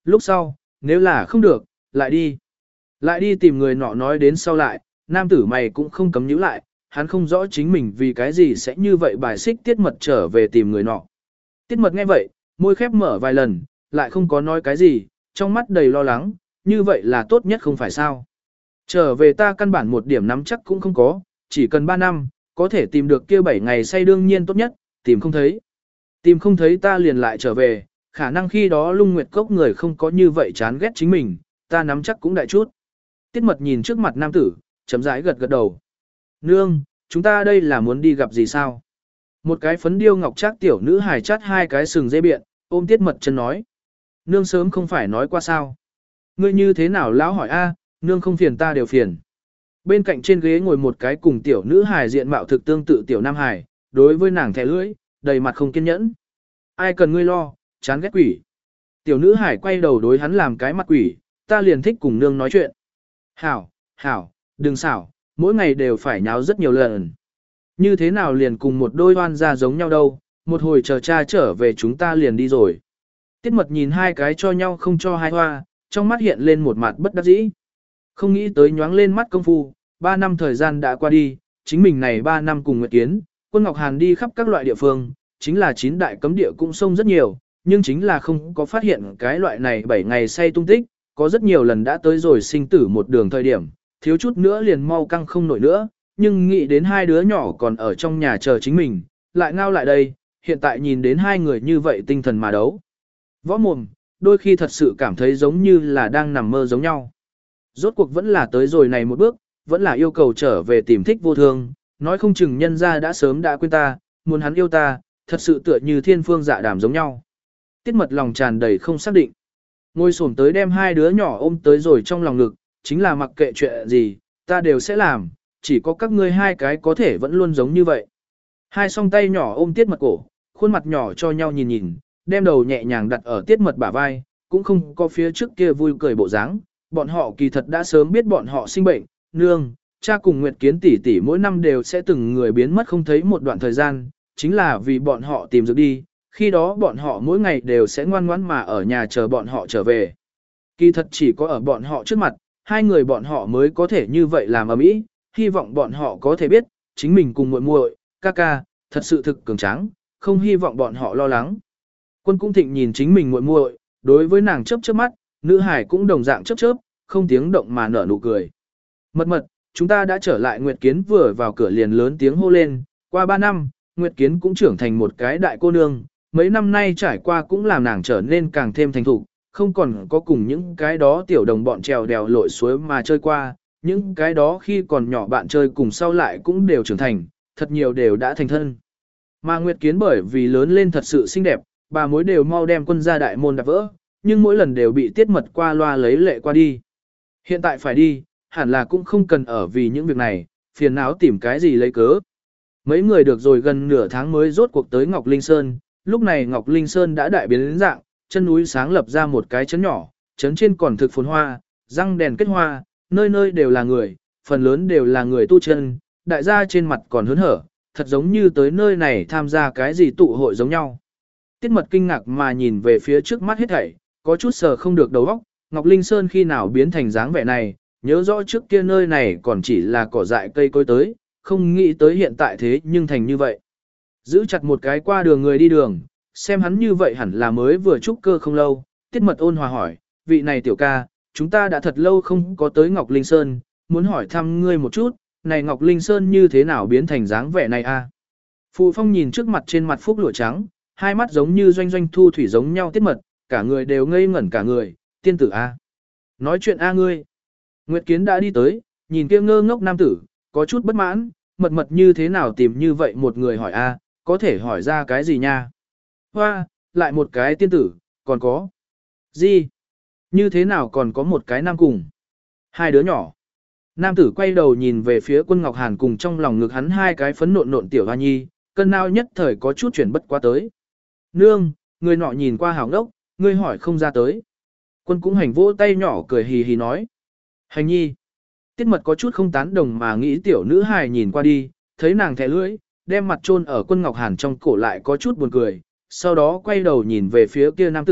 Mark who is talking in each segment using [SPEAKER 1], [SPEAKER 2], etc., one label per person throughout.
[SPEAKER 1] lúc sau, nếu là không được, lại đi. Lại đi tìm người nọ nói đến sau lại, nam tử mày cũng không cấm nhíu lại, hắn không rõ chính mình vì cái gì sẽ như vậy bài xích Tiết Mật trở về tìm người nọ. Tiết Mật nghe vậy, môi khép mở vài lần, lại không có nói cái gì, trong mắt đầy lo lắng, như vậy là tốt nhất không phải sao. Trở về ta căn bản một điểm nắm chắc cũng không có, chỉ cần 3 năm, có thể tìm được kia 7 ngày say đương nhiên tốt nhất, tìm không thấy. Tìm không thấy ta liền lại trở về, khả năng khi đó Lung Nguyệt Cốc người không có như vậy chán ghét chính mình, ta nắm chắc cũng đại chút. Tiết Mật nhìn trước mặt nam tử, chấm rãi gật gật đầu. Nương, chúng ta đây là muốn đi gặp gì sao? Một cái phấn điêu ngọc trác tiểu nữ hài chát hai cái sừng dây biện, ôm Tiết Mật chân nói. Nương sớm không phải nói qua sao? Ngươi như thế nào lão hỏi a, nương không phiền ta đều phiền. Bên cạnh trên ghế ngồi một cái cùng tiểu nữ hài diện mạo thực tương tự tiểu nam hài, đối với nàng thẻ lưỡi, đầy mặt không kiên nhẫn. Ai cần ngươi lo, chán ghét quỷ. Tiểu nữ hài quay đầu đối hắn làm cái mặt quỷ, ta liền thích cùng nương nói chuyện. Hảo, hảo, đừng xảo, mỗi ngày đều phải nháo rất nhiều lần. Như thế nào liền cùng một đôi oan gia giống nhau đâu, một hồi chờ cha trở về chúng ta liền đi rồi. Tiết Mật nhìn hai cái cho nhau không cho hai hoa, trong mắt hiện lên một mặt bất đắc dĩ. Không nghĩ tới nhoáng lên mắt công phu, 3 năm thời gian đã qua đi, chính mình này 3 năm cùng Nguyệt Kiến, Quân Ngọc Hàn đi khắp các loại địa phương, chính là 9 đại cấm địa cũng sông rất nhiều, nhưng chính là không có phát hiện cái loại này 7 ngày say tung tích, có rất nhiều lần đã tới rồi sinh tử một đường thời điểm, thiếu chút nữa liền mau căng không nổi nữa, nhưng nghĩ đến hai đứa nhỏ còn ở trong nhà chờ chính mình, lại ngao lại đây, hiện tại nhìn đến hai người như vậy tinh thần mà đấu. Võ mồm, đôi khi thật sự cảm thấy giống như là đang nằm mơ giống nhau. Rốt cuộc vẫn là tới rồi này một bước, vẫn là yêu cầu trở về tìm thích vô thương, nói không chừng nhân ra đã sớm đã quên ta, muốn hắn yêu ta, thật sự tựa như thiên phương dạ đàm giống nhau. Tiết Mật lòng tràn đầy không xác định. Ngồi xổm tới đem hai đứa nhỏ ôm tới rồi trong lòng ngực, chính là mặc kệ chuyện gì, ta đều sẽ làm, chỉ có các ngươi hai cái có thể vẫn luôn giống như vậy. Hai song tay nhỏ ôm Tiết Mật cổ, khuôn mặt nhỏ cho nhau nhìn nhìn, đem đầu nhẹ nhàng đặt ở Tiết Mật bả vai, cũng không có phía trước kia vui cười bộ dáng. Bọn họ kỳ thật đã sớm biết bọn họ sinh bệnh, nương, cha cùng Nguyệt Kiến tỷ tỷ mỗi năm đều sẽ từng người biến mất không thấy một đoạn thời gian, chính là vì bọn họ tìm dược đi, khi đó bọn họ mỗi ngày đều sẽ ngoan ngoãn mà ở nhà chờ bọn họ trở về. Kỳ thật chỉ có ở bọn họ trước mặt, hai người bọn họ mới có thể như vậy làm ầm ĩ, hy vọng bọn họ có thể biết, chính mình cùng muội muội, ca ca, thật sự thực cường tráng, không hy vọng bọn họ lo lắng. Quân Cung Thịnh nhìn chính mình muội muội, đối với nàng chớp chớp mắt, nữ hải cũng đồng dạng chớp chớp, không tiếng động mà nở nụ cười. Mật mật, chúng ta đã trở lại. Nguyệt Kiến vừa vào cửa liền lớn tiếng hô lên, qua 3 năm, Nguyệt Kiến cũng trưởng thành một cái đại cô nương, mấy năm nay trải qua cũng làm nàng trở nên càng thêm thành thục, không còn có cùng những cái đó tiểu đồng bọn trèo đèo lội suối mà chơi qua, những cái đó khi còn nhỏ bạn chơi cùng sau lại cũng đều trưởng thành, thật nhiều đều đã thành thân. Mà Nguyệt Kiến bởi vì lớn lên thật sự xinh đẹp, bà mối đều mau đem Quân gia đại môn đạp vỡ, nhưng mỗi lần đều bị Tiết Mật qua loa lấy lệ qua đi. Hiện tại phải đi, hẳn là cũng không cần ở vì những việc này, phiền não tìm cái gì lấy cớ. Mấy người được rồi gần nửa tháng mới rốt cuộc tới Ngọc Linh Sơn, lúc này Ngọc Linh Sơn đã đại biến đến dạng, chân núi sáng lập ra một cái chấn nhỏ, chấn trên còn thực phồn hoa, răng đèn kết hoa, nơi nơi đều là người, phần lớn đều là người tu chân, đại gia trên mặt còn hớn hở, thật giống như tới nơi này tham gia cái gì tụ hội giống nhau. Tiết Mật kinh ngạc mà nhìn về phía trước mắt hết thảy, có chút sờ không được đầu óc, Ngọc Linh Sơn khi nào biến thành dáng vẻ này, nhớ rõ trước kia nơi này còn chỉ là cỏ dại cây cối tới, không nghĩ tới hiện tại thế nhưng thành như vậy. Giữ chặt một cái qua đường người đi đường, xem hắn như vậy hẳn là mới vừa trúc cơ không lâu, Tiết Mật ôn hòa hỏi, vị này tiểu ca, chúng ta đã thật lâu không có tới Ngọc Linh Sơn, muốn hỏi thăm ngươi một chút, này Ngọc Linh Sơn như thế nào biến thành dáng vẻ này a? Phù Phong nhìn trước mặt trên mặt phúc lụa trắng, hai mắt giống như doanh doanh thu thủy giống nhau. Tiết Mật, cả người đều ngây ngẩn cả người, tiên tử a. Nói chuyện a ngươi. Nguyệt Kiến đã đi tới, nhìn kia ngơ ngốc nam tử, có chút bất mãn, mật như thế nào tìm như vậy một người hỏi a, có thể hỏi ra cái gì nha. Hoa, lại một cái tiên tử, còn có. Gì? Như thế nào còn có một cái nam cùng? Hai đứa nhỏ. Nam tử quay đầu nhìn về phía Quân Ngọc Hàn cùng trong lòng ngực hắn hai cái phấn nộn nộn tiểu hoa nhi, cân nào nhất thời có chút chuyển bất quá tới. Nương, người nọ nhìn qua hào ngốc, ngươi hỏi không ra tới. Quân cũng hành vỗ tay nhỏ cười hì hì nói. Hành nhi. Tiết Mật có chút không tán đồng mà nghĩ tiểu nữ hài nhìn qua đi, thấy nàng thẻ lưỡi, đem mặt chôn ở Quân Ngọc Hàn trong cổ lại có chút buồn cười, sau đó quay đầu nhìn về phía kia nam tử,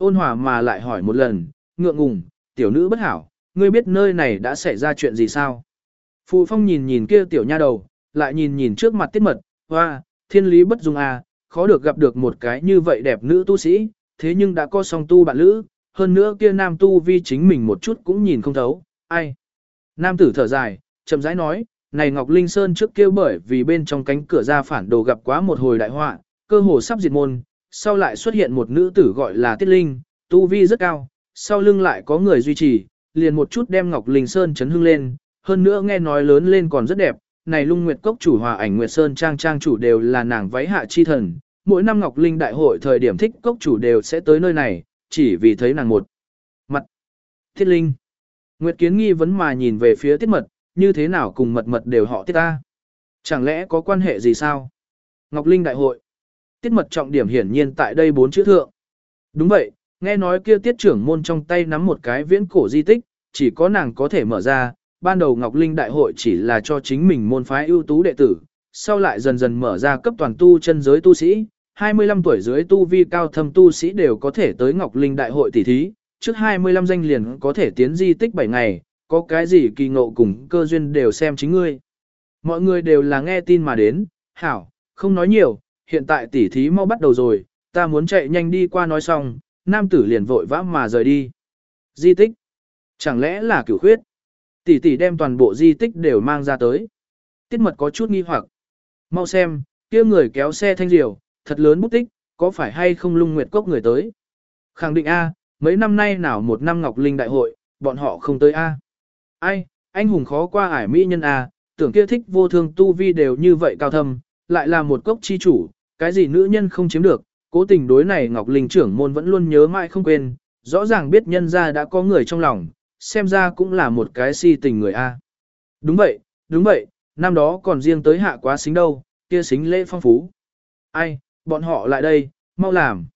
[SPEAKER 1] ôn hòa mà lại hỏi một lần, ngượng ngùng, tiểu nữ bất hảo, ngươi biết nơi này đã xảy ra chuyện gì sao? Phụ Phong nhìn nhìn kia tiểu nha đầu, lại nhìn nhìn trước mặt Tiết Mật, hoa, thiên lý bất dung à, khó được gặp được một cái như vậy đẹp nữ tu sĩ, thế nhưng đã có song tu bạn lữ, hơn nữa kia nam tu vi chính mình một chút cũng nhìn không thấu, ai? Nam tử thở dài, chậm rãi nói, này Ngọc Linh Sơn trước kia bởi vì bên trong cánh cửa ra phản đồ gặp quá một hồi đại họa, cơ hồ sắp diệt môn, sau lại xuất hiện một nữ tử gọi là Tiết Linh, tu vi rất cao, sau lưng lại có người duy trì, liền một chút đem Ngọc Linh Sơn chấn hưng lên, hơn nữa nghe nói lớn lên còn rất đẹp, này Lung Nguyệt Cốc chủ Hòa Ảnh Nguyệt Sơn trang chủ đều là nàng váy hạ chi thần, mỗi năm Ngọc Linh đại hội thời điểm thích cốc chủ đều sẽ tới nơi này, chỉ vì thấy nàng một mặt. Tiết Linh. Nguyệt Kiến nghi vấn mà nhìn về phía Tiết Mật, như thế nào cùng Mật Mật đều họ Tiết ta? Chẳng lẽ có quan hệ gì sao? Ngọc Linh đại hội. Tiết Mật trọng điểm hiển nhiên tại đây 4 chữ thượng. Đúng vậy, nghe nói kia Tiết trưởng môn trong tay nắm một cái viễn cổ di tích, chỉ có nàng có thể mở ra, ban đầu Ngọc Linh đại hội chỉ là cho chính mình môn phái ưu tú đệ tử, sau lại dần dần mở ra cấp toàn tu chân giới tu sĩ, 25 tuổi dưới tu vi cao thâm tu sĩ đều có thể tới Ngọc Linh đại hội tỷ thí, trước 25 danh liền có thể tiến di tích 7 ngày, có cái gì kỳ ngộ cùng cơ duyên đều xem chính ngươi. Mọi người đều là nghe tin mà đến, hảo, không nói nhiều, hiện tại tỷ thí mau bắt đầu rồi, ta muốn chạy nhanh đi qua nói xong, nam tử liền vội vã mà rời đi. Di tích? Chẳng lẽ là cửu khuyết? Tỷ tỷ đem toàn bộ di tích đều mang ra tới. Tiết Mật có chút nghi hoặc. Mau xem, kia người kéo xe thanh diều, thật lớn bút tích, có phải hay không Lung Nguyệt Cốc người tới? Khẳng định A, mấy năm nay nào một năm Ngọc Linh đại hội, bọn họ không tới A. Ai, anh hùng khó qua ải mỹ nhân A, tưởng kia thích vô thương tu vi đều như vậy cao thâm, lại là một cốc chi chủ, cái gì nữ nhân không chiếm được, cố tình đối này Ngọc Linh trưởng môn vẫn luôn nhớ mãi không quên, rõ ràng biết nhân ra đã có người trong lòng, xem ra cũng là một cái si tình người A. Đúng vậy, năm đó còn riêng tới hạ quá xính đâu, kia xính lễ phong phú. Ai, bọn họ lại đây, mau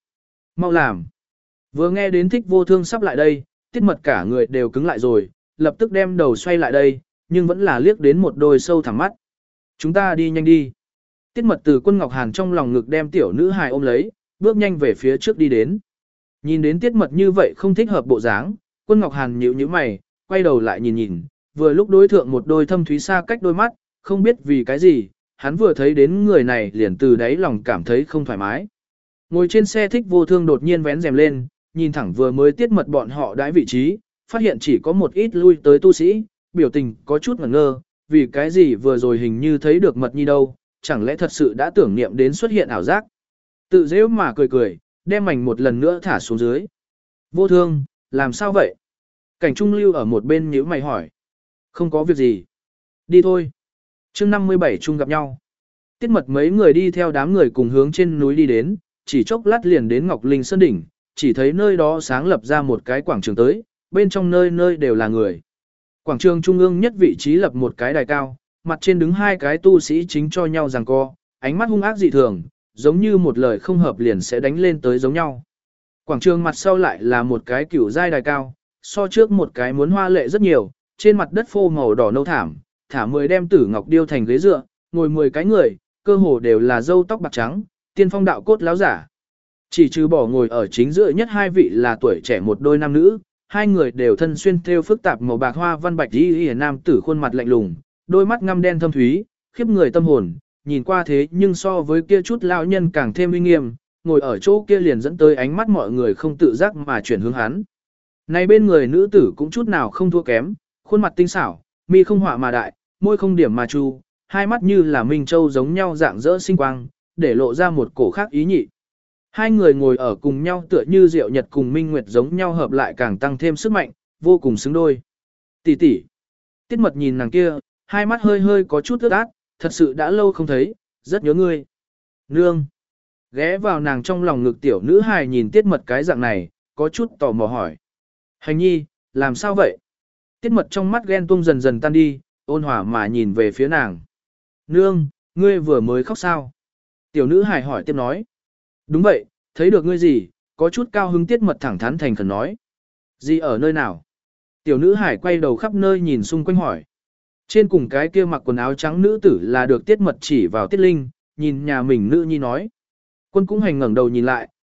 [SPEAKER 1] làm. Vừa nghe đến thích vô thương sắp lại đây, Tiết Mật cả người đều cứng lại rồi, lập tức đem đầu xoay lại đây, nhưng vẫn là liếc đến một đôi sâu thẳm mắt. Chúng ta đi nhanh đi. Tiết Mật từ Quân Ngọc Hàn trong lòng ngực đem tiểu nữ hài ôm lấy, bước nhanh về phía trước đi đến. Nhìn đến Tiết Mật như vậy không thích hợp bộ dáng, Quân Ngọc Hàn nhíu nhíu mày, quay đầu lại nhìn, vừa lúc đối thượng một đôi thâm thúy xa cách đôi mắt, không biết vì cái gì, hắn vừa thấy đến người này liền từ đáy lòng cảm thấy không thoải mái. Ngồi trên xe thích vô thương đột nhiên vén rèm lên, nhìn thẳng vừa mới Tiết Mật bọn họ đãi vị trí, phát hiện chỉ có một ít lui tới tu sĩ, biểu tình có chút ngẩn ngơ, vì cái gì vừa rồi hình như thấy được Mật Nhi đâu, chẳng lẽ thật sự đã tưởng niệm đến xuất hiện ảo giác. Tự dễ mà cười, đem mảnh một lần nữa thả xuống dưới. Vô thương, làm sao vậy? Cảnh Trung Lưu ở một bên nhíu mày hỏi. Không có việc gì. Đi thôi. Chương 57 chung gặp nhau. Tiết Mật mấy người đi theo đám người cùng hướng trên núi đi đến, chỉ chốc lát liền đến Ngọc Linh Sơn đỉnh, chỉ thấy nơi đó sáng lập ra một cái quảng trường tới, bên trong nơi nơi đều là người. Quảng trường trung ương nhất vị trí lập một cái đài cao, mặt trên đứng hai cái tu sĩ chính cho nhau giằng co, ánh mắt hung ác dị thường, giống như một lời không hợp liền sẽ đánh lên tới giống nhau. Quảng trường mặt sau lại là một cái cửu giai đài cao, so trước một cái muốn hoa lệ rất nhiều, trên mặt đất phô màu đỏ nâu thảm, thả 10 đem tử ngọc điêu thành ghế dựa, ngồi 10 cái người, cơ hồ đều là râu tóc bạc trắng, tiên phong đạo cốt láo giả. Chỉ trừ bỏ ngồi ở chính giữa nhất hai vị là tuổi trẻ một đôi nam nữ, hai người đều thân xuyên thêu phức tạp màu bạc hoa văn bạch y nam tử khuôn mặt lạnh lùng, đôi mắt ngăm đen thâm thúy, khiếp người tâm hồn, nhìn qua thế nhưng so với kia chút lão nhân càng thêm uy nghiêm, ngồi ở chỗ kia liền dẫn tới ánh mắt mọi người không tự giác mà chuyển hướng hắn. Này bên người nữ tử cũng chút nào không thua kém, khuôn mặt tinh xảo, mi không họa mà đại, môi không điểm mà chu, hai mắt như là minh châu giống nhau dạng dỡ sinh quang, để lộ ra một cổ khác ý nhị. Hai người ngồi ở cùng nhau tựa như Diệu Nhật cùng Minh Nguyệt giống nhau hợp lại càng tăng thêm sức mạnh, vô cùng xứng đôi. Tỷ tỷ. Tiết Mật nhìn nàng kia, hai mắt hơi hơi có chút ướt át, thật sự đã lâu không thấy, rất nhớ ngươi. Nương. Ghé vào nàng trong lòng ngực tiểu nữ hài nhìn Tiết Mật cái dạng này, có chút tò mò hỏi. Hành nhi, làm sao vậy? Tiết Mật trong mắt ghen tuông dần dần tan đi, ôn hòa mà nhìn về phía nàng. Nương, ngươi vừa mới khóc sao? Tiểu nữ hài hỏi tiếp nói. Đúng vậy, thấy được ngươi gì, có chút cao hứng. Tiết Mật thẳng thắn thành khẩn nói. Gì ở nơi nào? Tiểu nữ hải quay đầu khắp nơi nhìn xung quanh hỏi. Trên cùng cái kia mặc quần áo trắng nữ tử là được Tiết Mật chỉ vào Tiết Linh, nhìn nhà mình nữ nhi nói. Quân cũng hành ngẩng đầu nhìn lại,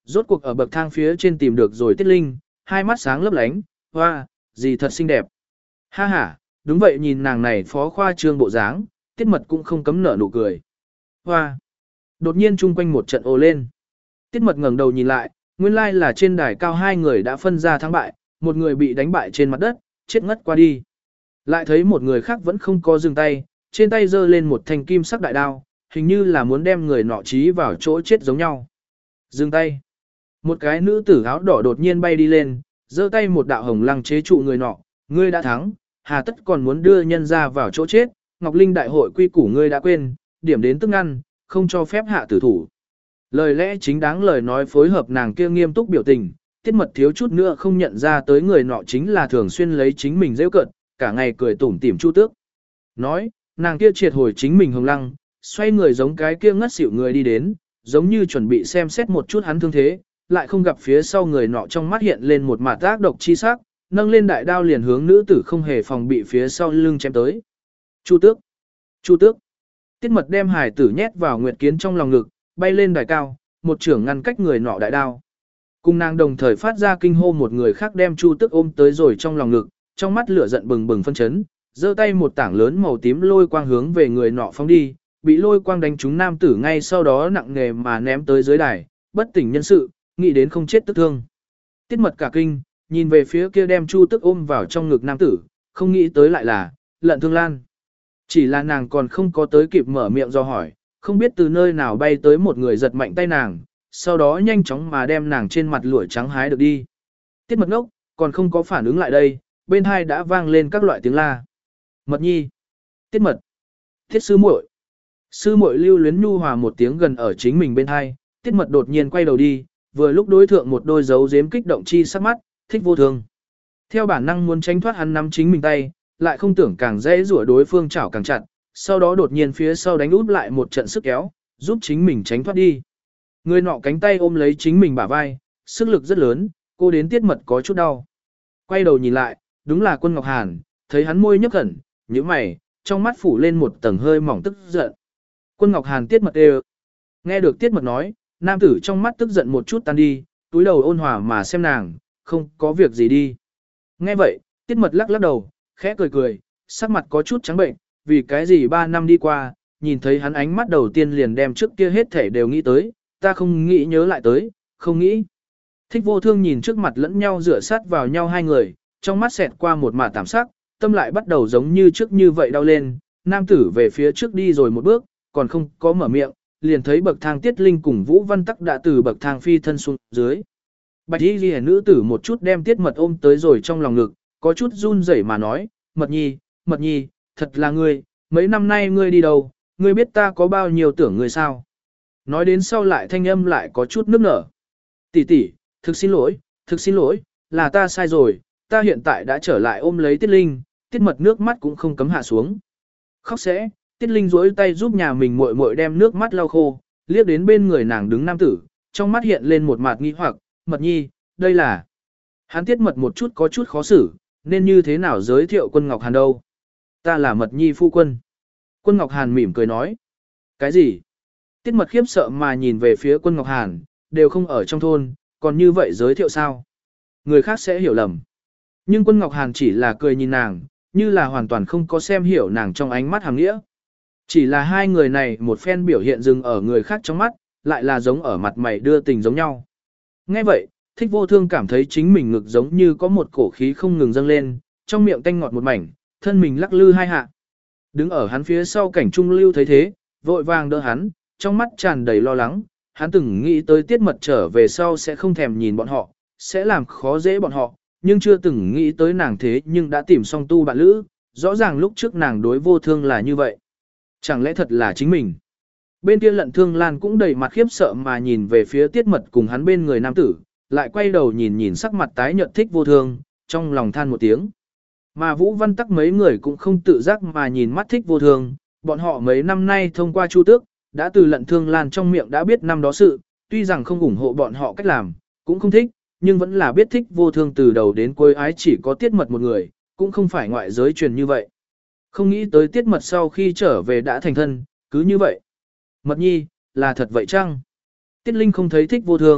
[SPEAKER 1] rốt cuộc ở bậc thang phía trên tìm được rồi Tiết Linh, hai mắt sáng lấp lánh, hoa, gì thật xinh đẹp. Ha ha, đúng vậy, nhìn nàng này phó khoa trương bộ dáng, Tiết Mật cũng không cấm nở nụ cười. Hoa. Đột nhiên chung quanh một trận ồ lên. Tiết Mật ngẩng đầu nhìn lại, nguyên lai là trên đài cao hai người đã phân ra thắng bại, một người bị đánh bại trên mặt đất, chết ngất qua đi. Lại thấy một người khác vẫn không có dừng tay, trên tay giơ lên một thanh kim sắc đại đao, hình như là muốn đem người nọ chí vào chỗ chết giống nhau. Dừng tay. Một cái nữ tử áo đỏ đột nhiên bay đi lên, giơ tay một đạo hồng lăng chế trụ người nọ, ngươi đã thắng, hà tất còn muốn đưa nhân ra vào chỗ chết, Ngọc Linh đại hội quy củ ngươi đã quên, điểm đến tức ngăn, không cho phép hạ tử thủ. Lời lẽ chính đáng lời nói phối hợp nàng kia nghiêm túc biểu tình, Tiết Mật thiếu chút nữa không nhận ra tới người nọ chính là thường xuyên lấy chính mình giễu cợt, cả ngày cười tủm tỉm Chu Tước. Nói, nàng kia triệt hồi chính mình hồng lăng, xoay người giống cái kia ngất xỉu người đi đến, giống như chuẩn bị xem xét một chút hắn thương thế, lại không gặp phía sau người nọ trong mắt hiện lên một mạt ác độc chi sắc, nâng lên đại đao liền hướng nữ tử không hề phòng bị phía sau lưng chém tới. Chu Tước! Chu Tước! Tiết Mật đem hải tử nhét vào Nguyệt Kiến trong lòng ngực, bay lên đài cao, một trưởng ngăn cách người nọ đại đao. Cùng nàng đồng thời phát ra kinh hô, một người khác đem Chu Tước ôm tới rồi trong lòng ngực, trong mắt lửa giận bừng bừng phân chấn, giơ tay một tảng lớn màu tím lôi quang hướng về người nọ phóng đi, bị lôi quang đánh trúng nam tử ngay sau đó nặng nề mà ném tới dưới đài, bất tỉnh nhân sự, nghĩ đến không chết tức thương. Tiết Mật cả kinh, nhìn về phía kia đem Chu Tước ôm vào trong ngực nam tử, không nghĩ tới lại là Lận Thương Lan. Chỉ là nàng còn không có tới kịp mở miệng do hỏi, không biết từ nơi nào bay tới một người giật mạnh tay nàng, sau đó nhanh chóng mà đem nàng trên mặt lụa trắng hái được đi. Tiết Mật ngốc, còn không có phản ứng lại đây, bên hai đã vang lên các loại tiếng la. Mật nhi, Tiết Mật, Thiết sư muội. Sư muội lưu luyến nhu hòa một tiếng gần ở chính mình bên hai, Tiết Mật đột nhiên quay đầu đi, vừa lúc đối thượng một đôi dấu giếm kích động chi sắc mắt, Thích Vô Thương. Theo bản năng muốn tránh thoát hắn nắm chính mình tay, lại không tưởng càng dễ rủa đối phương chảo càng chặt, sau đó đột nhiên phía sau đánh úp lại một trận sức kéo, giúp chính mình tránh thoát đi. Người nọ cánh tay ôm lấy chính mình bả vai, sức lực rất lớn, cô đến Tiết Mật có chút đau. Quay đầu nhìn lại, đúng là Quân Ngọc Hàn, thấy hắn môi nhấp khẩn, nhíu mày, trong mắt phủ lên một tầng hơi mỏng tức giận. Quân Ngọc Hàn, Tiết Mật đều. Nghe được Tiết Mật nói, nam tử trong mắt tức giận một chút tan đi, túi đầu ôn hòa mà xem nàng, không có việc gì đi. Nghe vậy, Tiết Mật lắc lắc đầu, khẽ cười cười, sắc mặt có chút trắng bệnh, vì cái gì 3 năm đi qua, nhìn thấy hắn ánh mắt đầu tiên liền đem trước kia hết thể đều nghĩ tới, ta không nghĩ nhớ lại tới, không nghĩ. Thích Vô Thương nhìn trước mặt lẫn nhau rửa sát vào nhau hai người, trong mắt xẹt qua một mả tạm sắc, tâm lại bắt đầu giống như trước như vậy đau lên, nam tử về phía trước đi rồi một bước, còn không có mở miệng, liền thấy bậc thang Tiết Linh cùng Vũ Văn Tắc đã từ bậc thang phi thân xuống dưới. Bạch y ghi nữ tử một chút đem Tiết Mật ôm tới rồi trong lòng ngực, có chút run rẩy mà nói, Mật nhi, thật là ngươi, mấy năm nay ngươi đi đâu, ngươi biết ta có bao nhiêu tưởng ngươi sao. Nói đến sau lại thanh âm lại có chút nức nở. Tỷ tỷ, thực xin lỗi, là ta sai rồi, ta hiện tại đã trở lại ôm lấy Tiết Linh, Tiết Mật nước mắt cũng không cấm hạ xuống. Khóc sẽ, Tiết Linh duỗi tay giúp nhà mình muội muội đem nước mắt lau khô, liếc đến bên người nàng đứng nam tử, trong mắt hiện lên một mạt nghi hoặc, Mật nhi, đây là. Hắn Tiết Mật một chút có chút khó xử, nên như thế nào giới thiệu Quân Ngọc Hàn đâu. Ta là Mật nhi phu quân. Quân Ngọc Hàn mỉm cười nói. Cái gì? Tiết Mật khiếp sợ mà nhìn về phía Quân Ngọc Hàn, đều không ở trong thôn, còn như vậy giới thiệu sao? Người khác sẽ hiểu lầm. Nhưng Quân Ngọc Hàn chỉ là cười nhìn nàng, như là hoàn toàn không có xem hiểu nàng trong ánh mắt hàm nghĩa. Chỉ là hai người này một phen biểu hiện dừng ở người khác trong mắt, lại là giống ở mặt mày đưa tình giống nhau. Nghe vậy, Thích Vô Thương cảm thấy chính mình ngực giống như có một cổ khí không ngừng dâng lên, trong miệng tanh ngọt một mảnh, thân mình lắc lư hai hạ. Đứng ở hắn phía sau Cảnh Trung Lưu thấy thế, vội vàng đỡ hắn, trong mắt tràn đầy lo lắng, hắn từng nghĩ tới Tiết Mật trở về sau sẽ không thèm nhìn bọn họ, sẽ làm khó dễ bọn họ, nhưng chưa từng nghĩ tới nàng thế nhưng đã tìm xong tu bạn lữ, rõ ràng lúc trước nàng đối Vô Thương là như vậy. Chẳng lẽ thật là chính mình? Bên kia Lận Thương Lan cũng đầy mặt khiếp sợ mà nhìn về phía Tiết Mật cùng hắn bên người nam tử, lại quay đầu nhìn sắc mặt tái nhợt Thích Vô Thương, trong lòng than một tiếng. Mà Vũ Văn Tắc mấy người cũng không tự giác mà nhìn mắt Thích Vô Thương, bọn họ mấy năm nay thông qua Chu Tước, đã từ Lận Thương Lan trong miệng đã biết năm đó sự, tuy rằng không ủng hộ bọn họ cách làm, cũng không thích, nhưng vẫn là biết Thích Vô Thương từ đầu đến cuối ái chỉ có Tiết Mật một người, cũng không phải ngoại giới truyền như vậy. Không nghĩ tới Tiết Mật sau khi trở về đã thành thân, cứ như vậy. Mật nhi, là thật vậy chăng? Tiết Linh không thấy Thích Vô Thương,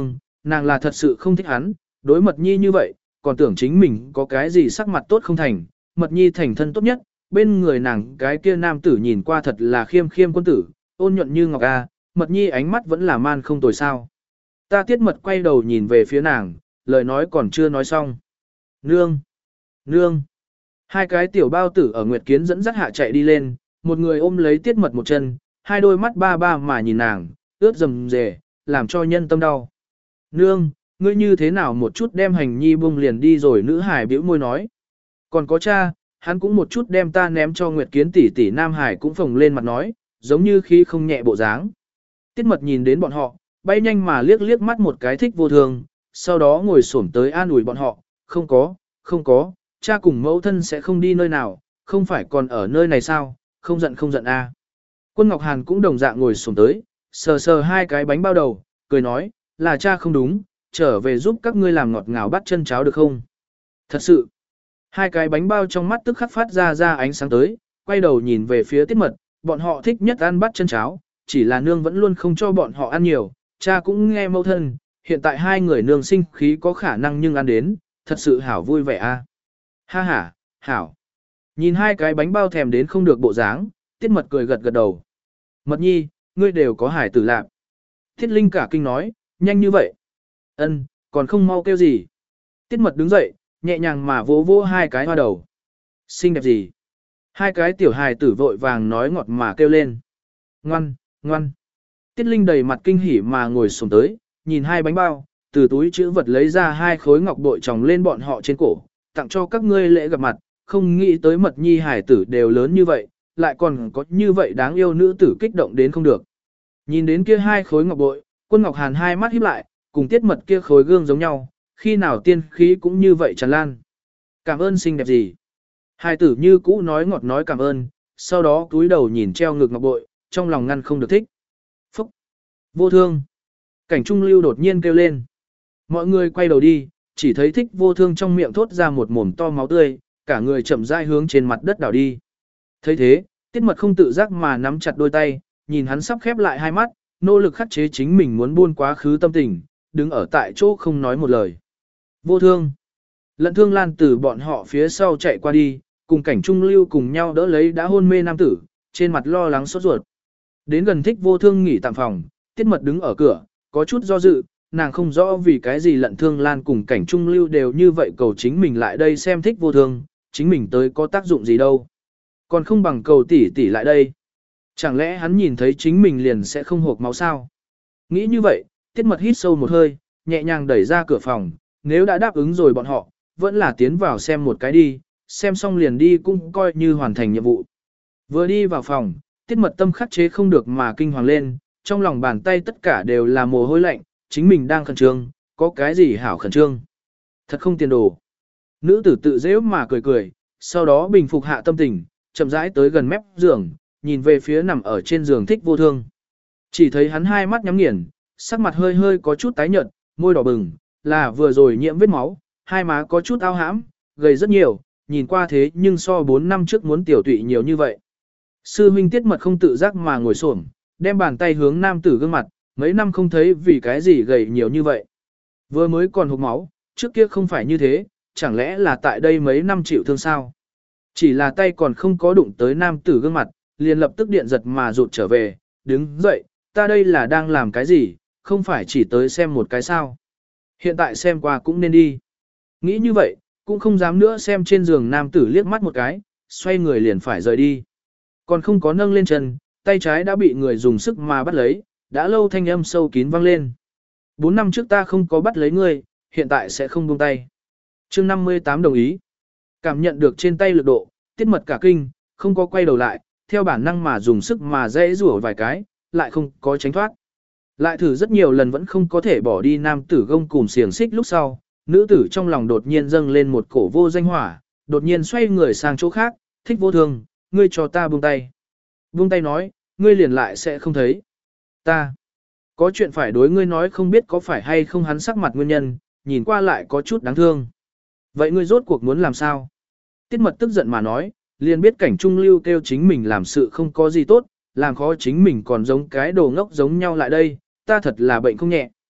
[SPEAKER 1] nàng là thật sự không thích hắn, đối Mật Nhi như vậy, còn tưởng chính mình có cái gì sắc mặt tốt không thành, Mật Nhi thành thân tốt nhất, bên người nàng cái kia nam tử nhìn qua thật là khiêm khiêm quân tử, ôn nhuận như ngọc a, Mật Nhi ánh mắt vẫn là man không tồi sao. Ta Tiết Mật quay đầu nhìn về phía nàng, lời nói còn chưa nói xong. Nương! Nương! Hai cái tiểu bao tử ở Nguyệt Kiến dẫn dắt hạ chạy đi lên, một người ôm lấy Tiết Mật một chân, hai đôi mắt ba ba mà nhìn nàng, ướt rầm rề, làm cho nhân tâm đau. Nương, ngươi như thế nào một chút đem hành nhi buông liền đi rồi, nữ hải bĩu môi nói. Còn có cha, hắn cũng một chút đem ta ném cho Nguyệt Kiến tỷ tỷ, Nam Hải cũng phồng lên mặt nói, giống như khi không nhẹ bộ dáng. Tiết Mật nhìn đến bọn họ, bay nhanh mà liếc liếc mắt một cái Thích Vô Thương, sau đó ngồi xổm tới an ủi bọn họ, không có, cha cùng mẫu thân sẽ không đi nơi nào, không phải còn ở nơi này sao, không giận a. Quân Ngọc Hàn cũng đồng dạng ngồi xổm tới, sờ sờ hai cái bánh bao đầu, cười nói, là cha không đúng, trở về giúp các ngươi làm ngọt ngào bắt chân cháo được không? Thật sự, hai cái bánh bao trong mắt tức khắc phát ra ánh sáng tới, quay đầu nhìn về phía Tiết Mật, bọn họ thích nhất ăn bắt chân cháo, chỉ là nương vẫn luôn không cho bọn họ ăn nhiều, cha cũng nghe mẫu thân, hiện tại hai người nương sinh khí có khả năng nhưng ăn đến, thật sự hảo vui vẻ a. Ha ha, hảo. Nhìn hai cái bánh bao thèm đến không được bộ dáng, Tiết Mật cười gật gật đầu. Mật Nhi, ngươi đều có hải tử lạc. Thiết Linh cả kinh nói, nhanh như vậy. Ân, còn không mau kêu gì. Tiết Mật đứng dậy, nhẹ nhàng mà vỗ vỗ hai cái hoa đầu. Xinh đẹp gì. Hai cái tiểu hài tử vội vàng nói ngọt mà kêu lên. Ngoan, ngoan. Tiết Linh đầy mặt kinh hỉ mà ngồi xổm tới, nhìn hai bánh bao, từ túi chữ vật lấy ra hai khối ngọc bội tròng lên bọn họ trên cổ, tặng cho các ngươi lễ gặp mặt, không nghĩ tới Mật Nhi hài tử đều lớn như vậy, lại còn có như vậy đáng yêu nữ tử, kích động đến không được. Nhìn đến kia hai khối ngọc bội, Quân Ngọc Hàn hai mắt híp lại, cùng Tiết Mật kia khối gương giống nhau, khi nào tiên khí cũng như vậy tràn lan. Cảm ơn xinh đẹp gì. Hai tử như cũ nói ngọt nói cảm ơn, sau đó cúi đầu nhìn treo ngực ngọc bội, trong lòng ngăn không được thích. Phúc! Vô Thương! Cảnh Trung Lưu đột nhiên kêu lên. Mọi người quay đầu đi, chỉ thấy Thích Vô Thương trong miệng thốt ra một mồm to máu tươi, cả người chậm rãi hướng trên mặt đất đảo đi. Thấy thế, Tiết Mật không tự giác mà nắm chặt đôi tay, nhìn hắn sắp khép lại hai mắt, nỗ lực khắc chế chính mình muốn buôn quá khứ tâm tình, đứng ở tại chỗ không nói một lời. Vô Thương! Lận Thương Lan từ bọn họ phía sau chạy qua đi, cùng Cảnh Trung Lưu cùng nhau đỡ lấy đã hôn mê nam tử, trên mặt lo lắng sốt ruột. Đến gần Thích Vô Thương nghỉ tạm phòng, Tiết Mật đứng ở cửa, có chút do dự, nàng không rõ vì cái gì Lận Thương Lan cùng Cảnh Trung Lưu đều như vậy cầu chính mình lại đây xem Thích Vô Thương, chính mình tới có tác dụng gì đâu. Còn không bằng cầu tỷ tỷ lại đây. Chẳng lẽ hắn nhìn thấy chính mình liền sẽ không hộp máu sao? Nghĩ như vậy, Tiết Mật hít sâu một hơi, nhẹ nhàng đẩy ra cửa phòng, nếu đã đáp ứng rồi bọn họ, vẫn là tiến vào xem một cái đi, xem xong liền đi cũng coi như hoàn thành nhiệm vụ. Vừa đi vào phòng, Tiết Mật tâm khắc chế không được mà kinh hoàng lên, trong lòng bàn tay tất cả đều là mồ hôi lạnh, chính mình đang khẩn trương, có cái gì hảo khẩn trương. Thật không tiền đồ. Nữ tử tự dễ mà cười cười, sau đó bình phục hạ tâm tình, chậm rãi tới gần mép giường, nhìn về phía nằm ở trên giường Thích Vô Thương. Chỉ thấy hắn hai mắt nhắm nghiền, sắc mặt hơi hơi có chút tái nhợt, môi đỏ bừng, là vừa rồi nhiễm vết máu, hai má có chút ao hãm, gầy rất nhiều, nhìn qua thế nhưng so 4 năm trước muốn tiểu tụy nhiều như vậy. Sư huynh Tiết Mật không tự giác mà ngồi xổm, đem bàn tay hướng nam tử gương mặt, mấy năm không thấy vì cái gì gầy nhiều như vậy. Vừa mới còn hộc máu, trước kia không phải như thế, chẳng lẽ là tại đây mấy năm chịu thương sao? Chỉ là tay còn không có đụng tới nam tử gương mặt, liền lập tức điện giật mà rụt trở về, đứng dậy, ta đây là đang làm cái gì, không phải chỉ tới xem một cái sao. Hiện tại xem qua cũng nên đi. Nghĩ như vậy, cũng không dám nữa xem trên giường nam tử liếc mắt một cái, xoay người liền phải rời đi. Còn không có nâng lên chân, tay trái đã bị người dùng sức mà bắt lấy, đã lâu thanh âm sâu kín vang lên. 4 năm trước ta không có bắt lấy ngươi, hiện tại sẽ không buông tay. Chương 58 đồng ý. Cảm nhận được trên tay lực độ, Tiết Mật cả kinh, không có quay đầu lại, theo bản năng mà dùng sức mà dễ rủa vài cái, lại không có tránh thoát. Lại thử rất nhiều lần vẫn không có thể bỏ đi nam tử gông cùm xiềng xích, lúc sau, nữ tử trong lòng đột nhiên dâng lên một cổ vô danh hỏa, đột nhiên xoay người sang chỗ khác, Thích Vô Thương, ngươi cho ta buông tay. Buông tay nói, ngươi liền lại sẽ không thấy. Ta có chuyện phải đối ngươi nói, không biết có phải hay không. Hắn sắc mặt nguyên nhân, nhìn qua lại có chút đáng thương. Vậy ngươi rốt cuộc muốn làm sao? Tiết Mật tức giận mà nói, liền biết Cảnh Trung Lưu kêu chính mình làm sự không có gì tốt, làm khó chính mình còn giống cái đồ ngốc giống nhau lại đây, ta thật là bệnh không nhẹ.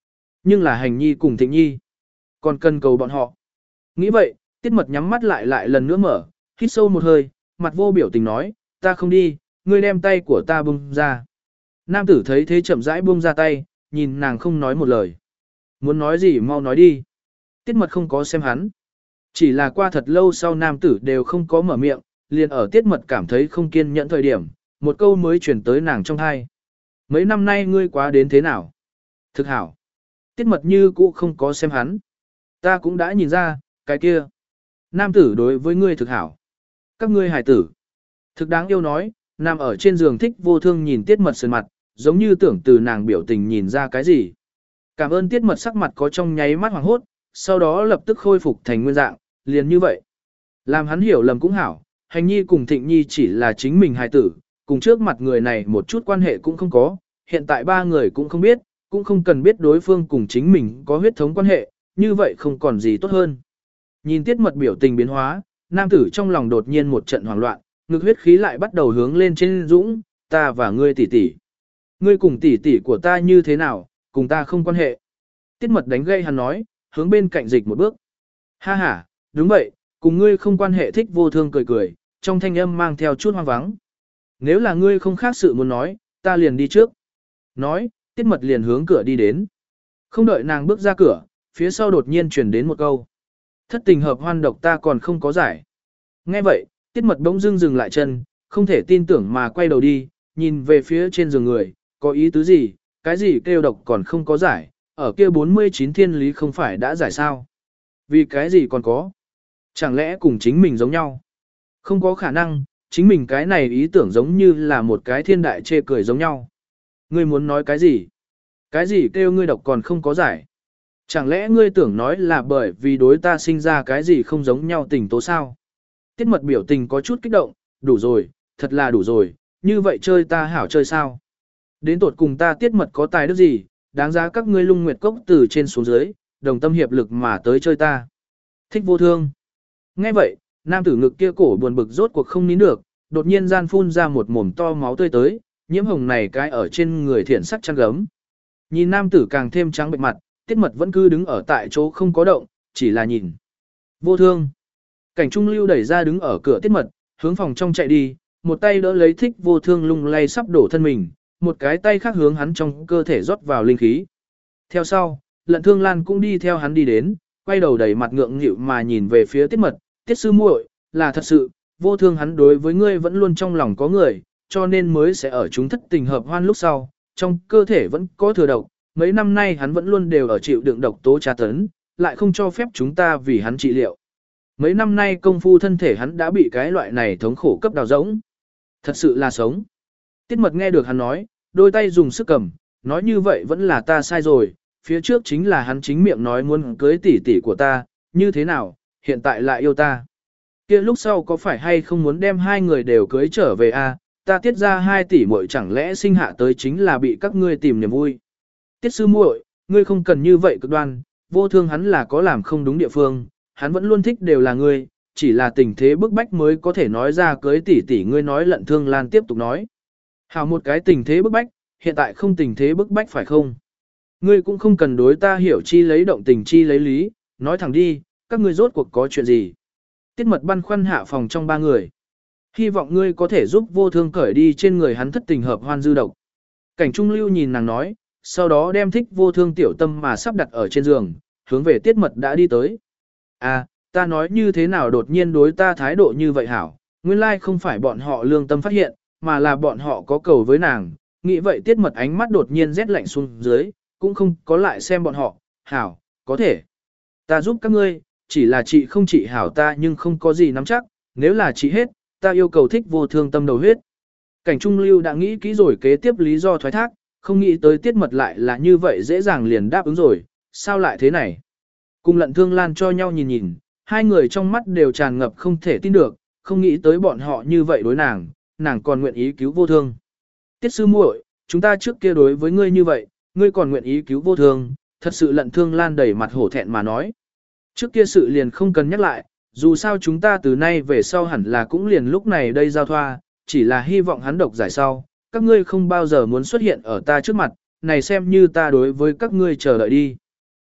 [SPEAKER 1] nhưng là Hành Nhi cùng Thịnh Nhi. Còn cần cầu bọn họ. Nghĩ vậy, Tiết Mật nhắm mắt lại lần nữa mở, hít sâu một hơi, mặt vô biểu tình nói, ta không đi, ngươi đem tay của ta buông ra. Nam tử thấy thế chậm rãi buông ra tay, nhìn nàng không nói một lời. Muốn nói gì mau nói đi. Tiết Mật không có xem hắn. Chỉ là qua thật lâu sau nam tử đều không có mở miệng, liền ở Tiết Mật cảm thấy không kiên nhẫn thời điểm, một câu mới chuyển tới nàng trong tai. Mấy năm nay ngươi quá đến thế nào? Thực hảo. Tiết Mật như cũ không có xem hắn. Ta cũng đã nhìn ra, cái kia. Nam tử đối với ngươi thực hảo. Các ngươi hài tử. Thực đáng yêu nói, nằm ở trên giường Thích Vô Thương nhìn Tiết Mật sườn mặt, giống như tưởng từ nàng biểu tình nhìn ra cái gì. Cảm ơn Tiết Mật sắc mặt có trong nháy mắt hoàng hốt, sau đó lập tức khôi phục thành nguyên dạng, liền như vậy. Làm hắn hiểu lầm cũng hảo, Hành Nhi cùng Thịnh Nhi chỉ là chính mình hài tử, cùng trước mặt người này một chút quan hệ cũng không có, hiện tại ba người cũng không biết, cũng không cần biết đối phương cùng chính mình có huyết thống quan hệ, như vậy không còn gì tốt hơn. Nhìn Tiết Mật biểu tình biến hóa, nam tử trong lòng đột nhiên một trận hoảng loạn, ngực huyết khí lại bắt đầu hướng lên trên dũng, ta và ngươi tỷ tỷ. Ngươi cùng tỷ tỷ của ta như thế nào, cùng ta không quan hệ. Tiết Mật đánh gây hắn nói, hướng bên cạnh dịch một bước. Ha ha, đúng vậy, cùng ngươi không quan hệ. Thích Vô Thương cười cười, trong thanh âm mang theo chút hoang vắng. Nếu là ngươi không khác sự muốn nói, ta liền đi trước. Nói, Tiết Mật liền hướng cửa đi đến. Không đợi nàng bước ra cửa, phía sau đột nhiên truyền đến một câu. Thất tình hợp hoan độc ta còn không có giải. Nghe vậy, Tiết Mật bỗng dưng dừng lại chân, không thể tin tưởng mà quay đầu đi, nhìn về phía trên giường người, có ý tứ gì, cái gì kêu độc còn không có giải, ở kia 49 thiên lý không phải đã giải sao. Vì cái gì còn có? Chẳng lẽ cùng chính mình giống nhau? Không có khả năng, chính mình cái này ý tưởng giống như là một cái thiên đại chê cười giống nhau. Ngươi muốn nói cái gì? Cái gì kêu ngươi độc còn không có giải? Chẳng lẽ ngươi tưởng nói là bởi vì đối ta sinh ra cái gì không giống nhau tình tố sao? Tiết Mật biểu tình có chút kích động, đủ rồi, thật là đủ rồi, như vậy chơi ta hảo chơi sao? Đến tột cùng ta Tiết Mật có tài đức gì, đáng giá các ngươi Lung Nguyệt Cốc từ trên xuống dưới, đồng tâm hiệp lực mà tới chơi ta. Thích Vô Thương. Nghe vậy, nam tử ngực kia cổ buồn bực rốt cuộc không nín được, đột nhiên gian phun ra một mồm to máu tươi tới, nhiễm hồng này cái ở trên người thiện sắc chăn gấm. Nhìn nam tử càng thêm trắng bệnh mặt, Tiết Mật vẫn cứ đứng ở tại chỗ không có động, chỉ là nhìn. Vô Thương. Cảnh Trung Lưu đẩy ra đứng ở cửa Tiết Mật, hướng phòng trong chạy đi, một tay đỡ lấy Thích Vô Thương lung lay sắp đổ thân mình, một cái tay khác hướng hắn trong cơ thể rót vào linh khí. Theo sau, Lận Thương Lan cũng đi theo hắn đi đến, quay đầu đẩy mặt ngượng nghịu mà nhìn về phía Tiết Mật, Tiết sư muội, là thật sự, Vô Thương hắn đối với ngươi vẫn luôn trong lòng có người, cho nên mới sẽ ở chúng thất tình hợp hoan lúc sau, trong cơ thể vẫn có thừa độc, mấy năm nay hắn vẫn luôn đều ở chịu đựng độc tố tra tấn, lại không cho phép chúng ta vì hắn trị liệu. Mấy năm nay công phu thân thể hắn đã bị cái loại này thống khổ cấp đào rỗng. Thật sự là sống. Tiết Mật nghe được hắn nói, đôi tay dùng sức cầm, nói như vậy vẫn là ta sai rồi, phía trước chính là hắn chính miệng nói muốn cưới tỷ tỷ của ta, như thế nào, hiện tại lại yêu ta. Kia lúc sau có phải hay không muốn đem hai người đều cưới trở về a? Ta Tiết ra 2 tỷ muội chẳng lẽ sinh hạ tới chính là bị các ngươi tìm niềm vui. Tiết sư muội, ngươi không cần như vậy cực đoan, Vô Thương hắn là có làm không đúng địa phương, hắn vẫn luôn thích đều là ngươi, chỉ là tình thế bức bách mới có thể nói ra cưới tỷ tỷ. Ngươi nói Lận Thương Lan tiếp tục nói. Hảo, một cái tình thế bức bách, hiện tại không tình thế bức bách phải không? Ngươi cũng không cần đối ta hiểu chi lấy động tình chi lấy lý, nói thẳng đi, các ngươi rốt cuộc có chuyện gì? Tiết Mật băn khoăn hạ phòng trong 3 người. Hy vọng ngươi có thể giúp Vô Thương cởi đi trên người hắn thất tình hợp hoan dư độc. Cảnh Trung Lưu nhìn nàng nói, sau đó đem Thích Vô Thương tiểu tâm mà sắp đặt ở trên giường, hướng về Tiết Mật đã đi tới. À, ta nói như thế nào đột nhiên đối ta thái độ như vậy hảo, nguyên lai không phải bọn họ lương tâm phát hiện, mà là bọn họ có cầu với nàng. Nghĩ vậy Tiết Mật ánh mắt đột nhiên rét lạnh xuống dưới, cũng không có lại xem bọn họ, hảo, có thể. Ta giúp các ngươi, chỉ là chị không trị hảo ta nhưng không có gì nắm chắc, nếu là chị hết, ta yêu cầu Thích Vô Thương tâm đầu huyết. Cảnh Trung Lưu đã nghĩ kỹ rồi kế tiếp lý do thoái thác, không nghĩ tới Tiết Mật lại là như vậy dễ dàng liền đáp ứng rồi, sao lại thế này? Cùng Lận Thương Lan cho nhau nhìn nhìn, hai người trong mắt đều tràn ngập không thể tin được, không nghĩ tới bọn họ như vậy đối nàng, nàng còn nguyện ý cứu Vô Thương. Tiết sư muội, chúng ta trước kia đối với ngươi như vậy, ngươi còn nguyện ý cứu Vô Thương, thật sự Lận Thương Lan đầy mặt hổ thẹn mà nói. Trước kia sự liền không cần nhắc lại, dù sao chúng ta từ nay về sau hẳn là cũng liền lúc này đây giao thoa, chỉ là hy vọng hắn độc giải sau, các ngươi không bao giờ muốn xuất hiện ở ta trước mặt, này xem như ta đối với các ngươi chờ đợi đi.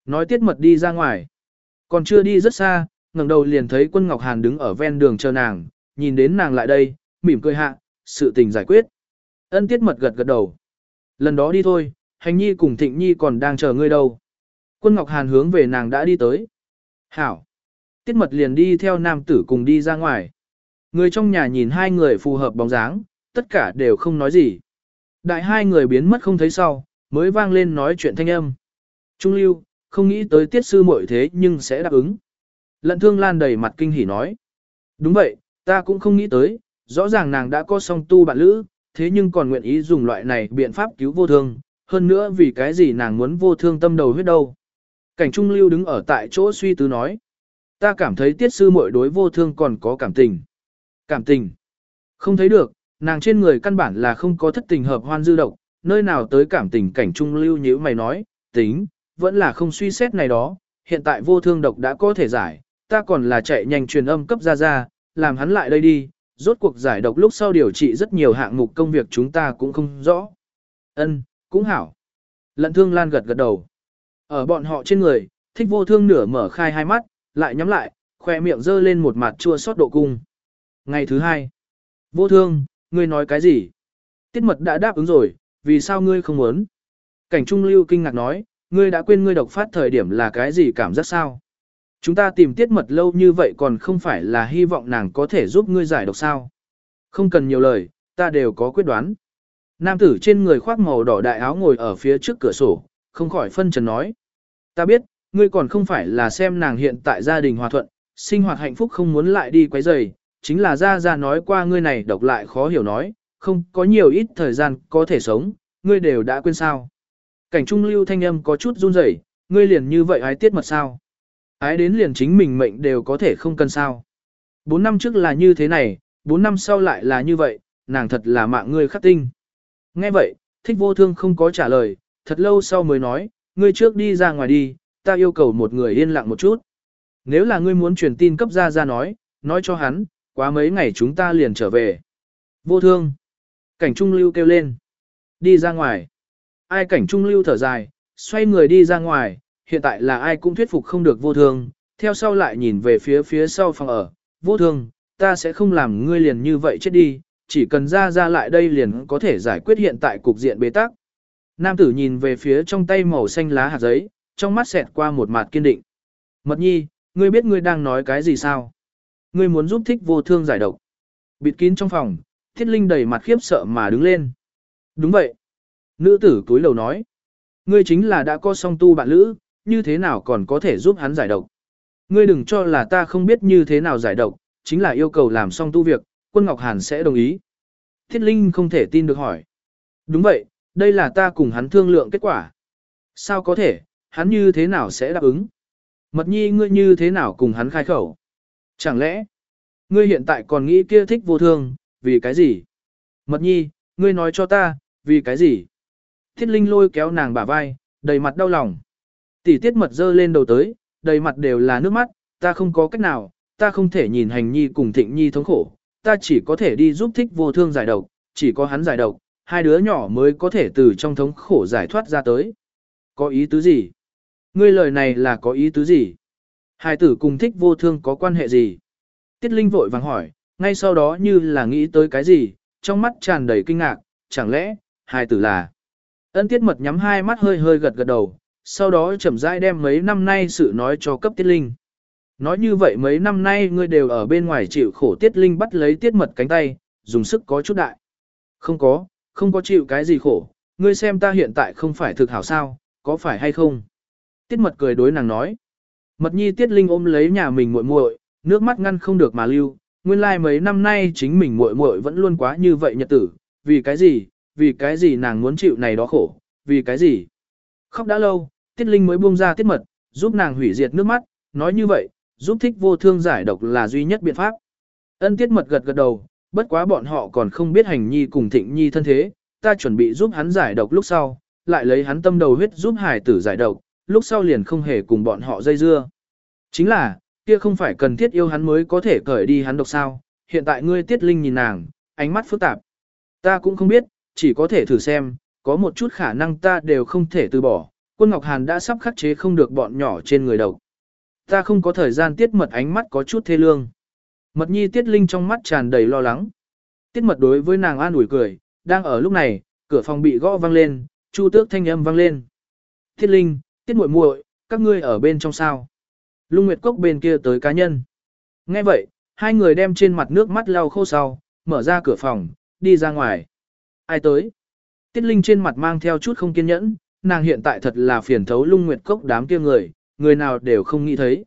[SPEAKER 1] Nói Tiết Mật đi ra ngoài. Còn chưa đi rất xa, ngẩng đầu liền thấy Quân Ngọc Hàn đứng ở ven đường chờ nàng, nhìn đến nàng lại đây, mỉm cười hạ, sự tình giải quyết. Ân Tiết Mật gật gật đầu. Lần đó đi thôi, Hành Nhi cùng Thịnh Nhi còn đang chờ ngươi đâu. Quân Ngọc Hàn hướng về nàng đã đi tới. Hảo. Tiết Mật liền đi theo nam tử cùng đi ra ngoài. Người trong nhà nhìn hai người phù hợp bóng dáng, tất cả đều không nói gì. Đại hai người biến mất không thấy sau, mới vang lên nói chuyện thanh âm. Trung Lưu, không nghĩ tới Tiết sư muội thế nhưng sẽ đáp ứng. Lận Thương Lan đầy mặt kinh hỉ nói. Đúng vậy, ta cũng không nghĩ tới, rõ ràng nàng đã có song tu bạn lữ, thế nhưng còn nguyện ý dùng loại này biện pháp cứu vô thương, hơn nữa vì cái gì nàng muốn vô thương tâm đầu huyết đâu. Cảnh Trung Lưu đứng ở tại chỗ suy tư nói. Ta cảm thấy Tiết sư muội đối vô thương còn có cảm tình. Cảm tình? Không thấy được, nàng trên người căn bản là không có thất tình hợp hoan dư độc, nơi nào tới cảm tình. Cảnh Trung Lưu như mày nói, tính, vẫn là không suy xét này đó, hiện tại vô thương độc đã có thể giải, ta còn là chạy nhanh truyền âm cấp ra, làm hắn lại đây đi, rốt cuộc giải độc lúc sau điều trị rất nhiều hạng mục công việc chúng ta cũng không rõ. Ân, cũng hảo. Lận Thương Lan gật gật đầu. Ở bọn họ trên người, Thích Vô Thương nửa mở khai hai mắt, lại nhắm lại, khoe miệng dơ lên một mặt chua xót độ cung. Ngày thứ hai. Vô Thương, ngươi nói cái gì? Tiết Mật đã đáp ứng rồi, vì sao ngươi không muốn? Cảnh Trung Lưu kinh ngạc nói, ngươi đã quên ngươi độc phát thời điểm là cái gì cảm giác sao? Chúng ta tìm Tiết Mật lâu như vậy còn không phải là hy vọng nàng có thể giúp ngươi giải độc sao? Không cần nhiều lời, ta đều có quyết đoán. Nam tử trên người khoác màu đỏ đại áo ngồi ở phía trước cửa sổ, không khỏi phân trần nói. Ta biết, ngươi còn không phải là xem nàng hiện tại gia đình hòa thuận, sinh hoạt hạnh phúc không muốn lại đi quấy rầy, chính là ra nói qua ngươi này độc lại khó hiểu nói, không có nhiều ít thời gian có thể sống, ngươi đều đã quên sao. Cảnh Trung Lưu thanh âm có chút run rẩy, ngươi liền như vậy ái Tiết Mật sao? Ái đến liền chính mình mệnh đều có thể không cần sao. 4 năm trước là như thế này, 4 năm sau lại là như vậy, nàng thật là mạng ngươi khắc tinh. Nghe vậy, Thích Vô Thương không có trả lời, thật lâu sau mới nói, ngươi trước đi ra ngoài đi, ta yêu cầu một người yên lặng một chút. Nếu là ngươi muốn truyền tin cấp ra nói cho hắn, quá mấy ngày chúng ta liền trở về. Vô Thương. Cảnh Trung Lưu kêu lên. Đi ra ngoài. Ai Cảnh Trung Lưu thở dài, xoay người đi ra ngoài, hiện tại là ai cũng thuyết phục không được Vô Thương, theo sau lại nhìn về phía sau phòng ở. Vô Thương, ta sẽ không làm ngươi liền như vậy chết đi, chỉ cần ra lại đây liền có thể giải quyết hiện tại cục diện bế tắc. Nam tử nhìn về phía trong tay màu xanh lá hạt giấy, trong mắt xẹt qua một mặt kiên định. Mật Nhi, ngươi biết ngươi đang nói cái gì sao? Ngươi muốn giúp Thích Vô Thương giải độc. Bịt kín trong phòng, Thiết Linh đầy mặt khiếp sợ mà đứng lên. Đúng vậy. Nữ tử túi lầu nói. Ngươi chính là đã có song tu bạn lữ, như thế nào còn có thể giúp hắn giải độc? Ngươi đừng cho là ta không biết như thế nào giải độc, chính là yêu cầu làm song tu việc, Quân Ngọc Hàn sẽ đồng ý. Thiết Linh không thể tin được hỏi. Đúng vậy, đây là ta cùng hắn thương lượng kết quả. Sao có thể, hắn như thế nào sẽ đáp ứng? Mật Nhi ngươi như thế nào cùng hắn khai khẩu? Chẳng lẽ, ngươi hiện tại còn nghĩ kia Thích Vô Thương, vì cái gì? Mật Nhi, ngươi nói cho ta, vì cái gì? Thiết Linh lôi kéo nàng bả vai, đầy mặt đau lòng. Tỷ Tiết Mật giơ lên đầu tới, đầy mặt đều là nước mắt, ta không có cách nào, ta không thể nhìn Hành Nhi cùng Thịnh Nhi thống khổ, ta chỉ có thể đi giúp Thích Vô Thương giải độc, chỉ có hắn giải độc, hai đứa nhỏ mới có thể từ trong thống khổ giải thoát ra tới. Có ý tứ gì? Ngươi lời này là có ý tứ gì? Hai tử cùng Thích Vô Thương có quan hệ gì? Tiết Linh vội vàng hỏi, ngay sau đó như là nghĩ tới cái gì, trong mắt tràn đầy kinh ngạc, chẳng lẽ, hai tử là... Ân Tiết Mật nhắm hai mắt hơi hơi gật gật đầu, sau đó chậm rãi đem mấy năm nay sự nói cho cấp Tiết Linh. Nói như vậy mấy năm nay ngươi đều ở bên ngoài chịu khổ. Tiết Linh bắt lấy Tiết Mật cánh tay, dùng sức có chút đại. Không có chịu cái gì khổ, ngươi xem ta hiện tại không phải thực hảo sao, có phải hay không? Tiết Mật cười đối nàng nói. Mật Nhi Tiết Linh ôm lấy nhà mình muội muội, nước mắt ngăn không được mà lưu, nguyên lai mấy năm nay chính mình muội muội vẫn luôn quá như vậy nhật tử, vì cái gì nàng muốn chịu này đó khổ, vì cái gì? Khóc đã lâu, Tiết Linh mới buông ra Tiết Mật, giúp nàng hủy diệt nước mắt, nói như vậy, giúp Thích Vô Thương giải độc là duy nhất biện pháp. Ân Tiết Mật gật gật đầu, bất quá bọn họ còn không biết Hành Nhi cùng Thịnh Nhi thân thế, ta chuẩn bị giúp hắn giải độc lúc sau, lại lấy hắn tâm đầu huyết giúp hải tử giải độc, lúc sau liền không hề cùng bọn họ dây dưa. Chính là, kia không phải cần thiết yêu hắn mới có thể cởi đi hắn độc sao, hiện tại ngươi Tiết Linh nhìn nàng, ánh mắt phức tạp. Ta cũng không biết, chỉ có thể thử xem, có một chút khả năng ta đều không thể từ bỏ, Quân Ngọc Hàn đã sắp khắc chế không được bọn nhỏ trên người độc. Ta không có thời gian. Tiết Mật ánh mắt có chút thê lương. Mật nhi Tiết Linh trong mắt tràn đầy lo lắng. Tiết Mật đối với nàng an ủi cười, đang ở lúc này, cửa phòng bị gõ vang lên, Chu Tước thanh âm vang lên. Tiết Linh, Tiết muội muội, các ngươi ở bên trong sao? Lung Nguyệt Cốc bên kia tới cá nhân. Nghe vậy, hai người đem trên mặt nước mắt lau khô sau, mở ra cửa phòng, đi ra ngoài. Ai tới? Tiết Linh trên mặt mang theo chút không kiên nhẫn, nàng hiện tại thật là phiền thấu Lung Nguyệt Cốc đám kia người nào đều không nghĩ thấy.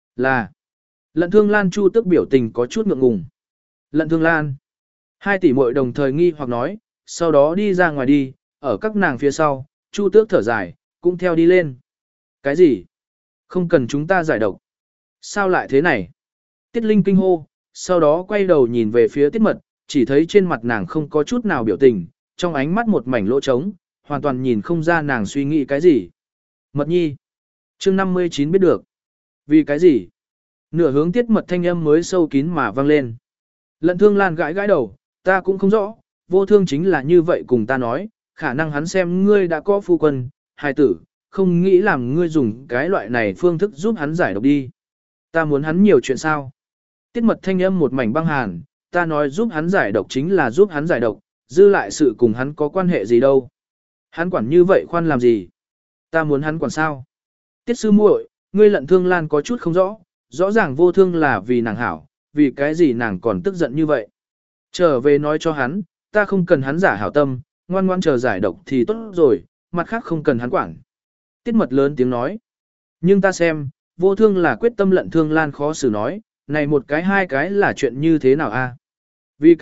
[SPEAKER 1] Là Lận Thương Lan. Chu Tước biểu tình có chút ngượng ngùng. Lận Thương Lan. Hai tỷ muội đồng thời nghi hoặc nói, sau đó đi ra ngoài đi, ở các nàng phía sau, Chu Tước thở dài, cũng theo đi lên. Cái gì? Không cần chúng ta giải độc. Sao lại thế này? Tiết Linh kinh hô, sau đó quay đầu nhìn về phía Tiết Mật, chỉ thấy trên mặt nàng không có chút nào biểu tình, trong ánh mắt một mảnh lỗ trống, hoàn toàn nhìn không ra nàng suy nghĩ cái gì. Mật nhi. Chương 59 biết được. Vì cái gì? Nửa hướng Tiết Mật thanh âm mới sâu kín mà vang lên. Lận Thương Lan gãi gãi đầu, ta cũng không rõ, Vô Thương chính là như vậy cùng ta nói, khả năng hắn xem ngươi đã có phu quân, hài tử, không nghĩ làm ngươi dùng cái loại này phương thức giúp hắn giải độc đi. Ta muốn hắn nhiều chuyện sao? Tiết Mật thanh âm một mảnh băng hàn, ta nói giúp hắn giải độc chính là giúp hắn giải độc, dư lại sự cùng hắn có quan hệ gì đâu. Hắn quản như vậy khoan làm gì? Ta muốn hắn quản sao? Tiết sư muội, ngươi Lận Thương Lan có chút không rõ, rõ ràng Vô Thương là vì nàng hảo, vì cái gì nàng còn tức giận như vậy. Trở về nói cho hắn, ta không cần hắn giả hảo tâm, ngoan ngoan chờ giải độc thì tốt rồi, mặt khác không cần hắn quản. Tiết Mật lớn tiếng nói. Nhưng ta xem, Vô Thương là quyết tâm Lận Thương Lan khó xử nói, này một cái hai cái là chuyện như thế nào a? Vì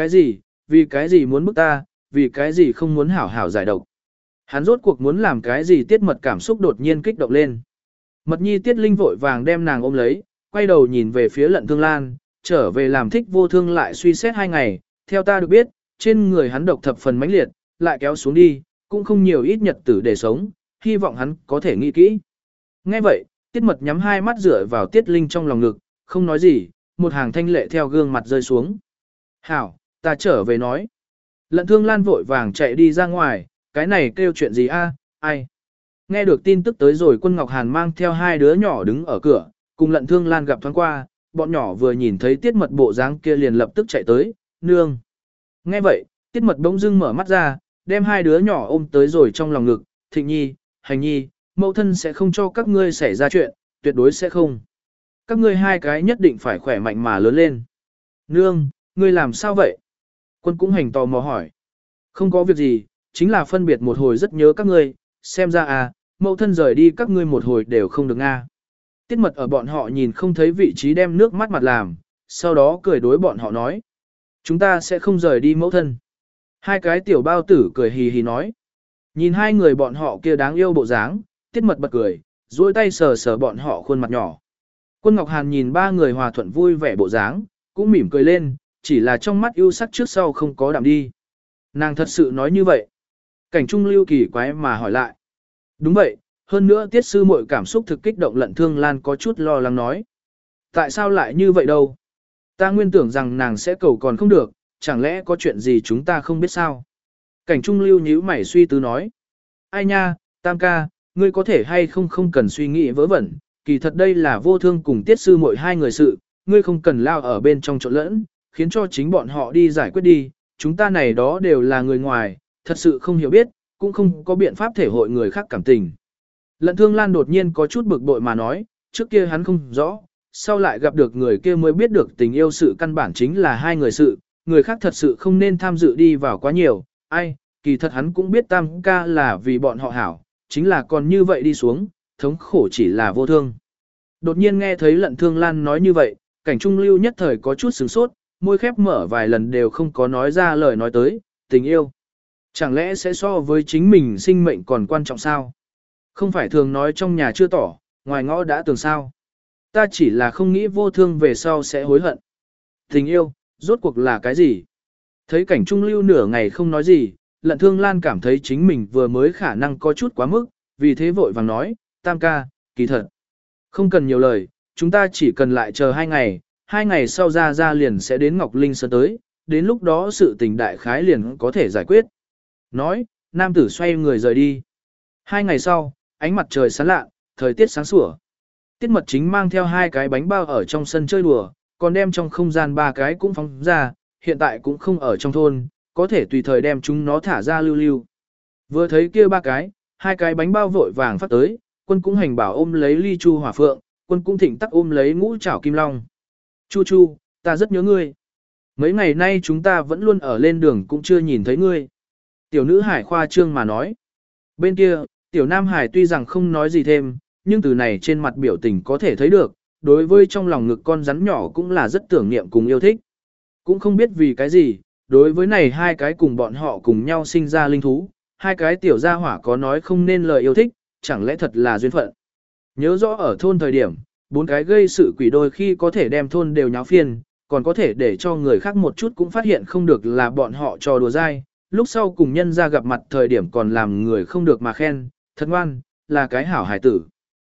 [SPEAKER 1] cái gì muốn bức ta, vì cái gì không muốn hảo hảo giải độc. Hắn rốt cuộc muốn làm cái gì? Tiết Mật cảm xúc đột nhiên kích động lên. Mật nhi Tiết Linh vội vàng đem nàng ôm lấy, quay đầu nhìn về phía Lận Thương Lan, trở về làm thích Vô Thương lại suy xét 2 ngày, theo ta được biết, trên người hắn độc thập phần mãnh liệt, lại kéo xuống đi, cũng không nhiều ít nhật tử để sống, hy vọng hắn có thể nghĩ kỹ. Nghe vậy, Tiết Mật nhắm hai mắt dựa vào Tiết Linh trong lòng ngực, không nói gì, một hàng thanh lệ theo gương mặt rơi xuống. Hảo, ta trở về nói. Lận Thương Lan vội vàng chạy đi ra ngoài, cái này kêu chuyện gì a? Ai? Nghe được tin tức tới rồi, Quân Ngọc Hàn mang theo hai đứa nhỏ đứng ở cửa, cùng Lận Thương Lan gặp thoáng qua, bọn nhỏ vừa nhìn thấy Tiết Mật bộ dáng kia liền lập tức chạy tới, nương. Nghe vậy, Tiết Mật bỗng dưng mở mắt ra, đem hai đứa nhỏ ôm tới rồi trong lòng ngực, Thịnh nhi, Hành nhi, mẫu thân sẽ không cho các ngươi xảy ra chuyện, tuyệt đối sẽ không. Các ngươi hai cái nhất định phải khỏe mạnh mà lớn lên. Nương, ngươi làm sao vậy? Quân cũng Hành tò mò hỏi. Không có việc gì, chính là phân biệt một hồi rất nhớ các ngươi, xem ra à, mẫu thân rời đi các ngươi một hồi đều không được nga. Tiết Mật ở bọn họ nhìn không thấy vị trí đem nước mắt mặt làm, sau đó cười đối bọn họ nói. Chúng ta sẽ không rời đi mẫu thân. Hai cái tiểu bao tử cười hì hì nói. Nhìn hai người bọn họ kia đáng yêu bộ dáng, Tiết Mật bật cười, duỗi tay sờ sờ bọn họ khuôn mặt nhỏ. Quân Ngọc Hàn nhìn ba người hòa thuận vui vẻ bộ dáng, cũng mỉm cười lên, chỉ là trong mắt yêu sắc trước sau không có đạm đi. Nàng thật sự nói như vậy. Cảnh Trung Lưu kỳ quái mà hỏi lại. Đúng vậy, hơn nữa Tiết sư muội cảm xúc thực kích động. Lận Thương Lan có chút lo lắng nói. Tại sao lại như vậy đâu? Ta nguyên tưởng rằng nàng sẽ cầu còn không được, chẳng lẽ có chuyện gì chúng ta không biết sao? Cảnh Trung Lưu nhíu mày suy tư nói. Ai nha, Tam ca, ngươi có thể hay không cần suy nghĩ vớ vẩn, kỳ thật đây là Vô Thương cùng Tiết sư muội hai người sự, ngươi không cần lao ở bên trong trộn lẫn, khiến cho chính bọn họ đi giải quyết đi, chúng ta này đó đều là người ngoài, thật sự không hiểu biết, cũng không có biện pháp thể hội người khác cảm tình. Lận Thương Lan đột nhiên có chút bực bội mà nói, trước kia hắn không rõ, sau lại gặp được người kia mới biết được tình yêu sự căn bản chính là hai người sự, người khác thật sự không nên tham dự đi vào quá nhiều, ai, kỳ thật hắn cũng biết Tam ca là vì bọn họ hảo, chính là còn như vậy đi xuống, thống khổ chỉ là Vô Thương. Đột nhiên nghe thấy Lận Thương Lan nói như vậy, Cảnh Trung Lưu nhất thời có chút sửng sốt, môi khép mở vài lần đều không có nói ra lời nói tới, tình yêu. Chẳng lẽ sẽ so với chính mình sinh mệnh còn quan trọng sao? Không phải thường nói trong nhà chưa tỏ, ngoài ngõ đã tường sao? Ta chỉ là không nghĩ Vô Thương về sau sẽ hối hận. Tình yêu, rốt cuộc là cái gì? Thấy Cảnh Trung Lưu nửa ngày không nói gì, Lận Thương Lan cảm thấy chính mình vừa mới khả năng có chút quá mức, vì thế vội vàng nói, Tam ca, kỳ thật. Không cần nhiều lời, chúng ta chỉ cần lại chờ 2 ngày sau ra liền sẽ đến Ngọc Linh Sơn tới, đến lúc đó sự tình đại khái liền có thể giải quyết. Nói, nam tử xoay người rời đi. 2 ngày sau, ánh mặt trời sáng lạ, thời tiết sáng sủa. Tiết Mật chính mang theo 2 cái bánh bao ở trong sân chơi đùa, còn đem trong không gian 3 cái cũng phóng ra, hiện tại cũng không ở trong thôn, có thể tùy thời đem chúng nó thả ra lưu lưu. Vừa thấy kia 3 cái, 2 cái bánh bao vội vàng phát tới, Quân cũng hành bảo ôm lấy Ly Chu Hỏa Phượng, Quân cũng thịnh tắc ôm lấy Ngũ Trảo Kim Long. Chu Chu, ta rất nhớ ngươi. Mấy ngày nay chúng ta vẫn luôn ở lên đường cũng chưa nhìn thấy ngươi. Tiểu nữ hải khoa trương mà nói. Bên kia, tiểu nam hải tuy rằng không nói gì thêm, nhưng từ này trên mặt biểu tình có thể thấy được, đối với trong lòng ngực con rắn nhỏ cũng là rất tưởng niệm cùng yêu thích. Cũng không biết vì cái gì, đối với này 2 cái cùng bọn họ cùng nhau sinh ra linh thú, 2 cái tiểu gia hỏa có nói không nên lời yêu thích, chẳng lẽ thật là duyên phận. Nhớ rõ ở thôn thời điểm, 4 cái gây sự quỷ đôi khi có thể đem thôn đều nháo phiền, còn có thể để cho người khác một chút cũng phát hiện không được là bọn họ trò đùa dai, lúc sau cùng nhân ra gặp mặt thời điểm còn làm người không được mà khen, thật ngoan, là cái hảo hài tử.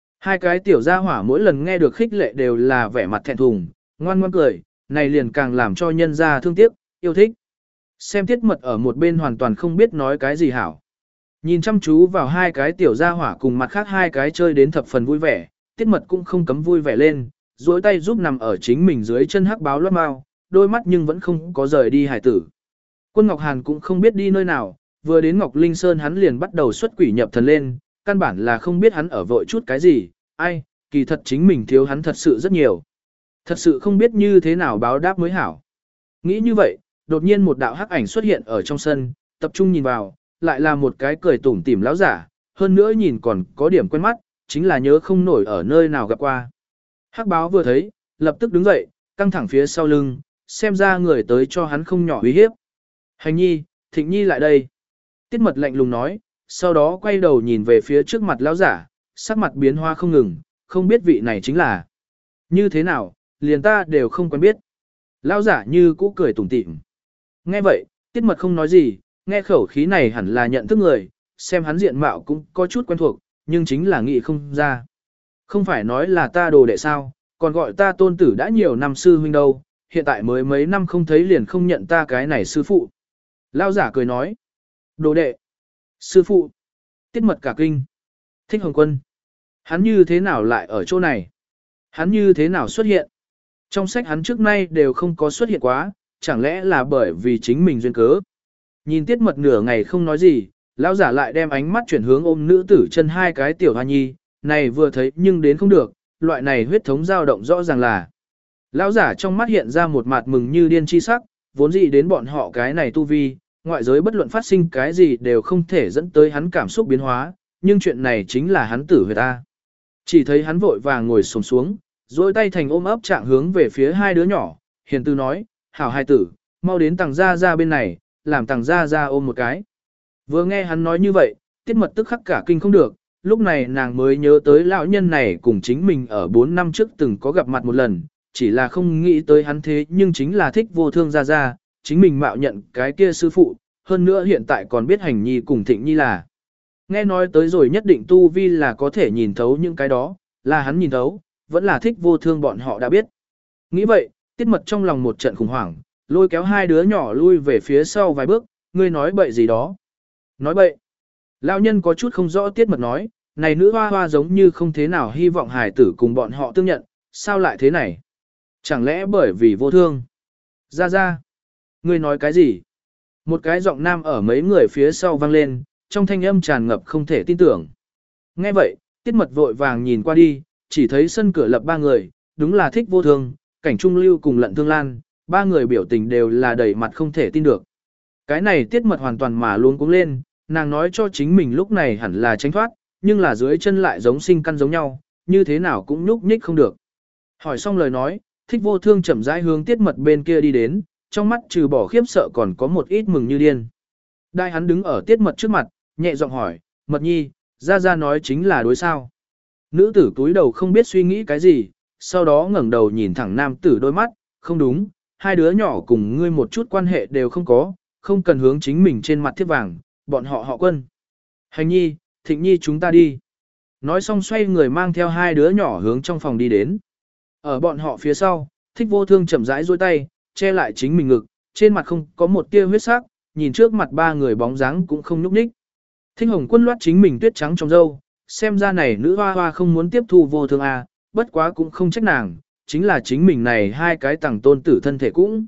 [SPEAKER 1] 2 cái tiểu gia hỏa mỗi lần nghe được khích lệ đều là vẻ mặt thẹn thùng, ngoan ngoan cười, này liền càng làm cho nhân ra thương tiếc, yêu thích. Xem Tiết Mật ở một bên hoàn toàn không biết nói cái gì hảo. Nhìn chăm chú vào 2 cái tiểu gia hỏa cùng mặt khác 2 cái chơi đến thập phần vui vẻ, Tiết Mật cũng không cấm vui vẻ lên, duỗi tay giúp nằm ở chính mình dưới chân hắc báo loát mau, đôi mắt nhưng vẫn không có rời đi hải tử. Quân Ngọc Hàn cũng không biết đi nơi nào, vừa đến Ngọc Linh Sơn hắn liền bắt đầu xuất quỷ nhập thần lên, căn bản là không biết hắn ở vội chút cái gì, ai, kỳ thật chính mình thiếu hắn thật sự rất nhiều. Thật sự không biết như thế nào báo đáp mới hảo. Nghĩ như vậy, đột nhiên một đạo hắc ảnh xuất hiện ở trong sân, tập trung nhìn vào, lại là một cái cười tủm tỉm lão giả, hơn nữa nhìn còn có điểm quen mắt, chính là nhớ không nổi ở nơi nào gặp qua. Hắc báo vừa thấy, lập tức đứng dậy, căng thẳng phía sau lưng, xem ra người tới cho hắn không nhỏ uy hiếp. Hành nhi, Thịnh nhi lại đây. Tiết Mật lạnh lùng nói, sau đó quay đầu nhìn về phía trước mặt lão giả, sắc mặt biến hoa không ngừng, không biết vị này chính là. Như thế nào, liền ta đều không quen biết. Lão giả như cũ cười tủm tỉm. Nghe vậy, Tiết Mật không nói gì, nghe khẩu khí này hẳn là nhận thức người, xem hắn diện mạo cũng có chút quen thuộc, nhưng chính là nghĩ không ra. Không phải nói là ta đồ đệ sao, còn gọi ta tôn tử đã nhiều năm sư huynh đâu, hiện tại mới mấy năm không thấy liền không nhận ta cái này sư phụ. Lão giả cười nói, đồ đệ, sư phụ, Tiết Mật cả kinh. Thích Hồng Quân, hắn như thế nào lại ở chỗ này? Hắn như thế nào xuất hiện? Trong sách hắn trước nay đều không có xuất hiện quá, chẳng lẽ là bởi vì chính mình duyên cớ. Nhìn Tiết Mật nửa ngày không nói gì, lão giả lại đem ánh mắt chuyển hướng ôm nữ tử chân 2 cái tiểu hoa nhi, này vừa thấy nhưng đến không được, loại này huyết thống dao động rõ ràng là. Lão giả trong mắt hiện ra một mặt mừng như điên chi sắc, vốn dĩ đến bọn họ cái này tu vi, ngoại giới bất luận phát sinh cái gì đều không thể dẫn tới hắn cảm xúc biến hóa, nhưng chuyện này chính là hắn tử huyệt ta. Chỉ thấy hắn vội vàng ngồi xổm xuống, duỗi tay thành ôm ấp trạng hướng về phía 2 đứa nhỏ, hiền từ nói, hảo hài tử, mau đến tàng gia ra bên này, làm tàng gia ra ôm một cái. Vừa nghe hắn nói như vậy, Tiết Mật tức khắc cả kinh không được, lúc này nàng mới nhớ tới lão nhân này cùng chính mình ở 4 năm trước từng có gặp mặt một lần, chỉ là không nghĩ tới hắn thế nhưng chính là Thích Vô Thương ra ra, chính mình mạo nhận cái kia sư phụ, hơn nữa hiện tại còn biết Hành nhi cùng Thịnh nhi là. Nghe nói tới rồi nhất định tu vi là có thể nhìn thấu những cái đó, là hắn nhìn thấu, vẫn là Thích Vô Thương bọn họ đã biết. Nghĩ vậy, Tiết Mật trong lòng một trận khủng hoảng, lôi kéo 2 đứa nhỏ lui về phía sau vài bước, ngươi nói bậy gì đó. Nói bậy. Lão nhân có chút không rõ Tiết Mật nói, này nữ hoa hoa giống như không thế nào hy vọng hài tử cùng bọn họ tương nhận, sao lại thế này? Chẳng lẽ bởi vì vô thương? Ra ra. Ngươi nói cái gì? Một cái giọng nam ở mấy người phía sau vang lên, trong thanh âm tràn ngập không thể tin tưởng. Nghe vậy, Tiết Mật vội vàng nhìn qua đi, chỉ thấy sân cửa lập 3 người, đúng là Thích Vô Thương, Cảnh Trung Lưu cùng Lận Thương Lan, 3 người biểu tình đều là đầy mặt không thể tin được. Cái này Tiết Mật hoàn toàn mà luống cuống lên, nàng nói cho chính mình lúc này hẳn là tránh thoát, nhưng là dưới chân lại giống sinh căn giống nhau, như thế nào cũng nhúc nhích không được. Hỏi xong lời nói, Thích Vô Thương chậm rãi hướng Tiết Mật bên kia đi đến, trong mắt trừ bỏ khiếp sợ còn có một ít mừng như điên. Đại hắn đứng ở Tiết Mật trước mặt, nhẹ giọng hỏi, Mật nhi, ra ra nói chính là đối sao. Nữ tử túi đầu không biết suy nghĩ cái gì, sau đó ngẩng đầu nhìn thẳng nam tử đôi mắt, không đúng, 2 đứa nhỏ cùng ngươi một chút quan hệ đều không có, không cần hướng chính mình trên mặt thiếp vàng, bọn họ Quân. Hành nhi, Thịnh nhi chúng ta đi. Nói xong xoay người mang theo 2 đứa nhỏ hướng trong phòng đi đến. Ở bọn họ phía sau, Thích Vô Thương chậm rãi duỗi tay, che lại chính mình ngực, trên mặt không có một tia huyết sắc, nhìn trước mặt 3 người bóng dáng cũng không nhúc nhích. Thích Hồng Quân loát chính mình tuyết trắng trong râu, xem ra này nữ hoa hoa không muốn tiếp thu vô thương a, bất quá cũng không trách nàng, chính là chính mình này hai cái tàng tôn tử thân thể cũng.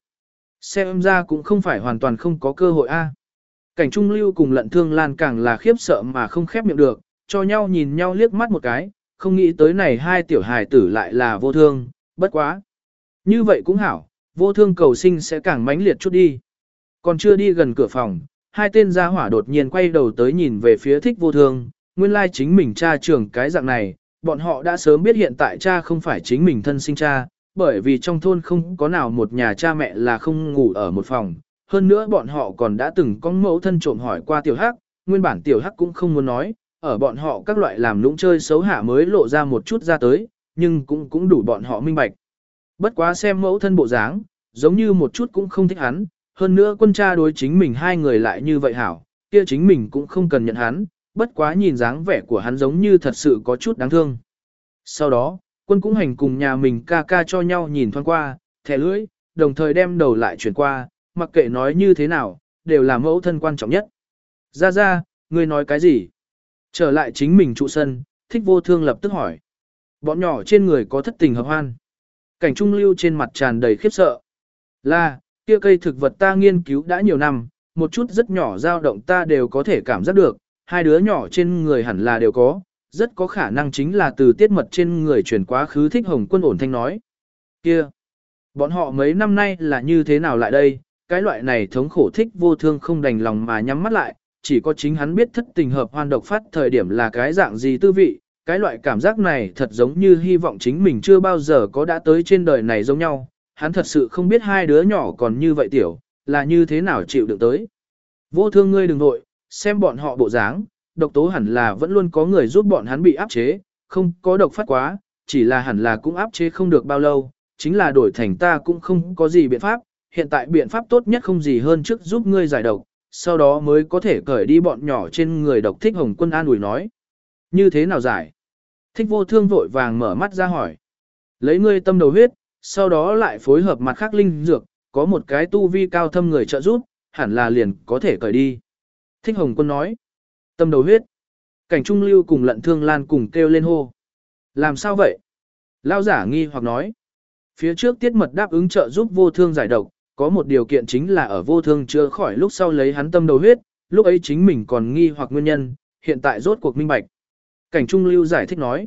[SPEAKER 1] Xem ra cũng không phải hoàn toàn không có cơ hội a. Cảnh Trung Lưu cùng Lận Thương Lan càng là khiếp sợ mà không khép miệng được, cho nhau nhìn nhau liếc mắt một cái, không nghĩ tới này hai tiểu hài tử lại là vô thương, bất quá. Như vậy cũng hảo, vô thương cầu sinh sẽ càng mãnh liệt chút đi. Còn chưa đi gần cửa phòng, hai tên gia hỏa đột nhiên quay đầu tới nhìn về phía Thích Vô Thương, nguyên lai chính mình cha trưởng cái dạng này, bọn họ đã sớm biết hiện tại cha không phải chính mình thân sinh cha, bởi vì trong thôn không có nào một nhà cha mẹ là không ngủ ở một phòng. Hơn nữa bọn họ còn đã từng có mẫu thân trộm hỏi qua tiểu hắc, nguyên bản tiểu hắc cũng không muốn nói, ở bọn họ các loại làm lũng chơi xấu hạ mới lộ ra một chút ra tới, nhưng cũng đủ bọn họ minh bạch. Bất quá xem mẫu thân bộ dáng, giống như một chút cũng không thích hắn, hơn nữa quân cha đối chính mình hai người lại như vậy hảo, kia chính mình cũng không cần nhận hắn, bất quá nhìn dáng vẻ của hắn giống như thật sự có chút đáng thương. Sau đó, quân cũng hành cùng nhà mình ca ca cho nhau nhìn thoáng qua, thẻ lưỡi, đồng thời đem đầu lại chuyển qua, mặc kệ nói như thế nào, đều là mẫu thân quan trọng nhất. Ra ra, ngươi nói cái gì? Trở lại chính mình trụ sân, Thích Vô Thương lập tức hỏi. Bọn nhỏ trên người có thất tình hợp hoan. Cảnh Trung Lưu trên mặt tràn đầy khiếp sợ. Là, kia cây thực vật ta nghiên cứu đã nhiều năm, một chút rất nhỏ dao động ta đều có thể cảm giác được, hai đứa nhỏ trên người hẳn là đều có, rất có khả năng chính là từ tiết mật trên người chuyển quá khứ. Thích Hồng Quân ổn thanh nói. Kia, bọn họ mấy năm nay là như thế nào lại đây? Cái loại này thống khổ Thích Vô Thương không đành lòng mà nhắm mắt lại, chỉ có chính hắn biết thất tình hợp hoan độc phát thời điểm là cái dạng gì tư vị, cái loại cảm giác này thật giống như hy vọng chính mình chưa bao giờ có đã tới trên đời này giống nhau, hắn thật sự không biết hai đứa nhỏ còn như vậy tiểu, là như thế nào chịu được tới. Vô Thương ngươi đừng nội, xem bọn họ bộ dáng, độc tố hẳn là vẫn luôn có người giúp bọn hắn bị áp chế, không có độc phát quá, chỉ là hẳn là cũng áp chế không được bao lâu, chính là đổi thành ta cũng không có gì biện pháp, hiện tại biện pháp tốt nhất không gì hơn trước giúp ngươi giải độc, sau đó mới có thể cởi đi bọn nhỏ trên người độc. Thích Hồng Quân an ủi nói. Như thế nào giải? Thích Vô Thương vội vàng mở mắt ra hỏi. Lấy ngươi tâm đầu huyết, sau đó lại phối hợp mặt khác linh dược, có một cái tu vi cao thâm người trợ giúp, hẳn là liền có thể cởi đi. Thích Hồng Quân nói. Tâm đầu huyết. Cảnh Trung Lưu cùng Lận Thương Lan cùng kêu lên hô. Làm sao vậy? Lao giả nghi hoặc nói. Phía trước Tiết Mật đáp ứng trợ giúp Vô Thương giải độc, có một điều kiện chính là ở Vô Thương chữa khỏi lúc sau lấy hắn tâm đầu huyết, lúc ấy chính mình còn nghi hoặc nguyên nhân, hiện tại rốt cuộc minh bạch. Cảnh Trung Lưu giải thích nói.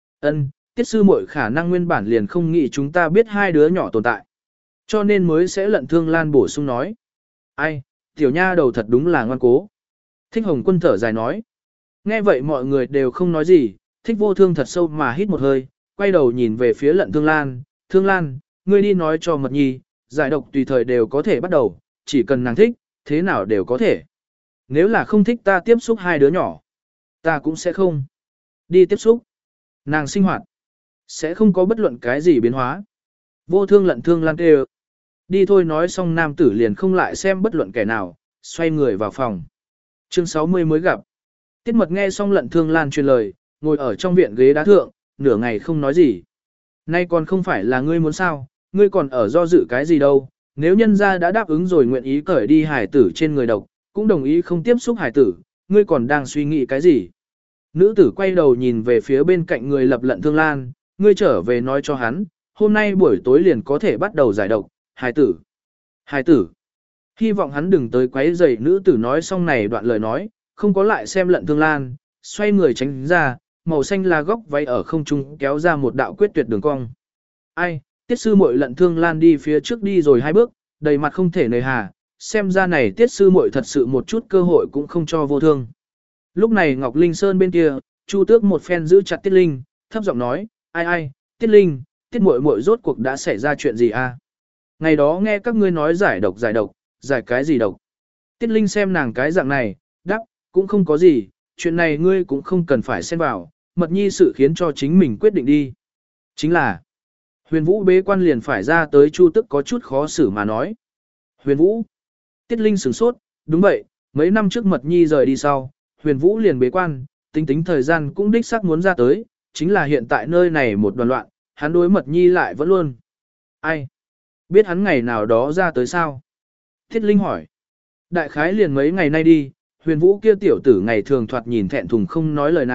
[SPEAKER 1] Tiết sư muội khả năng nguyên bản liền không nghĩ chúng ta biết hai đứa nhỏ tồn tại. Cho nên mới sẽ Lận Thương Lan bổ sung nói. Ai, tiểu nha đầu thật đúng là ngoan cố. Thích Hồng Quân thở dài nói. Nghe vậy mọi người đều không nói gì, Thích Vô Thương thật sâu mà hít một hơi, quay đầu nhìn về phía Lận Thương Lan. Thương Lan, ngươi đi nói cho Mật Nhi, giải độc tùy thời đều có thể bắt đầu, chỉ cần nàng thích, thế nào đều có thể. Nếu là không thích ta tiếp xúc hai đứa nhỏ, ta cũng sẽ không đi tiếp xúc. Nàng sinh hoạt sẽ không có bất luận cái gì biến hóa. Vô Thương Lận Thương Lan kêu. Đi thôi, nói xong nam tử liền không lại xem bất luận kẻ nào, xoay người vào phòng. Chương 60 mới gặp. Tiết Mật nghe xong Lận Thương Lan truyền lời, ngồi ở trong viện ghế đá thượng, nửa ngày không nói gì. Nay còn không phải là ngươi muốn sao, ngươi còn ở do dự cái gì đâu, nếu nhân gia đã đáp ứng rồi nguyện ý cởi đi hải tử trên người độc, cũng đồng ý không tiếp xúc hải tử, ngươi còn đang suy nghĩ cái gì? Nữ tử quay đầu nhìn về phía bên cạnh người lập Lận Thương Lan, ngươi trở về nói cho hắn, hôm nay buổi tối liền có thể bắt đầu giải độc, hải tử. Hải tử. Hy vọng hắn đừng tới quấy rầy. Nữ tử nói xong này đoạn lời nói, không có lại xem Lận Thương Lan, xoay người tránh ra, màu xanh là góc váy ở không trung kéo ra một đạo quyết tuyệt đường cong. Ai, Tiết sư muội. Lận Thương Lan đi phía trước đi rồi hai bước, đầy mặt không thể nời hà, xem ra này Tiết sư muội thật sự một chút cơ hội cũng không cho Vô Thương. Lúc này Ngọc Linh Sơn bên kia, Chu Tước một phen giữ chặt Tiết Linh, thấp giọng nói, ai, Tiết Linh, Tiết muội muội rốt cuộc đã xảy ra chuyện gì a? Ngày đó nghe các ngươi nói giải độc, giải cái gì độc? Tiết Linh xem nàng cái dạng này, đáp, cũng không có gì, chuyện này ngươi cũng không cần phải xen vào, Mật Nhi sự khiến cho chính mình quyết định đi. Chính là, Huyền Vũ bế quan liền phải ra tới. Chu Tước có chút khó xử mà nói. Huyền Vũ. Tiết Linh sửng sốt, đúng vậy, mấy năm trước Mật Nhi rời đi sau, Huyền Vũ liền bế quan, tính thời gian cũng đích xác muốn ra tới, chính là hiện tại nơi này một đoàn loạn, hắn đối Mật Nhi lại vẫn luôn. Ai? Biết hắn ngày nào đó ra tới sao? Thiết Linh hỏi. Đại khái liền mấy ngày nay đi, Huyền Vũ kia tiểu tử ngày thường thoạt nhìn thẹn thùng không nói lời nào,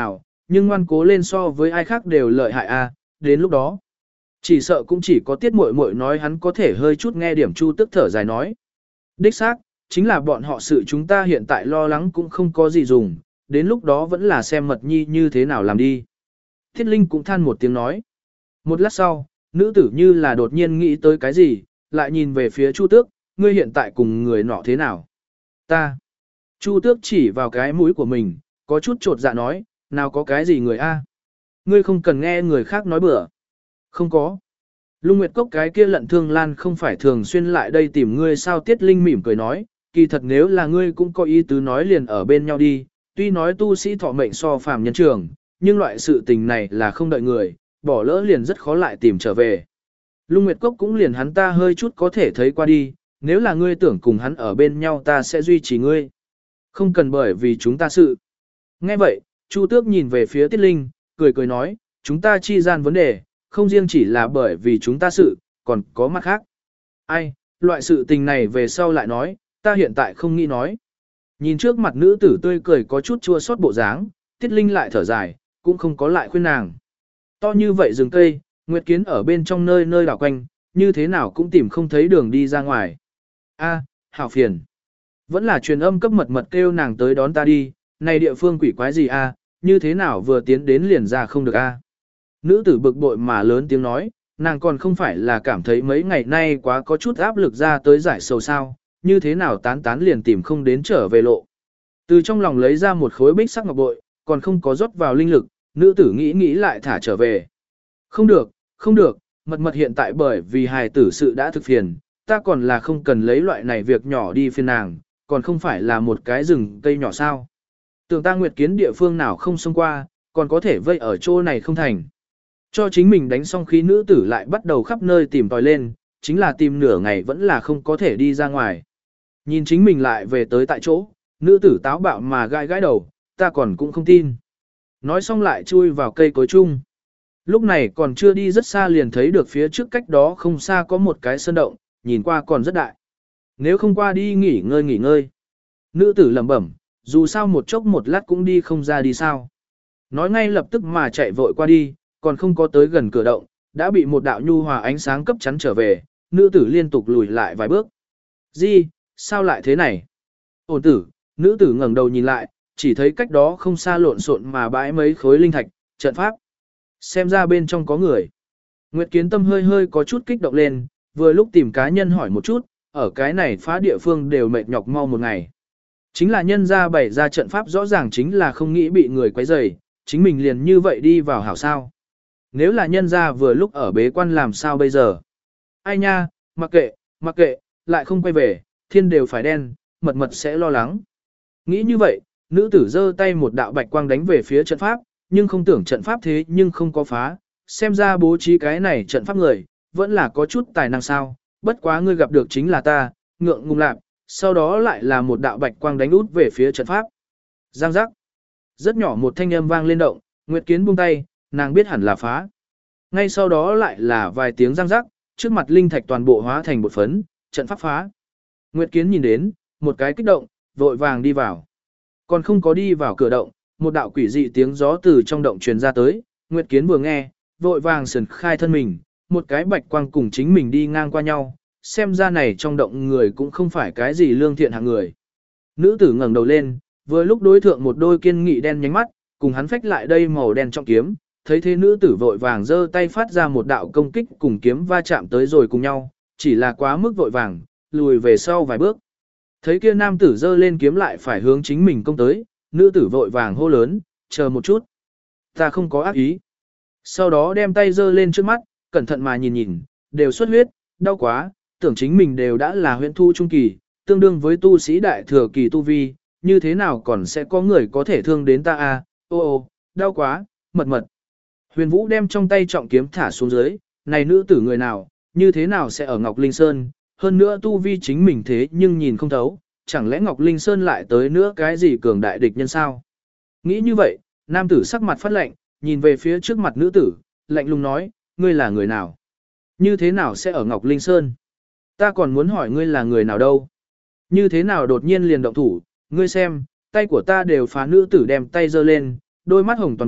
[SPEAKER 1] nhưng ngoan cố lên so với ai khác đều lợi hại a, đến lúc đó. Chỉ sợ cũng chỉ có Tiết Muội Muội nói hắn có thể hơi chút nghe điểm Chu Tước thở dài nói. Đích xác, chính là bọn họ sự chúng ta hiện tại lo lắng cũng không có gì dùng, đến lúc đó vẫn là xem Mật Nhi như thế nào làm đi. Thiết Linh cũng than một tiếng nói. Một lát sau, nữ tử như là đột nhiên nghĩ tới cái gì, lại nhìn về phía Chu Tước, ngươi hiện tại cùng người nọ thế nào? Ta. Chu Tước chỉ vào cái mũi của mình, có chút trột dạ nói, nào có cái gì người a? Ngươi không cần nghe người khác nói bừa. Không có. Lung Nguyệt Cốc cái kia Lận Thương Lan không phải thường xuyên lại đây tìm ngươi sao? Tiết Linh mỉm cười nói, kỳ thật nếu là ngươi cũng có ý tứ nói liền ở bên nhau đi, tuy nói tu sĩ thọ mệnh so phàm nhân trường, nhưng loại sự tình này là không đợi người, bỏ lỡ liền rất khó lại tìm trở về. Lung Nguyệt Cốc cũng liền hắn ta hơi chút có thể thấy qua đi, nếu là ngươi tưởng cùng hắn ở bên nhau ta sẽ duy trì ngươi. Không cần bởi vì chúng ta sự. Nghe vậy, Chu Tước nhìn về phía Tiết Linh, cười cười nói, chúng ta chi gian vấn đề, không riêng chỉ là bởi vì chúng ta sự, còn có mặt khác. Ai, loại sự tình này về sau lại nói, ta hiện tại không nghĩ nói. Nhìn trước mặt nữ tử tươi cười có chút chua xót bộ dáng, Tiết Linh lại thở dài, cũng không có lại khuyên nàng. To như vậy rừng cây, Nguyệt Kiến ở bên trong nơi nơi đảo quanh, như thế nào cũng tìm không thấy đường đi ra ngoài. A, hảo phiền. Vẫn là truyền âm cấp mật mật kêu nàng tới đón ta đi, này địa phương quỷ quái gì a, như thế nào vừa tiến đến liền ra không được a. Nữ tử bực bội mà lớn tiếng nói, nàng còn không phải là cảm thấy mấy ngày nay quá có chút áp lực ra tới giải sầu sao, như thế nào tán tán liền tìm không đến trở về lộ. Từ trong lòng lấy ra một khối bích sắc ngọc bội, còn không có rót vào linh lực, nữ tử nghĩ nghĩ lại thả trở về. Không được, không được, mật mật hiện tại bởi vì hài tử sự đã thực phiền, ta còn là không cần lấy loại này việc nhỏ đi phiền nàng, còn không phải là một cái rừng cây nhỏ sao. Tưởng ta Nguyệt Kiến địa phương nào không xông qua, còn có thể vây ở chỗ này không thành. Cho chính mình đánh xong khí nữ tử lại bắt đầu khắp nơi tìm tòi lên, chính là tìm nửa ngày vẫn là không có thể đi ra ngoài. Nhìn chính mình lại về tới tại chỗ, nữ tử táo bạo mà gai gãi đầu, ta còn cũng không tin. Nói xong lại chui vào cây cối chung. Lúc này còn chưa đi rất xa liền thấy được phía trước cách đó không xa có một cái sơn động, nhìn qua còn rất đại. Nếu không qua đi nghỉ ngơi. Nữ tử lẩm bẩm, dù sao một chốc một lát cũng đi không ra đi sao. Nói ngay lập tức mà chạy vội qua đi, còn không có tới gần cửa động, đã bị một đạo nhu hòa ánh sáng cấp chắn trở về, nữ tử liên tục lùi lại vài bước. Gì, sao lại thế này? Ổn tử, nữ tử ngẩng đầu nhìn lại, chỉ thấy cách đó không xa lộn xộn mà bãi mấy khối linh thạch, trận pháp. Xem ra bên trong có người. Nguyệt Kiến tâm hơi hơi có chút kích động lên, vừa lúc tìm cá nhân hỏi một chút, ở cái này phá địa phương đều mệt nhọc mau một ngày. Chính là nhân ra bày ra trận pháp rõ ràng chính là không nghĩ bị người quấy rầy, chính mình liền như vậy đi vào hảo sao. Nếu là nhân ra vừa lúc ở bế quan làm sao bây giờ? Ai nha, mặc kệ, lại không quay về, thiên đều phải đen, mật mật sẽ lo lắng. Nghĩ như vậy, nữ tử giơ tay một đạo bạch quang đánh về phía trận pháp, nhưng không tưởng trận pháp thế nhưng không có phá, xem ra bố trí cái này trận pháp người, vẫn là có chút tài năng sao, bất quá ngươi gặp được chính là ta, ngượng ngùng lạc, sau đó lại là một đạo bạch quang đánh út về phía trận pháp. Giang giác. Rất nhỏ một thanh âm vang lên động, Nguyệt Kiến buông tay, nàng biết hẳn là phá. Ngay sau đó lại là vài tiếng giang giác, trước mặt linh thạch toàn bộ hóa thành bột phấn, trận pháp phá. Nguyệt Kiến nhìn đến, một cái kích động, vội vàng đi vào. Còn không có đi vào cửa động, một đạo quỷ dị tiếng gió từ trong động truyền ra tới, Nguyệt Kiến vừa nghe, vội vàng sườn khai thân mình, một cái bạch quang cùng chính mình đi ngang qua nhau, xem ra này trong động người cũng không phải cái gì lương thiện hạng người. Nữ tử ngẩng đầu lên, vừa lúc đối thượng một đôi kiên nghị đen nhánh mắt, cùng hắn phách lại đây màu đen trong kiếm, thấy thế nữ tử vội vàng giơ tay phát ra một đạo công kích cùng kiếm va chạm tới rồi cùng nhau, chỉ là quá mức vội vàng, lùi về sau vài bước. Thấy kia nam tử giơ lên kiếm lại phải hướng chính mình công tới, nữ tử vội vàng hô lớn, chờ một chút. Ta không có ác ý. Sau đó đem tay giơ lên trước mắt, cẩn thận mà nhìn nhìn, đều xuất huyết, đau quá, tưởng chính mình đều đã là huyện thu trung kỳ, tương đương với tu sĩ đại thừa kỳ tu vi, như thế nào còn sẽ có người có thể thương đến ta à, ô, đau quá, mật. Huyền Vũ đem trong tay trọng kiếm thả xuống dưới, này nữ tử người nào, như thế nào sẽ ở Ngọc Linh Sơn, hơn nữa tu vi chính mình thế nhưng nhìn không thấu, chẳng lẽ Ngọc Linh Sơn lại tới nữa cái gì cường đại địch nhân sao? Nghĩ như vậy, nam tử sắc mặt phát lạnh, nhìn về phía trước mặt nữ tử, lạnh lùng nói, ngươi là người nào? Như thế nào sẽ ở Ngọc Linh Sơn? Ta còn muốn hỏi ngươi là người nào đâu? Như thế nào đột nhiên liền động thủ, ngươi xem, tay của ta đều phá. Nữ tử đem tay giơ lên, đôi mắt hồng toàn bộ,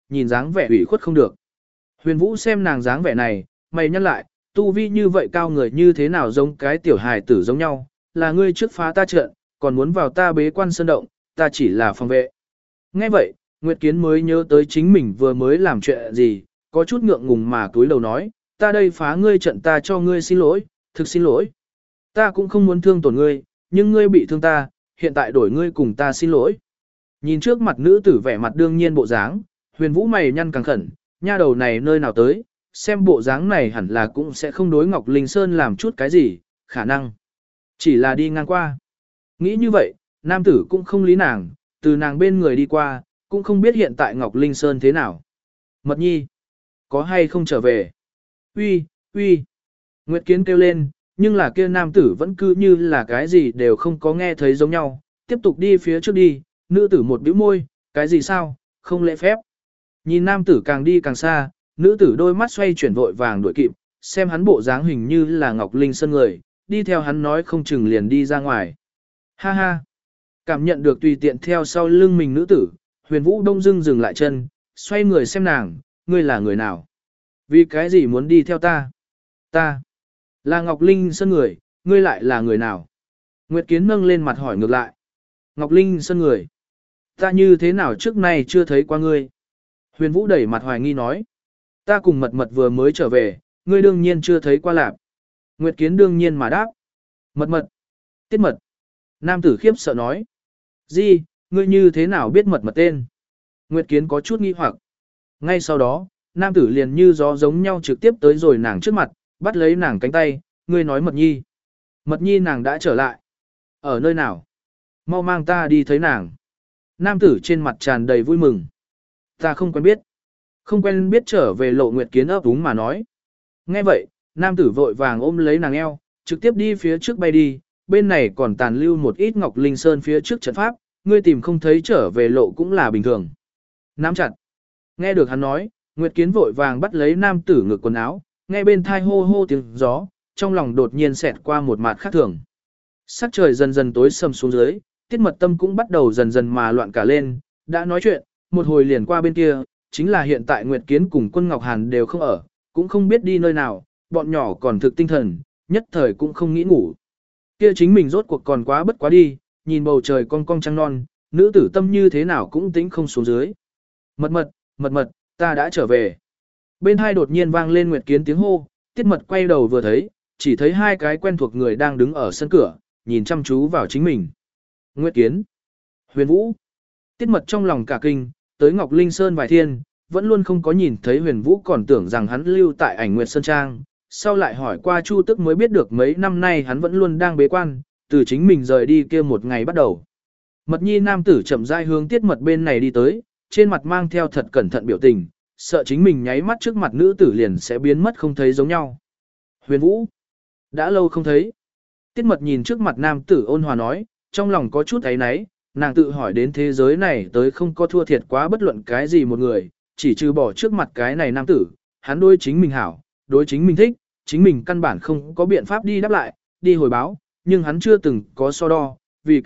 [SPEAKER 1] nhìn dáng vẻ ủy khuất không được. Huyền Vũ xem nàng dáng vẻ này, mày nhăn lại, tu vi như vậy cao người như thế nào giống cái tiểu hài tử giống nhau, là ngươi trước phá ta trận, còn muốn vào ta bế quan sơn động, ta chỉ là phòng vệ. Nghe vậy, Nguyệt Kiến mới nhớ tới chính mình vừa mới làm chuyện gì, có chút ngượng ngùng mà túi đầu nói, ta đây phá ngươi trận ta cho ngươi xin lỗi, thực xin lỗi. Ta cũng không muốn thương tổn ngươi, nhưng ngươi bị thương ta, hiện tại đổi ngươi cùng ta xin lỗi. Nhìn trước mặt nữ tử vẻ mặt đương nhiên bộ dáng, Huyền Vũ mày nhăn càng khẩn, nha đầu này nơi nào tới, xem bộ dáng này hẳn là cũng sẽ không đối Ngọc Linh Sơn làm chút cái gì, khả năng chỉ là đi ngang qua. Nghĩ như vậy, nam tử cũng không lý nàng, từ nàng bên người đi qua, cũng không biết hiện tại Ngọc Linh Sơn thế nào. Mật nhi, có hay không trở về? Uy, uy. Nguyệt Kiến kêu lên, nhưng là kia nam tử vẫn cứ như là cái gì đều không có nghe thấy giống nhau, tiếp tục đi phía trước đi, nữ tử một bĩu môi, cái gì sao, không lễ phép. Nhìn nam tử càng đi càng xa, nữ tử đôi mắt xoay chuyển vội vàng đuổi kịp, xem hắn bộ dáng hình như là Ngọc Linh Sơn người, đi theo hắn nói không chừng liền đi ra ngoài. Ha ha. Cảm nhận được tùy tiện theo sau lưng mình nữ tử, Huyền Vũ đông dưng dừng lại chân, xoay người xem nàng, ngươi là người nào? Vì cái gì muốn đi theo ta? Ta là Ngọc Linh Sơn người, ngươi lại là người nào? Nguyệt Kiến nâng lên mặt hỏi ngược lại. Ngọc Linh Sơn người. Ta như thế nào trước nay chưa thấy qua ngươi? Huyền Vũ đẩy mặt hoài nghi nói. Ta cùng mật mật vừa mới trở về, ngươi đương nhiên chưa thấy qua lạp. Nguyệt Kiến đương nhiên mà đáp. Mật mật. Tiết mật. Nam tử khiếp sợ nói. Gì, ngươi như thế nào biết mật mật tên? Nguyệt Kiến có chút nghi hoặc. Ngay sau đó, nam tử liền như gió giống nhau trực tiếp tới rồi nàng trước mặt, bắt lấy nàng cánh tay, ngươi nói mật nhi. Mật nhi nàng đã trở lại. Ở nơi nào? Mau mang ta đi thấy nàng. Nam tử trên mặt tràn đầy vui mừng. Ta không quen biết. Không quen biết trở về Lộ Nguyệt Kiến ấp úng mà nói. Nghe vậy, nam tử vội vàng ôm lấy nàng eo, trực tiếp đi phía trước bay đi, bên này còn tàn lưu một ít Ngọc Linh Sơn phía trước trận pháp, ngươi tìm không thấy trở về lộ cũng là bình thường. Nắm chặt. Nghe được hắn nói, Nguyệt Kiến vội vàng bắt lấy nam tử ngực quần áo, nghe bên thai hô hô tiếng gió, trong lòng đột nhiên xẹt qua một mặt khác thường. Sắc trời dần dần tối sầm xuống dưới, Tiết Mật tâm cũng bắt đầu dần dần mà loạn cả lên, đã nói chuyện, một hồi liền qua bên kia, chính là hiện tại Nguyệt Kiến cùng Quân Ngọc Hàn đều không ở, cũng không biết đi nơi nào, bọn nhỏ còn thực tinh thần, nhất thời cũng không nghĩ ngủ. Kia chính mình rốt cuộc còn quá bất quá đi, nhìn bầu trời cong cong trăng non, nữ tử tâm như thế nào cũng tĩnh không xuống dưới. Mật mật, mật mật, ta đã trở về. Bên hai đột nhiên vang lên Nguyệt Kiến tiếng hô, Tiết Mật quay đầu vừa thấy, chỉ thấy hai cái quen thuộc người đang đứng ở sân cửa, nhìn chăm chú vào chính mình. Nguyệt Kiến, Huyền Vũ. Tiết Mật trong lòng cả kinh, tới Ngọc Linh Sơn vài thiên, vẫn luôn không có nhìn thấy Huyền Vũ, còn tưởng rằng hắn lưu tại Ảnh Nguyệt Sơn Trang. Sau lại hỏi qua Chu Tức mới biết được mấy năm nay hắn vẫn luôn đang bế quan, từ chính mình rời đi kia một ngày bắt đầu. Mật nhi nam tử chậm rãi hướng Tiết Mật bên này đi tới, trên mặt mang theo thật cẩn thận biểu tình, sợ chính mình nháy mắt trước mặt nữ tử liền sẽ biến mất không thấy giống nhau. Huyền Vũ, đã lâu không thấy. Tiết Mật nhìn trước mặt nam tử ôn hòa nói, trong lòng có chút áy náy, nàng tự hỏi đến thế giới này tới không có thua thiệt quá bất luận cái gì một người, chỉ trừ bỏ trước mặt cái này nam tử, hắn đối chính mình hảo, đối chính mình thích, chính mình căn bản không có biện pháp đi đáp lại, đi hồi báo, nhưng hắn chưa từng có so đo, vì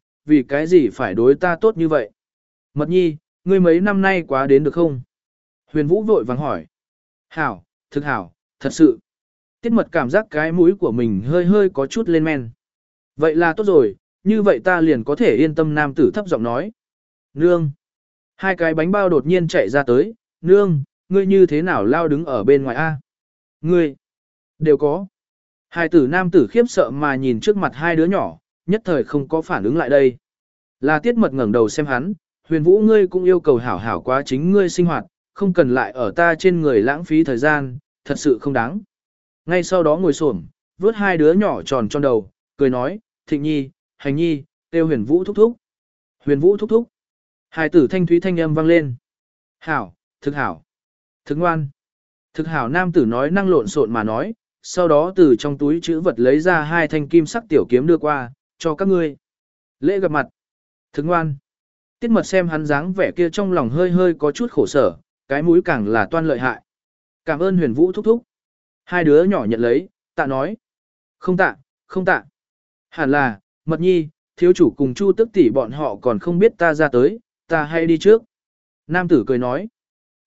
[SPEAKER 1] cái gì phải đối ta tốt như vậy. Mật nhi, ngươi mấy năm nay quá đến được không? Huyền Vũ vội vàng hỏi. Hảo, thực hảo, thật sự. Tiết Mật cảm giác cái mũi của mình hơi hơi có chút lên men. Vậy là tốt rồi, như vậy ta liền có thể yên tâm, nam tử thấp giọng nói. Nương. Hai cái bánh bao đột nhiên chạy ra tới, nương, ngươi như thế nào lao đứng ở bên ngoài a? Ngươi, đều có. Hai tử nam tử khiếp sợ mà nhìn trước mặt hai đứa nhỏ, nhất thời không có phản ứng lại đây. Là Tiết Mật ngẩng đầu xem hắn, Huyền Vũ ngươi cũng yêu cầu hảo hảo quá chính ngươi sinh hoạt, không cần lại ở ta trên người lãng phí thời gian, thật sự không đáng. Ngay sau đó ngồi xổm, vớt hai đứa nhỏ tròn tròn đầu, cười nói, Thịnh Nhi, Hành Nhi, kêu Huyền Vũ thúc thúc. Huyền Vũ thúc thúc. Hai tử thanh thúy thanh âm vang lên. Hảo, thực hảo, thực ngoan. Thực hảo nam tử nói năng lộn xộn mà nói, sau đó từ trong túi chữ vật lấy ra hai thanh kim sắc tiểu kiếm đưa qua, cho các ngươi. Lễ gặp mặt. Thực ngoan. Tiết Mật xem hắn dáng vẻ kia trong lòng hơi hơi có chút khổ sở, cái mũi càng là toan lợi hại. Cảm ơn Huyền Vũ thúc thúc. Hai đứa nhỏ nhận lấy, tạ nói. Không tạ, không tạ. Hẳn là, Mật nhi, thiếu chủ cùng Chu Tức tỷ bọn họ còn không biết ta ra tới, ta hay đi trước. Nam tử cười nói.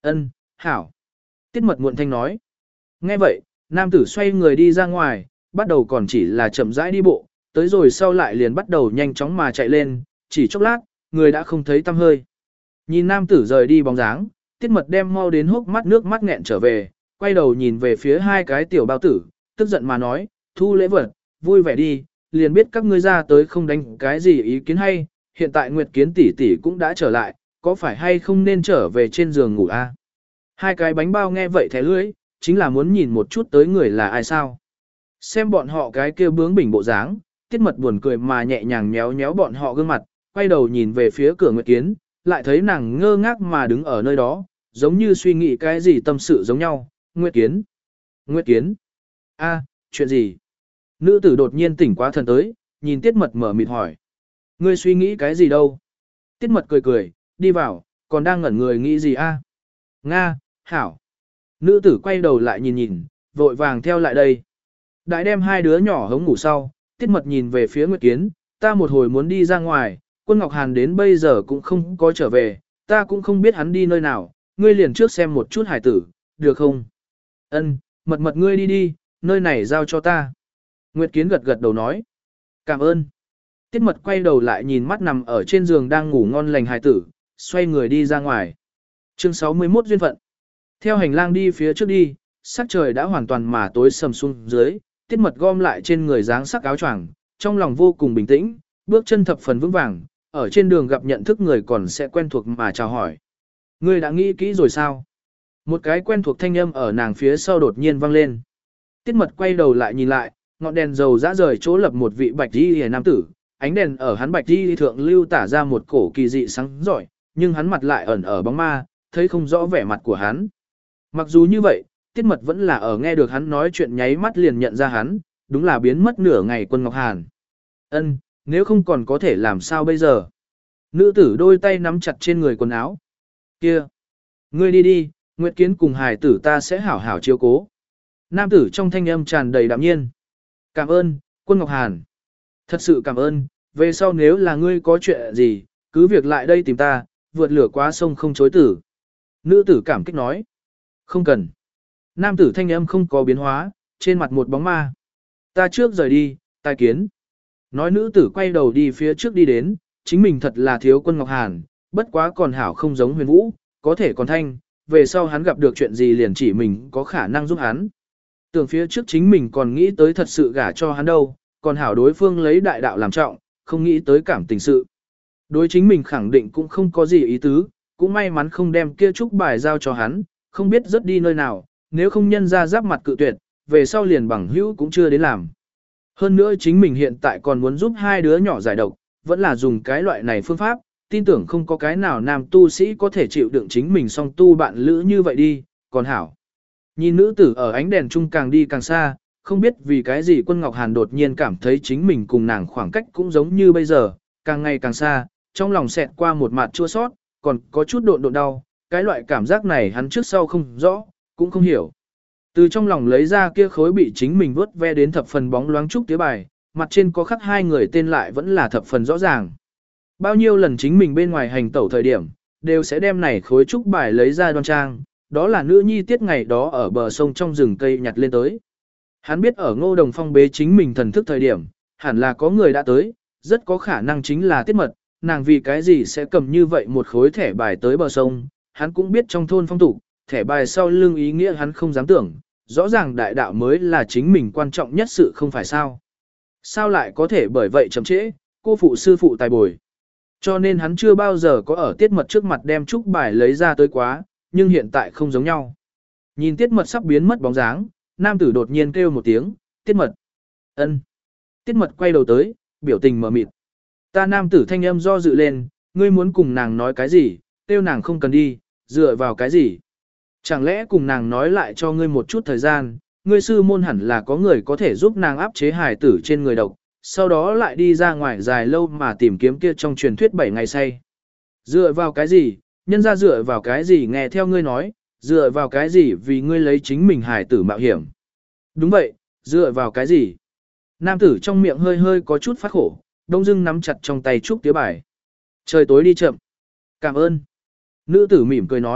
[SPEAKER 1] Ân, hảo. Tiết mật muộn thanh nói. Nghe vậy, nam tử xoay người đi ra ngoài, bắt đầu còn chỉ là chậm rãi đi bộ, tới rồi sau lại liền bắt đầu nhanh chóng mà chạy lên, chỉ chốc lát, người đã không thấy tăm hơi. Nhìn nam tử rời đi bóng dáng, tiết mật đem mau đến hốc mắt nước mắt nghẹn trở về, quay đầu nhìn về phía hai cái tiểu bao tử, tức giận mà nói, thu lễ vật, vui vẻ đi, liền biết các ngươi ra tới không đánh cái gì ý kiến hay, hiện tại Nguyệt Kiến tỷ tỷ cũng đã trở lại, có phải hay không nên trở về trên giường ngủ a? Hai cái bánh bao nghe vậy thẻ lưỡi, chính là muốn nhìn một chút tới người là ai sao. Xem bọn họ cái kia bướng bỉnh bộ dáng, tiết mật buồn cười mà nhẹ nhàng nhéo nhéo bọn họ gương mặt, quay đầu nhìn về phía cửa Nguyệt Kiến, lại thấy nàng ngơ ngác mà đứng ở nơi đó, giống như suy nghĩ cái gì tâm sự giống nhau. Nguyệt Kiến, Nguyệt Kiến, a, chuyện gì? Nữ tử đột nhiên tỉnh quá thần tới, nhìn tiết mật mở mịt hỏi. Ngươi suy nghĩ cái gì đâu? Tiết mật cười cười, đi vào, còn đang ngẩn người nghĩ gì a? Nga, hảo. Nữ tử quay đầu lại nhìn nhìn, vội vàng theo lại đây. Đại đem hai đứa nhỏ hống ngủ sau, tiết mật nhìn về phía Nguyệt Kiến, ta một hồi muốn đi ra ngoài, quân Ngọc Hàn đến bây giờ cũng không có trở về, ta cũng không biết hắn đi nơi nào, ngươi liền trước xem một chút hải tử, được không? Ân, mật mật ngươi đi đi, nơi này giao cho ta. Nguyệt Kiến gật gật đầu nói. Cảm ơn. Tiết mật quay đầu lại nhìn mắt nằm ở trên giường đang ngủ ngon lành hải tử, xoay người đi ra ngoài. Chương 61 duyên phận. Theo hành lang đi phía trước đi, sắc trời đã hoàn toàn mà tối sầm xuống dưới, tiết mật gom lại trên người dáng sắc áo choàng, trong lòng vô cùng bình tĩnh, bước chân thập phần vững vàng, ở trên đường gặp nhận thức người còn sẽ quen thuộc mà chào hỏi. Ngươi đã nghĩ kỹ rồi sao? Một cái quen thuộc thanh âm ở nàng phía sau đột nhiên vang lên. Tiết mật quay đầu lại nhìn lại, ngọn đèn dầu dã rời chỗ lập một vị bạch y hề nam tử, ánh đèn ở hắn bạch y thượng lưu tả ra một cổ kỳ dị sáng giỏi, nhưng hắn mặt lại ẩn ở bóng ma, thấy không rõ vẻ mặt của hắn. Mặc dù như vậy, tiết mật vẫn là ở nghe được hắn nói chuyện nháy mắt liền nhận ra hắn, đúng là biến mất nửa ngày quân Ngọc Hàn. Ân, nếu không còn có thể làm sao bây giờ? Nữ tử đôi tay nắm chặt trên người quần áo. Kia, ngươi đi đi, Nguyệt Kiến cùng hài tử ta sẽ hảo hảo chiếu cố. Nam tử trong thanh âm tràn đầy đạm nhiên. Cảm ơn, quân Ngọc Hàn. Thật sự cảm ơn, về sau nếu là ngươi có chuyện gì, cứ việc lại đây tìm ta, vượt lửa qua sông không chối tử. Nữ tử cảm kích nói. Không cần. Nam tử thanh âm không có biến hóa, trên mặt một bóng ma. Ta trước rời đi, tai kiến. Nói nữ tử quay đầu đi phía trước đi đến, chính mình thật là thiếu quân Ngọc Hàn, bất quá còn hảo không giống Huyền Vũ, có thể còn thanh, về sau hắn gặp được chuyện gì liền chỉ mình có khả năng giúp hắn. Tưởng phía trước chính mình còn nghĩ tới thật sự gả cho hắn đâu, còn hảo đối phương lấy đại đạo làm trọng, không nghĩ tới cảm tình sự. Đối chính mình khẳng định cũng không có gì ý tứ, cũng may mắn không đem kia trúc bài giao cho hắn, không biết rớt đi nơi nào, nếu không nhân ra giáp mặt cự tuyệt, về sau liền bằng hữu cũng chưa đến làm. Hơn nữa chính mình hiện tại còn muốn giúp hai đứa nhỏ giải độc, vẫn là dùng cái loại này phương pháp, tin tưởng không có cái nào nam tu sĩ có thể chịu đựng chính mình song tu bạn lữ như vậy đi, còn hảo. Nhìn nữ tử ở ánh đèn trung càng đi càng xa, không biết vì cái gì quân Ngọc Hàn đột nhiên cảm thấy chính mình cùng nàng khoảng cách cũng giống như bây giờ, càng ngày càng xa, trong lòng xẹt qua một mặt chua sót, còn có chút độn độn đau, cái loại cảm giác này hắn trước sau không rõ, cũng không hiểu. Từ trong lòng lấy ra kia khối bị chính mình vớt ve đến thập phần bóng loáng trúc tía bài, mặt trên có khắc hai người tên lại vẫn là thập phần rõ ràng. Bao nhiêu lần chính mình bên ngoài hành tẩu thời điểm, đều sẽ đem này khối trúc bài lấy ra đoan trang, đó là nữ nhi tiết ngày đó ở bờ sông trong rừng cây nhặt lên tới. Hắn biết ở Ngô Đồng Phong bế chính mình thần thức thời điểm, hẳn là có người đã tới, rất có khả năng chính là tiết mật, nàng vì cái gì sẽ cầm như vậy một khối thẻ bài tới bờ sông, hắn cũng biết trong thôn phong tục, thẻ bài sau lưng ý nghĩa hắn không dám tưởng, rõ ràng đại đạo mới là chính mình quan trọng nhất sự không phải sao. Sao lại có thể bởi vậy chậm trễ, cô phụ sư phụ tài bồi. Cho nên hắn chưa bao giờ có ở tiết mật trước mặt đem trúc bài lấy ra tới quá, nhưng hiện tại không giống nhau. Nhìn tiết mật sắp biến mất bóng dáng, nam tử đột nhiên kêu một tiếng, tiết mật. Ân. Tiết mật quay đầu tới, biểu tình mờ mịt. Ta nam tử thanh âm do dự lên, ngươi muốn cùng nàng nói cái gì, kêu nàng không cần đi, dựa vào cái gì. Chẳng lẽ cùng nàng nói lại cho ngươi một chút thời gian, ngươi sư môn hẳn là có người có thể giúp nàng áp chế hài tử trên người độc, sau đó lại đi ra ngoài dài lâu mà tìm kiếm kia trong truyền thuyết 7 ngày say. Dựa vào cái gì, nhân ra dựa vào cái gì nghe theo ngươi nói, dựa vào cái gì vì ngươi lấy chính mình hài tử mạo hiểm. Đúng vậy, dựa vào cái gì. Nam tử trong miệng hơi hơi có chút phát khổ, đông dưng nắm chặt trong tay trúc tía bài. Trời tối đi chậm. Cảm ơn. Nữ tử mỉm cười nói,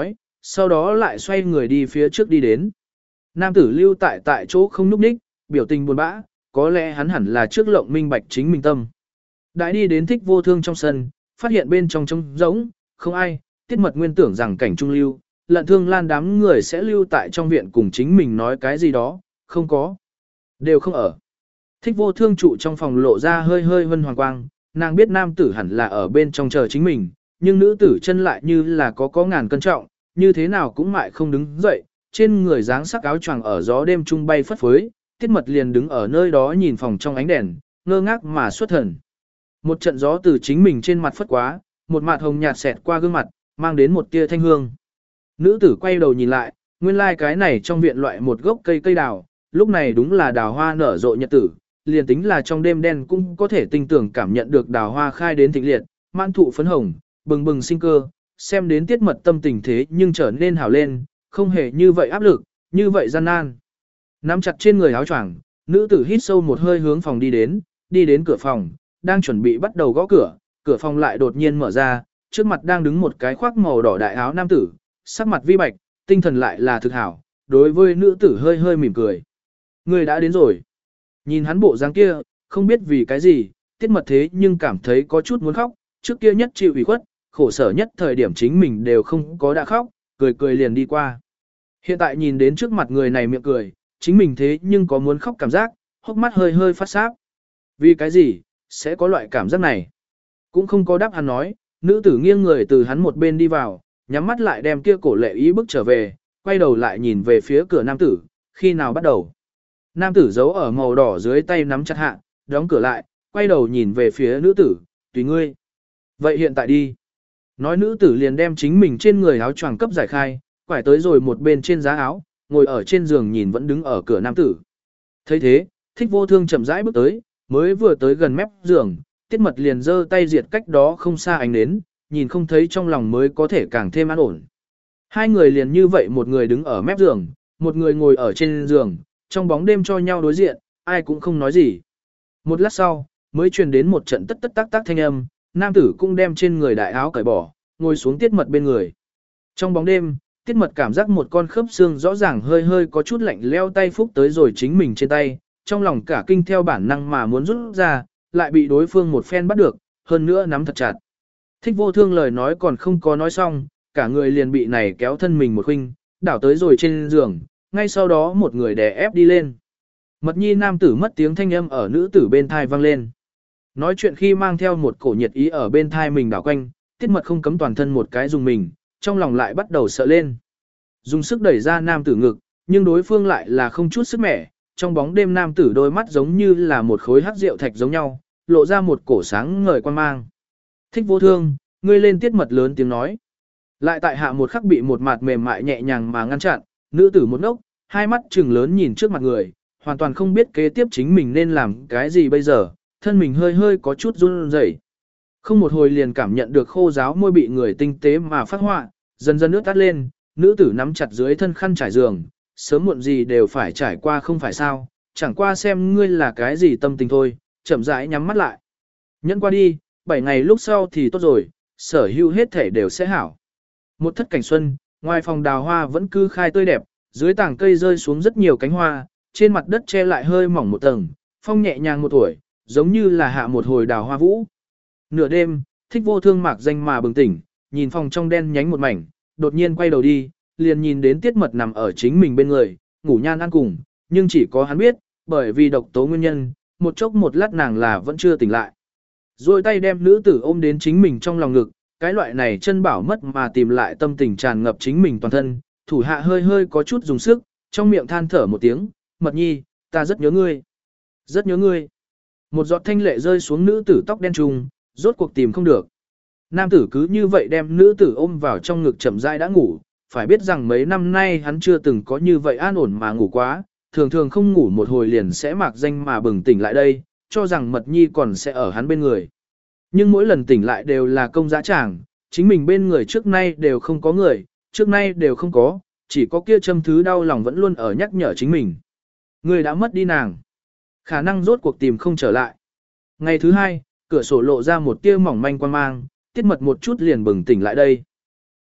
[SPEAKER 1] sau đó lại xoay người đi phía trước đi đến. Nam tử lưu tại chỗ không núp ních, biểu tình buồn bã, có lẽ hắn hẳn là trước lộng minh bạch chính mình tâm. Đại đi đến Thích Vô Thương trong sân, phát hiện bên trong trống rỗng, không ai, Tiết Mật nguyên tưởng rằng cảnh trung lưu, Lận Thương Lan đám người sẽ lưu tại trong viện cùng chính mình nói cái gì đó, không có, đều không ở. Thích Vô Thương trụ trong phòng lộ ra hơi hơi vân hoàng quang, nàng biết nam tử hẳn là ở bên trong chờ chính mình, nhưng nữ tử chân lại như là có ngàn cân trọng, như thế nào cũng mại không đứng dậy, trên người dáng sắc áo choàng ở gió đêm trung bay phất phới, Tiết Mật liền đứng ở nơi đó nhìn phòng trong ánh đèn, ngơ ngác mà xuất thần. Một trận gió từ chính mình trên mặt phất quá, một mạt hồng nhạt xẹt qua gương mặt, mang đến một tia thanh hương. Nữ tử quay đầu nhìn lại, nguyên lai cái này trong viện loại một gốc cây đào, lúc này đúng là đào hoa nở rộ nhật tử, liền tính là trong đêm đen cũng có thể tinh tưởng cảm nhận được đào hoa khai đến thịnh liệt, mãn thụ phấn hồng, bừng bừng sinh cơ, xem đến Tiết Mật tâm tình thế nhưng trở nên hảo lên, không hề như vậy áp lực, như vậy gian nan. Nắm chặt trên người áo choàng, nữ tử hít sâu một hơi hướng phòng đi đến cửa phòng, đang chuẩn bị bắt đầu gõ cửa, cửa phòng lại đột nhiên mở ra, trước mặt đang đứng một cái khoác màu đỏ đại áo nam tử, sắc mặt vi bạch, tinh thần lại là thực hảo, đối với nữ tử hơi hơi mỉm cười. Người đã đến rồi. Nhìn hắn bộ dáng kia, không biết vì cái gì, Tiết Mật thế nhưng cảm thấy có chút muốn khóc, trước kia nhất chịu ủy khuất, khổ sở nhất thời điểm chính mình đều không có đã khóc, cười liền đi qua. Hiện tại nhìn đến trước mặt người này miệng cười, chính mình thế nhưng có muốn khóc cảm giác, hốc mắt hơi hơi phát sáp. Vì cái gì, sẽ có loại cảm giác này? Cũng không có đáp hắn nói, nữ tử nghiêng người từ hắn một bên đi vào, nhắm mắt lại đem kia cổ lệ ý bước trở về, quay đầu lại nhìn về phía cửa nam tử, khi nào bắt đầu. Nam tử giấu ở màu đỏ dưới tay nắm chặt hạ, đóng cửa lại, quay đầu nhìn về phía nữ tử, tùy ngươi. Vậy hiện tại đi. Nói nữ tử liền đem chính mình trên người áo choàng cấp giải khai, quải tới rồi một bên trên giá áo, ngồi ở trên giường nhìn vẫn đứng ở cửa nam tử. thấy thế, Thích Vô Thương chậm rãi bước tới, mới vừa tới gần mép giường, Tiết Mật liền giơ tay diệt cách đó không xa ánh đến, nhìn không thấy trong lòng mới có thể càng thêm an ổn. Hai người liền như vậy, một người đứng ở mép giường, một người ngồi ở trên giường, trong bóng đêm cho nhau đối diện, ai cũng không nói gì. Một lát sau, mới truyền đến một trận tất tất tác tác thanh âm, nam tử cũng đem trên người đại áo cởi bỏ, ngồi xuống Tiết Mật bên người. Trong bóng đêm, Tiết Mật cảm giác một con khớp xương rõ ràng hơi hơi có chút lạnh leo tay phúc tới rồi chính mình trên tay, trong lòng cả kinh theo bản năng mà muốn rút ra, lại bị đối phương một phen bắt được, hơn nữa nắm thật chặt. Thích Vô Thương lời nói còn không có nói xong, cả người liền bị này kéo thân mình một khinh, đảo tới rồi trên giường, ngay sau đó một người đè ép đi lên. Mật nhi nam tử mất tiếng thanh âm ở nữ tử bên thai vang lên. Nói chuyện khi mang theo một cổ nhiệt ý ở bên thai mình đảo quanh, Tiết Mật không cấm toàn thân một cái dùng mình, trong lòng lại bắt đầu sợ lên. Dùng sức đẩy ra nam tử ngực, nhưng đối phương lại là không chút sức mẻ, trong bóng đêm nam tử đôi mắt giống như là một khối hắc rượu thạch giống nhau, lộ ra một cổ sáng ngời quan mang. Thích Vô Thương, ngươi lên. Tiết Mật lớn tiếng nói. Lại tại hạ một khắc bị một mặt mềm mại nhẹ nhàng mà ngăn chặn, nữ tử một ngốc, hai mắt trừng lớn nhìn trước mặt người, hoàn toàn không biết kế tiếp chính mình nên làm cái gì bây giờ, thân mình hơi hơi có chút run rẩy. Không một hồi liền cảm nhận được khô ráo môi bị người tinh tế mà phát họa, dần dần nước tắt lên, nữ tử nắm chặt dưới thân khăn trải giường, sớm muộn gì đều phải trải qua không phải sao, chẳng qua xem ngươi là cái gì tâm tình thôi, chậm rãi nhắm mắt lại. Nhẫn qua đi, 7 ngày lúc sau thì tốt rồi, sở hữu hết thể đều sẽ hảo. Một thất cảnh xuân, ngoài phòng đào hoa vẫn cứ khai tươi đẹp, dưới tảng cây rơi xuống rất nhiều cánh hoa, trên mặt đất che lại hơi mỏng một tầng, phong nhẹ nhàng một tuổi, giống như là hạ một hồi đào hoa vũ. Nửa đêm, Thích Vô Thương mạc danh mà bừng tỉnh, nhìn phòng trong đen nhánh một mảnh, đột nhiên quay đầu đi, liền nhìn đến Tiết Mật nằm ở chính mình bên người, ngủ nhan ăn cùng, nhưng chỉ có hắn biết, bởi vì độc tố nguyên nhân, một chốc một lát nàng là vẫn chưa tỉnh lại. Rồi tay đem nữ tử ôm đến chính mình trong lòng ngực, cái loại này chân bảo mất mà tìm lại tâm tình tràn ngập chính mình toàn thân, thủ hạ hơi hơi có chút dùng sức, trong miệng than thở một tiếng, Mật nhi, ta rất nhớ ngươi. Rất nhớ ngươi. Một giọt thanh lệ rơi xuống nữ tử tóc đen trùng, rốt cuộc tìm không được. Nam tử cứ như vậy đem nữ tử ôm vào trong ngực chậm rãi đã ngủ, phải biết rằng mấy năm nay hắn chưa từng có như vậy an ổn mà ngủ quá, thường thường không ngủ một hồi liền sẽ mạc danh mà bừng tỉnh lại đây, cho rằng Mật nhi còn sẽ ở hắn bên người. Nhưng mỗi lần tỉnh lại đều là công dã tràng, chính mình bên người trước nay đều không có người, trước nay đều không có, chỉ có kia châm thứ đau lòng vẫn luôn ở nhắc nhở chính mình. Người đã mất đi nàng. Khả năng rốt cuộc tìm không trở lại. Ngày thứ hai, cửa sổ lộ ra một tia mỏng manh quan mang, Tiết Mật một chút liền bừng tỉnh lại đây.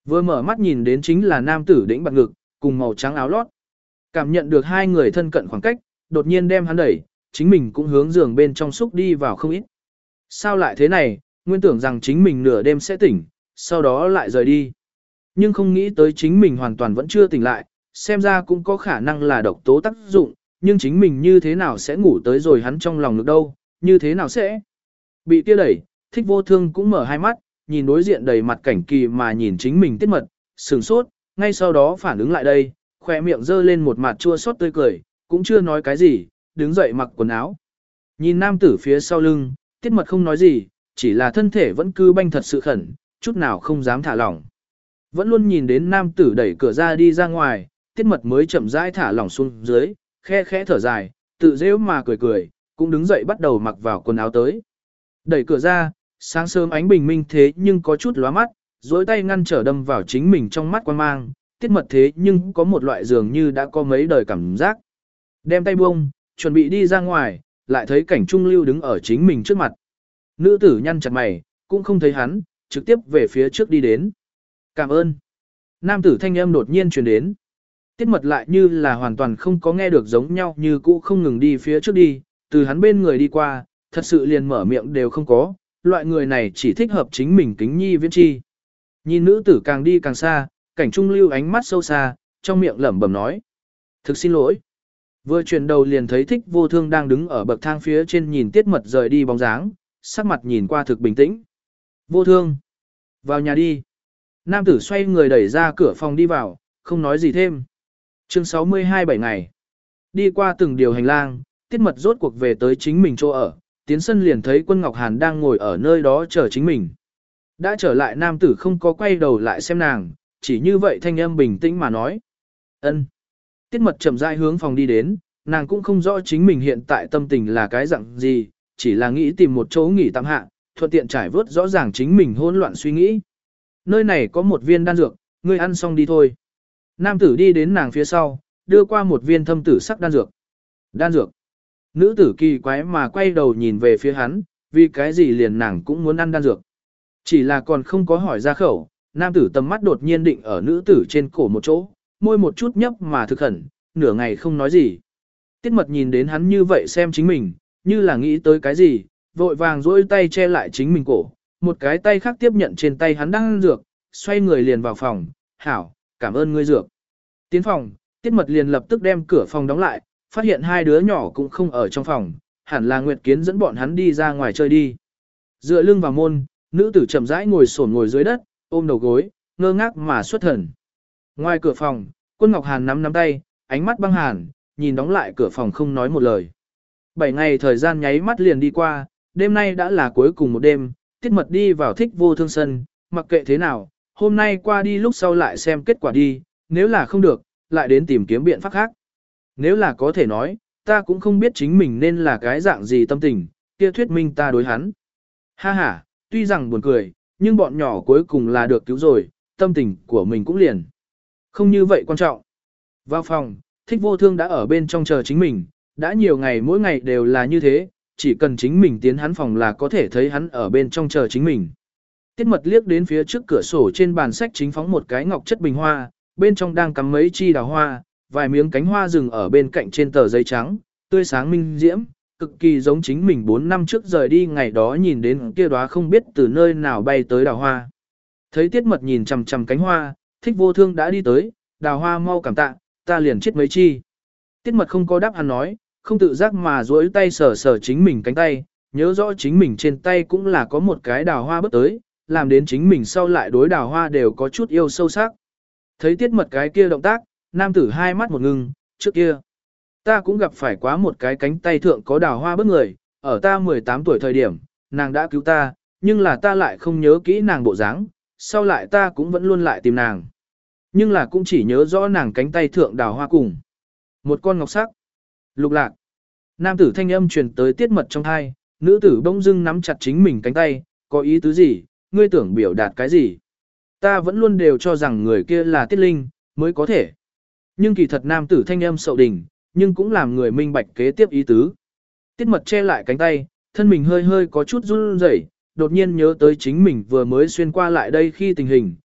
[SPEAKER 1] Vừa mở mắt nhìn đến chính là nam tử đĩnh bạc ngực, cùng màu trắng áo lót. Cảm nhận được hai người thân cận khoảng cách, đột nhiên đem hắn đẩy, chính mình cũng hướng giường bên trong xúc đi vào không ít. Sao lại thế này, nguyên tưởng rằng chính mình nửa đêm sẽ tỉnh, sau đó lại rời đi. Nhưng không nghĩ tới chính mình hoàn toàn vẫn chưa tỉnh lại, xem ra cũng có khả năng là độc tố tác dụng, nhưng chính mình như thế nào sẽ ngủ tới rồi hắn trong lòng được đâu, như thế nào sẽ. Bị kia đẩy, Thích Vô Thương cũng mở hai mắt, nhìn đối diện đầy mặt cảnh kỳ mà nhìn chính mình Tiết Mật, sửng sốt, ngay sau đó phản ứng lại đây, khỏe miệng giơ lên một mặt chua xót tươi cười, cũng chưa nói cái gì, đứng dậy mặc quần áo. Nhìn nam tử phía sau lưng, Tiết Mật không nói gì, chỉ là thân thể vẫn cứ banh thật sự khẩn, chút nào không dám thả lỏng. Vẫn luôn nhìn đến nam tử đẩy cửa ra đi ra ngoài, Tiết Mật mới chậm rãi thả lỏng xuống dưới, khe khẽ thở dài, tự dễ mà cười cười, cũng đứng dậy bắt đầu mặc vào quần áo tới. Đẩy cửa ra, sáng sớm ánh bình minh thế nhưng có chút lóa mắt, dối tay ngăn trở đâm vào chính mình trong mắt quan mang, Tiết Mật thế nhưng có một loại dường như đã có mấy đời cảm giác. Đem tay buông, chuẩn bị đi ra ngoài, lại thấy cảnh trung lưu đứng ở chính mình trước mặt. Nữ tử nhăn chặt mày, cũng không thấy hắn, trực tiếp về phía trước đi đến. Cảm ơn. Nam tử thanh âm đột nhiên truyền đến. Tiết Mật lại như là hoàn toàn không có nghe được giống nhau như cũ không ngừng đi phía trước đi, từ hắn bên người đi qua, thật sự liền mở miệng đều không có, loại người này chỉ thích hợp chính mình kính nhi viễn chi. Nhìn nữ tử càng đi càng xa, cảnh trung lưu ánh mắt sâu xa, trong miệng lẩm bẩm nói. Thực xin lỗi. Vừa chuyển đầu liền thấy Thích Vô Thương đang đứng ở bậc thang phía trên nhìn Tiết Mật rời đi bóng dáng, sắc mặt nhìn qua thực bình tĩnh. Vô Thương. Vào nhà đi. Nam tử xoay người đẩy ra cửa phòng đi vào, không nói gì thêm. Chương 62 7 ngày. Đi qua từng điều hành lang, Tiết Mật rốt cuộc về tới chính mình chỗ ở, tiến sân liền thấy Quân Ngọc Hàn đang ngồi ở nơi đó chờ chính mình. Đã trở lại nam tử không có quay đầu lại xem nàng, chỉ như vậy thanh âm bình tĩnh mà nói. Ân. Tiết Mật chậm rãi hướng phòng đi đến, nàng cũng không rõ chính mình hiện tại tâm tình là cái dạng gì, chỉ là nghĩ tìm một chỗ nghỉ tạm hạ, thuận tiện trải vớt rõ ràng chính mình hỗn loạn suy nghĩ. Nơi này có một viên đan dược, ngươi ăn xong đi thôi. Nam tử đi đến nàng phía sau, đưa qua một viên thâm tử sắc đan dược. Đan dược. Nữ tử kỳ quái mà quay đầu nhìn về phía hắn, vì cái gì liền nàng cũng muốn ăn đan dược. Chỉ là còn không có hỏi ra khẩu, nam tử tầm mắt đột nhiên định ở nữ tử trên cổ một chỗ, môi một chút nhấp mà thực khẩn, nửa ngày không nói gì. Tiết Mật nhìn đến hắn như vậy xem chính mình, như là nghĩ tới cái gì, vội vàng duỗi tay che lại chính mình cổ, một cái tay khác tiếp nhận trên tay hắn đang ăn dược, xoay người liền vào phòng, hảo, cảm ơn ngươi dược. Tiến phòng, Tiết Mật liền lập tức đem cửa phòng đóng lại, phát hiện hai đứa nhỏ cũng không ở trong phòng, hẳn là Nguyệt Kiến dẫn bọn hắn đi ra ngoài chơi đi. Dựa lưng vào môn, nữ tử chậm rãi ngồi xổm ngồi dưới đất, ôm đầu gối, ngơ ngác mà xuất thần. Ngoài cửa phòng, Quân Ngọc Hàn nắm tay, ánh mắt băng hàn, nhìn đóng lại cửa phòng không nói một lời. 7 ngày thời gian nháy mắt liền đi qua, đêm nay đã là cuối cùng một đêm, Tiết Mật đi vào Thích Vô Thương sân, mặc kệ thế nào, hôm nay qua đi lúc sau lại xem kết quả đi, nếu là không được, lại đến tìm kiếm biện pháp khác. Nếu là có thể nói, ta cũng không biết chính mình nên là cái dạng gì tâm tình, kia thuyết minh ta đối hắn. Ha ha, tuy rằng buồn cười, nhưng bọn nhỏ cuối cùng là được cứu rồi, tâm tình của mình cũng liền. Không như vậy quan trọng. Vào phòng, Thích Vô Thương đã ở bên trong chờ chính mình, đã nhiều ngày mỗi ngày đều là như thế, chỉ cần chính mình tiến hắn phòng là có thể thấy hắn ở bên trong chờ chính mình. Tiết Mật liếc đến phía trước cửa sổ trên bàn sách chính phóng một cái ngọc chất bình hoa, bên trong đang cắm mấy chi đào hoa, vài miếng cánh hoa rừng ở bên cạnh trên tờ giấy trắng, tươi sáng minh diễm, cực kỳ giống chính mình 4 năm trước rời đi ngày đó nhìn đến kia đóa không biết từ nơi nào bay tới đào hoa. Thấy Tiết Mật nhìn chằm chằm cánh hoa, Thích Vô Thương đã đi tới, đào hoa mau cảm tạ, ta liền chết mấy chi. Tiết Mật không có đáp hắn nói, không tự giác mà duỗi tay sờ sờ chính mình cánh tay, nhớ rõ chính mình trên tay cũng là có một cái đào hoa bước tới, làm đến chính mình sau lại đối đào hoa đều có chút yêu sâu sắc. Thấy Tiết Mật cái kia động tác, nam tử hai mắt một ngưng, trước kia. Ta cũng gặp phải quá một cái cánh tay thượng có đào hoa bước người, ở ta 18 tuổi thời điểm, nàng đã cứu ta, nhưng là ta lại không nhớ kỹ nàng bộ dáng, sau lại ta cũng vẫn luôn lại tìm nàng. Nhưng là cũng chỉ nhớ rõ nàng cánh tay thượng đào hoa cùng. Một con ngọc sắc. Lục lạc. Nam tử thanh âm truyền tới Tiết Mật trong thai, nữ tử bỗng dưng nắm chặt chính mình cánh tay, có ý tứ gì, ngươi tưởng biểu đạt cái gì. Ta vẫn luôn đều cho rằng người kia là Tiết Linh, mới có thể. Nhưng kỳ thật nam tử thanh âm sậu đỉnh, nhưng cũng làm người minh bạch kế tiếp ý tứ. Tiết Mật che lại cánh tay, thân mình hơi hơi có chút run rẩy, đột nhiên nhớ tới chính mình vừa mới xuyên qua lại đây khi tình hình,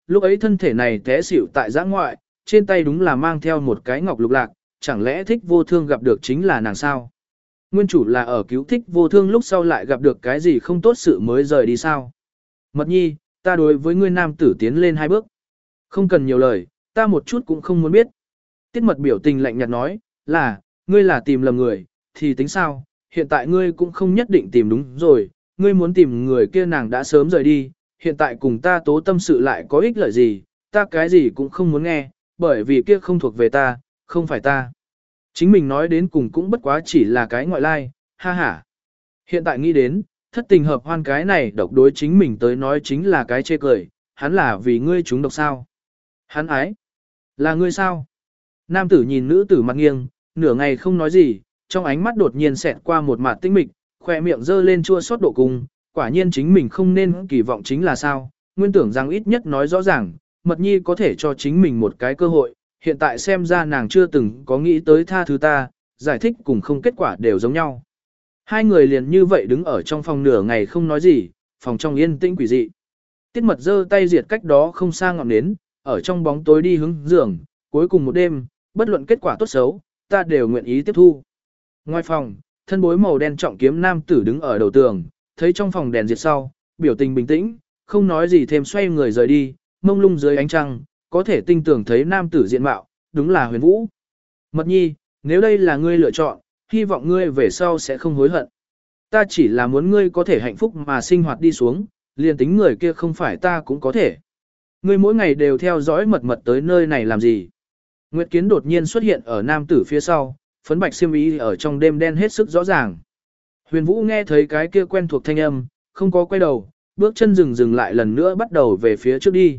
[SPEAKER 1] lúc ấy thân thể này té xỉu tại giã ngoại, trên tay đúng là mang theo một cái ngọc lục lạc, chẳng lẽ thích vô thương gặp được chính là nàng sao? Nguyên chủ là ở cứu thích vô thương lúc sau lại gặp được cái gì không tốt sự mới rời đi sao? Mật nhi, ta đối với ngươi nam tử tiến lên 2 bước. Không cần nhiều lời, ta một chút cũng không muốn biết. Tiết mật biểu tình lạnh nhạt nói, ngươi là tìm lầm người, thì tính sao, hiện tại ngươi cũng không nhất định tìm đúng rồi, ngươi muốn tìm người kia nàng đã sớm rời đi, hiện tại cùng ta tố tâm sự lại có ích lợi gì, ta cái gì cũng không muốn nghe, bởi vì kia không thuộc về ta, không phải ta. Chính mình nói đến cùng cũng bất quá chỉ là cái ngoại lai, ha ha. Hiện tại nghĩ đến, thất tình hợp hoan cái này độc đối chính mình tới nói chính là cái chê cười, hắn là vì ngươi chúng độc sao. Hắn ái, là ngươi sao? Nam tử nhìn nữ tử mặt nghiêng, nửa ngày không nói gì, trong ánh mắt đột nhiên xẹt qua một mặt tinh mịch, khỏe miệng dơ lên chua xót độ cùng, quả nhiên chính mình không nên kỳ vọng chính là sao, nguyên tưởng rằng ít nhất nói rõ ràng, mật nhi có thể cho chính mình một cái cơ hội, hiện tại xem ra nàng chưa từng có nghĩ tới tha thứ ta, giải thích cùng không kết quả đều giống nhau. Hai người liền như vậy đứng ở trong phòng nửa ngày không nói gì, phòng trong yên tĩnh quỷ dị. Tiết mật giơ tay diệt cách đó không xa ngọn nến, ở trong bóng tối đi hướng giường, cuối cùng một đêm, bất luận kết quả tốt xấu, ta đều nguyện ý tiếp thu. Ngoài phòng, thân bối màu đen trọng kiếm nam tử đứng ở đầu tường, thấy trong phòng đèn diệt sau, biểu tình bình tĩnh, không nói gì thêm xoay người rời đi, mông lung dưới ánh trăng, có thể tinh tưởng thấy nam tử diện mạo, đúng là Huyền Vũ. Mật nhi, nếu đây là ngươi lựa chọn, hy vọng ngươi về sau sẽ không hối hận. Ta chỉ là muốn ngươi có thể hạnh phúc mà sinh hoạt đi xuống, liền tính người kia không phải ta cũng có thể. Ngươi mỗi ngày đều theo dõi mật mật tới nơi này làm gì? Nguyệt Kiến đột nhiên xuất hiện ở nam tử phía sau, phấn bạch xiêm y ở trong đêm đen hết sức rõ ràng. Huyền Vũ nghe thấy cái kia quen thuộc thanh âm, không có quay đầu, bước chân dừng lại lần nữa bắt đầu về phía trước đi.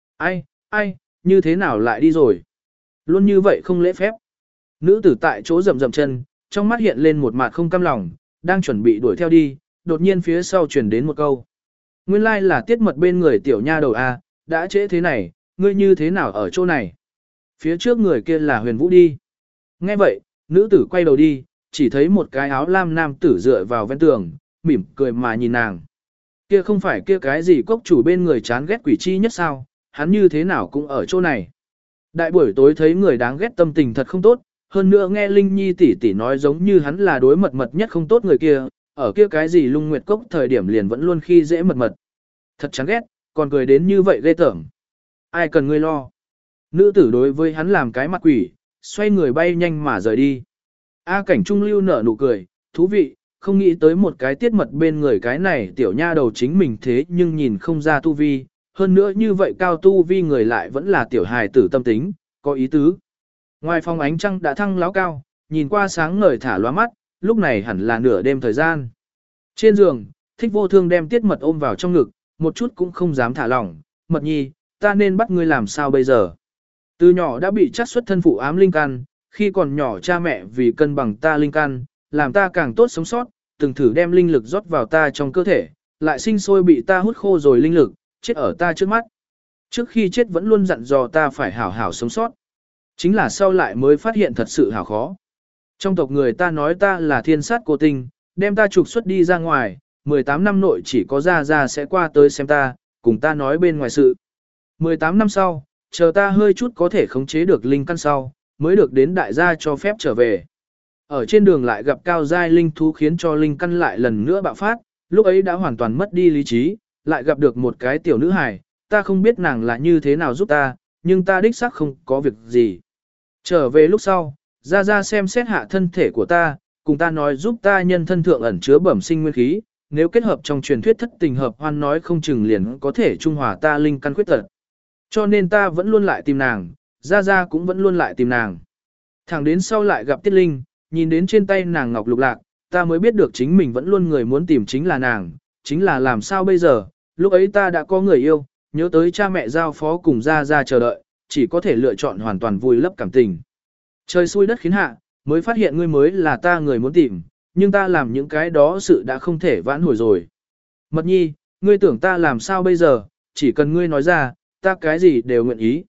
[SPEAKER 1] Ai, như thế nào lại đi rồi? Luôn như vậy không lễ phép. Nữ tử tại chỗ rầm rầm chân, trong mắt hiện lên một mặt không cam lòng, đang chuẩn bị đuổi theo đi, đột nhiên phía sau truyền đến một câu. Nguyên lai là Tiết Mật bên người tiểu nha đầu a, đã trễ thế này, ngươi như thế nào ở chỗ này? Phía trước người kia là Huyền Vũ đi. Nghe vậy, nữ tử quay đầu đi, chỉ thấy một cái áo lam nam tử dựa vào ven tường, mỉm cười mà nhìn nàng. Kia không phải kia cái gì cốc chủ bên người chán ghét quỷ chi nhất sao, hắn như thế nào cũng ở chỗ này. Đại buổi tối thấy người đáng ghét tâm tình thật không tốt, hơn nữa nghe Linh Nhi tỷ tỷ nói giống như hắn là đối mật mật nhất không tốt người kia, ở kia cái gì lung nguyệt cốc thời điểm liền vẫn luôn khi dễ mật mật. Thật chán ghét, còn cười đến như vậy ghê tởm. Ai cần ngươi lo. Nữ tử đối với hắn làm cái mặt quỷ, xoay người bay nhanh mà rời đi. A Cảnh Trung lưu nở nụ cười, thú vị, không nghĩ tới một cái Tiết Mật bên người cái này tiểu nha đầu chính mình thế nhưng nhìn không ra tu vi, hơn nữa như vậy cao tu vi người lại vẫn là tiểu hài tử tâm tính, có ý tứ. Ngoài phòng ánh trăng đã thăng láo cao, nhìn qua sáng ngời thả lóa mắt, lúc này hẳn là nửa đêm thời gian. Trên giường, Thích Vô Thương đem Tiết Mật ôm vào trong ngực, một chút cũng không dám thả lỏng, Mật nhi, ta nên bắt ngươi làm sao bây giờ? Từ nhỏ đã bị chắc xuất thân phụ ám linh căn, khi còn nhỏ cha mẹ vì cân bằng ta linh căn, làm ta càng tốt sống sót, từng thử đem linh lực rót vào ta trong cơ thể, lại sinh sôi bị ta hút khô rồi linh lực, chết ở ta trước mắt. Trước khi chết vẫn luôn dặn dò ta phải hảo hảo sống sót. Chính là sau lại mới phát hiện thật sự hảo khó. Trong tộc người ta nói ta là thiên sát cô tinh, đem ta trục xuất đi ra ngoài, 18 năm nội chỉ có ra sẽ qua tới xem ta, cùng ta nói bên ngoài sự. 18 năm sau, chờ ta hơi chút có thể khống chế được linh căn sau, mới được đến đại gia cho phép trở về. Ở trên đường lại gặp cao giai linh thú khiến cho linh căn lại lần nữa bạo phát, lúc ấy đã hoàn toàn mất đi lý trí, lại gặp được một cái tiểu nữ hài, ta không biết nàng là như thế nào giúp ta, nhưng ta đích xác không có việc gì. Trở về lúc sau, ra xem xét hạ thân thể của ta, cùng ta nói giúp ta nhân thân thượng ẩn chứa bẩm sinh nguyên khí, nếu kết hợp trong truyền thuyết thất tình hợp hoan nói không chừng liền có thể trung hòa ta linh căn khuyết tật. Cho nên ta vẫn luôn lại tìm nàng, ra cũng vẫn luôn lại tìm nàng. Thẳng đến sau lại gặp Tiết Linh, nhìn đến trên tay nàng ngọc lục lạc, ta mới biết được chính mình vẫn luôn người muốn tìm chính là nàng, chính là làm sao bây giờ, lúc ấy ta đã có người yêu, nhớ tới cha mẹ giao phó cùng ra chờ đợi, chỉ có thể lựa chọn hoàn toàn vùi lấp cảm tình. Trời xui đất khiến hạ, mới phát hiện ngươi mới là ta người muốn tìm, nhưng ta làm những cái đó sự đã không thể vãn hồi rồi. Mật nhi, ngươi tưởng ta làm sao bây giờ, chỉ cần ngươi nói ra, ta cái gì đều nguyện ý,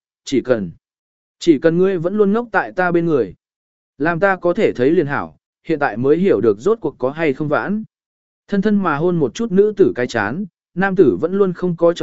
[SPEAKER 1] chỉ cần ngươi vẫn luôn ngốc tại ta bên người. Làm ta có thể thấy liền hảo, hiện tại mới hiểu được rốt cuộc có hay không vãn. Thân thân mà hôn một chút nữ tử cái chán, nam tử vẫn luôn không có chớp mắt,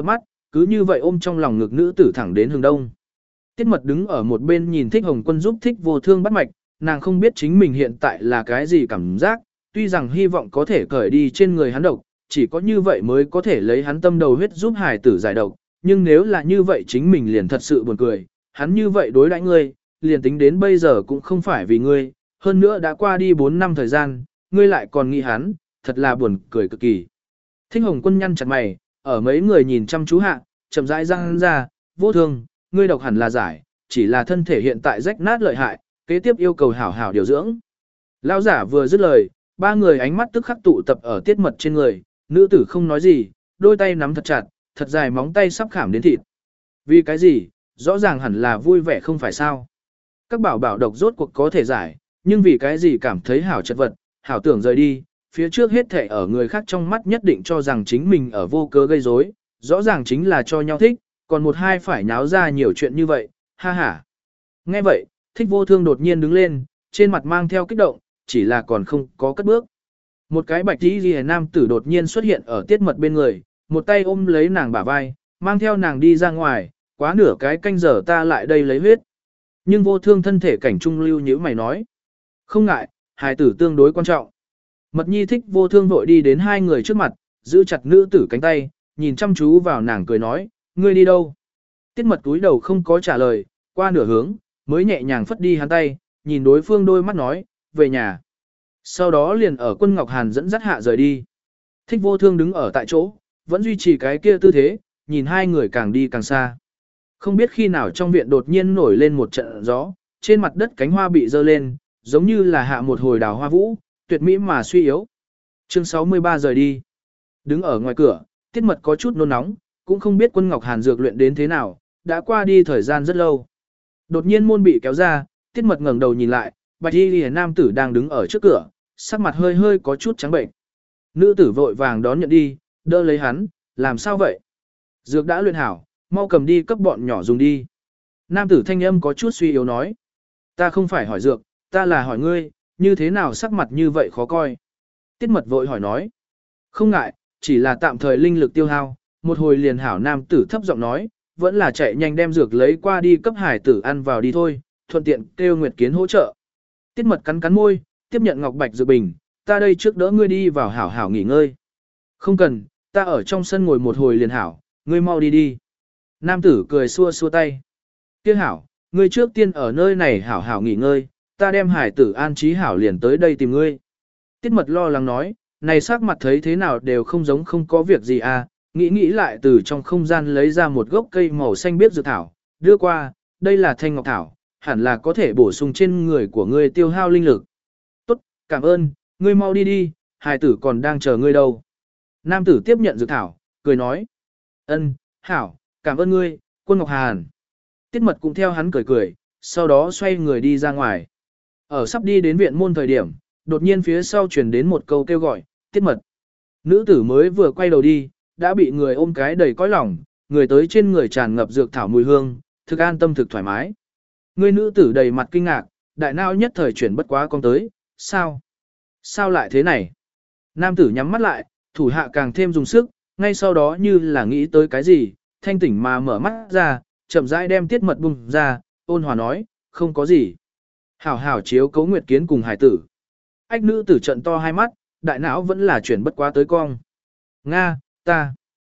[SPEAKER 1] cứ như vậy ôm trong lòng ngực nữ tử thẳng đến hướng đông. Tiết Mật đứng ở một bên nhìn Thích Hồng Quân giúp Thích Vô Thương bắt mạch, nàng không biết chính mình hiện tại là cái gì cảm giác, tuy rằng hy vọng có thể cởi đi trên người hắn độc, chỉ có như vậy mới có thể lấy hắn tâm đầu huyết giúp hài tử giải độc, nhưng nếu là như vậy chính mình liền thật sự buồn cười, hắn như vậy đối đãi ngươi, liền tính đến bây giờ cũng không phải vì ngươi, hơn nữa đã qua đi 4 năm thời gian, ngươi lại còn nghĩ hắn, thật là buồn cười cực kỳ. Thích Hồng Quân nhăn chặt mày, ở mấy người nhìn chăm chú hạ, chậm rãi răng ra, Vô Thương, ngươi độc hẳn là giải, chỉ là thân thể hiện tại rách nát lợi hại, kế tiếp yêu cầu hảo hảo điều dưỡng. Lão giả vừa dứt lời, ba người ánh mắt tức khắc tụ tập ở Tiết Mật trên người, nữ tử không nói gì, đôi tay nắm thật chặt, thật dài móng tay sắp khảm đến thịt. Vì cái gì, rõ ràng hẳn là vui vẻ không phải sao. Các bảo bảo độc rốt cuộc có thể giải, nhưng vì cái gì cảm thấy hảo chật vật, hảo tưởng rời đi, phía trước hết thể ở người khác trong mắt nhất định cho rằng chính mình ở vô cớ gây rối, rõ ràng chính là cho nhau thích, còn một hai phải nháo ra nhiều chuyện như vậy, ha ha. Nghe vậy, Thích Vô Thương đột nhiên đứng lên, trên mặt mang theo kích động, chỉ là còn không có cất bước. Một cái bạch tí ghi nam tử đột nhiên xuất hiện ở Tiết Mật bên người, một tay ôm lấy nàng bả vai, mang theo nàng đi ra ngoài, quá nửa cái canh giờ ta lại đây lấy huyết. Nhưng Vô Thương thân thể cảnh trung lưu như mày nói. Không ngại, hài tử tương đối quan trọng. Mật nhi Thích Vô Thương vội đi đến hai người trước mặt, giữ chặt nữ tử cánh tay, nhìn chăm chú vào nàng cười nói, ngươi đi đâu? Tiết Mật túi đầu không có trả lời, qua nửa hướng, mới nhẹ nhàng phất đi hắn tay, nhìn đối phương đôi mắt nói, về nhà. Sau đó liền ở Quân Ngọc Hàn dẫn dắt hạ rời đi. Thích Vô Thương đứng ở tại chỗ, vẫn duy trì cái kia tư thế, nhìn hai người càng đi càng xa. Không biết khi nào trong viện đột nhiên nổi lên một trận gió, trên mặt đất cánh hoa bị dơ lên, giống như là hạ một hồi đào hoa vũ, tuyệt mỹ mà suy yếu. Chương 63 rời đi. Đứng ở ngoài cửa, Tiết Mật có chút nôn nóng, cũng không biết Quân Ngọc Hàn dược luyện đến thế nào, đã qua đi thời gian rất lâu. Đột nhiên môn bị kéo ra, Tiết Mật ngẩng đầu nhìn lại, bạch y liễu nam tử đang đứng ở trước cửa, sắc mặt hơi hơi có chút trắng bệnh. Nữ tử vội vàng đón nhận đi, đỡ lấy hắn, làm sao vậy? Dược đã luyện hảo, mau cầm đi cấp bọn nhỏ dùng đi. Nam tử thanh âm có chút suy yếu nói. Ta không phải hỏi dược, ta là hỏi ngươi, như thế nào sắc mặt như vậy khó coi. Tiết Mật vội hỏi nói. Không ngại, chỉ là tạm thời linh lực tiêu hao, một hồi liền hảo nam tử thấp giọng nói, vẫn là chạy nhanh đem dược lấy qua đi cấp hải tử ăn vào đi thôi, thuận tiện kêu Nguyệt Kiến hỗ trợ. Tiết Mật cắn cắn môi, tiếp nhận ngọc bạch dược bình, ta đây trước đỡ ngươi đi vào hảo hảo nghỉ ngơi. Không cần, ta ở trong sân ngồi một hồi liền hảo, ngươi mau đi đi. Nam tử cười xua xua tay. Kia hảo, ngươi trước tiên ở nơi này hảo hảo nghỉ ngơi, ta đem hải tử an trí hảo liền tới đây tìm ngươi. Tiết Mật lo lắng nói, này sắc mặt thấy thế nào đều không giống không có việc gì à, nghĩ lại từ trong không gian lấy ra một gốc cây màu xanh biếc dược thảo, đưa qua, đây là thanh ngọc thảo, hẳn là có thể bổ sung trên người của ngươi tiêu hao linh lực. Tốt, cảm ơn, ngươi mau đi đi, hài tử còn đang chờ ngươi đâu. Nam tử tiếp nhận dược thảo, cười nói. Ân, hảo, cảm ơn ngươi, Quân Ngọc Hàn. Tiết Mật cũng theo hắn cười, sau đó xoay người đi ra ngoài. Ở sắp đi đến viện môn thời điểm, đột nhiên phía sau truyền đến một câu kêu gọi, Tiết Mật. Nữ tử mới vừa quay đầu đi, đã bị người ôm cái đầy cõi lòng, người tới trên người tràn ngập dược thảo mùi hương, thực an tâm thực thoải mái. Người nữ tử đầy mặt kinh ngạc, đại não nhất thời chuyển bất quá con tới, sao? Sao lại thế này? Nam tử nhắm mắt lại, thủ hạ càng thêm dùng sức, ngay sau đó như là nghĩ tới cái gì, thanh tỉnh mà mở mắt ra, chậm rãi đem Tiết Mật bung ra, ôn hòa nói, không có gì. Hảo hảo chiếu cấu Nguyệt Kiến cùng hải tử. Ách nữ tử trận to hai mắt, đại não vẫn là chuyển bất quá tới cong. Nga, ta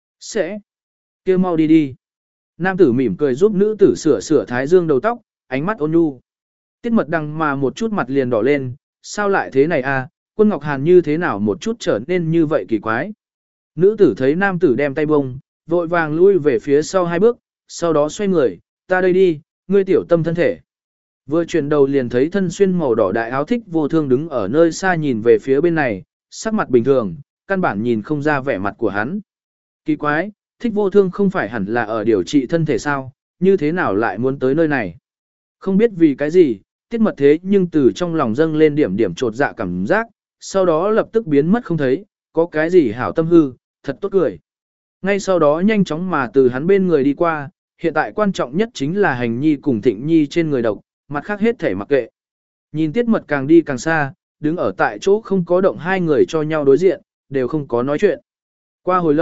[SPEAKER 1] sẽ kia mau đi đi. Nam tử mỉm cười giúp nữ tử sửa thái dương đầu tóc, ánh mắt ôn nhu. Tiết Mật đằng mà một chút mặt liền đỏ lên, sao lại thế này à, Quân Ngọc Hàn như thế nào một chút trở nên như vậy kỳ quái. Nữ tử thấy nam tử đem tay bông, vội vàng lui về phía sau hai bước, sau đó xoay người, ta đây đi, ngươi tiểu tâm thân thể. Vừa chuyển đầu liền thấy thân xuyên màu đỏ đại áo Thích Vô Thương đứng ở nơi xa nhìn về phía bên này, sắc mặt bình thường, căn bản nhìn không ra vẻ mặt của hắn. Kỳ quái, Thích Vô Thương không phải hẳn là ở điều trị thân thể sao, như thế nào lại muốn tới nơi này. Không biết vì cái gì, Tiết Mật thế nhưng từ trong lòng dâng lên điểm trột dạ cảm giác, sau đó lập tức biến mất không thấy, có cái gì hảo tâm hư, thật tốt cười. Ngay sau đó nhanh chóng mà từ hắn bên người đi qua, hiện tại quan trọng nhất chính là Hành Nhi cùng Thịnh Nhi trên người độc, mặt khác hết thể mặc kệ. Nhìn Tiết Mật càng đi càng xa, đứng ở tại chỗ không có động hai người cho nhau đối diện, đều không có nói chuyện. Qua hồi lâu,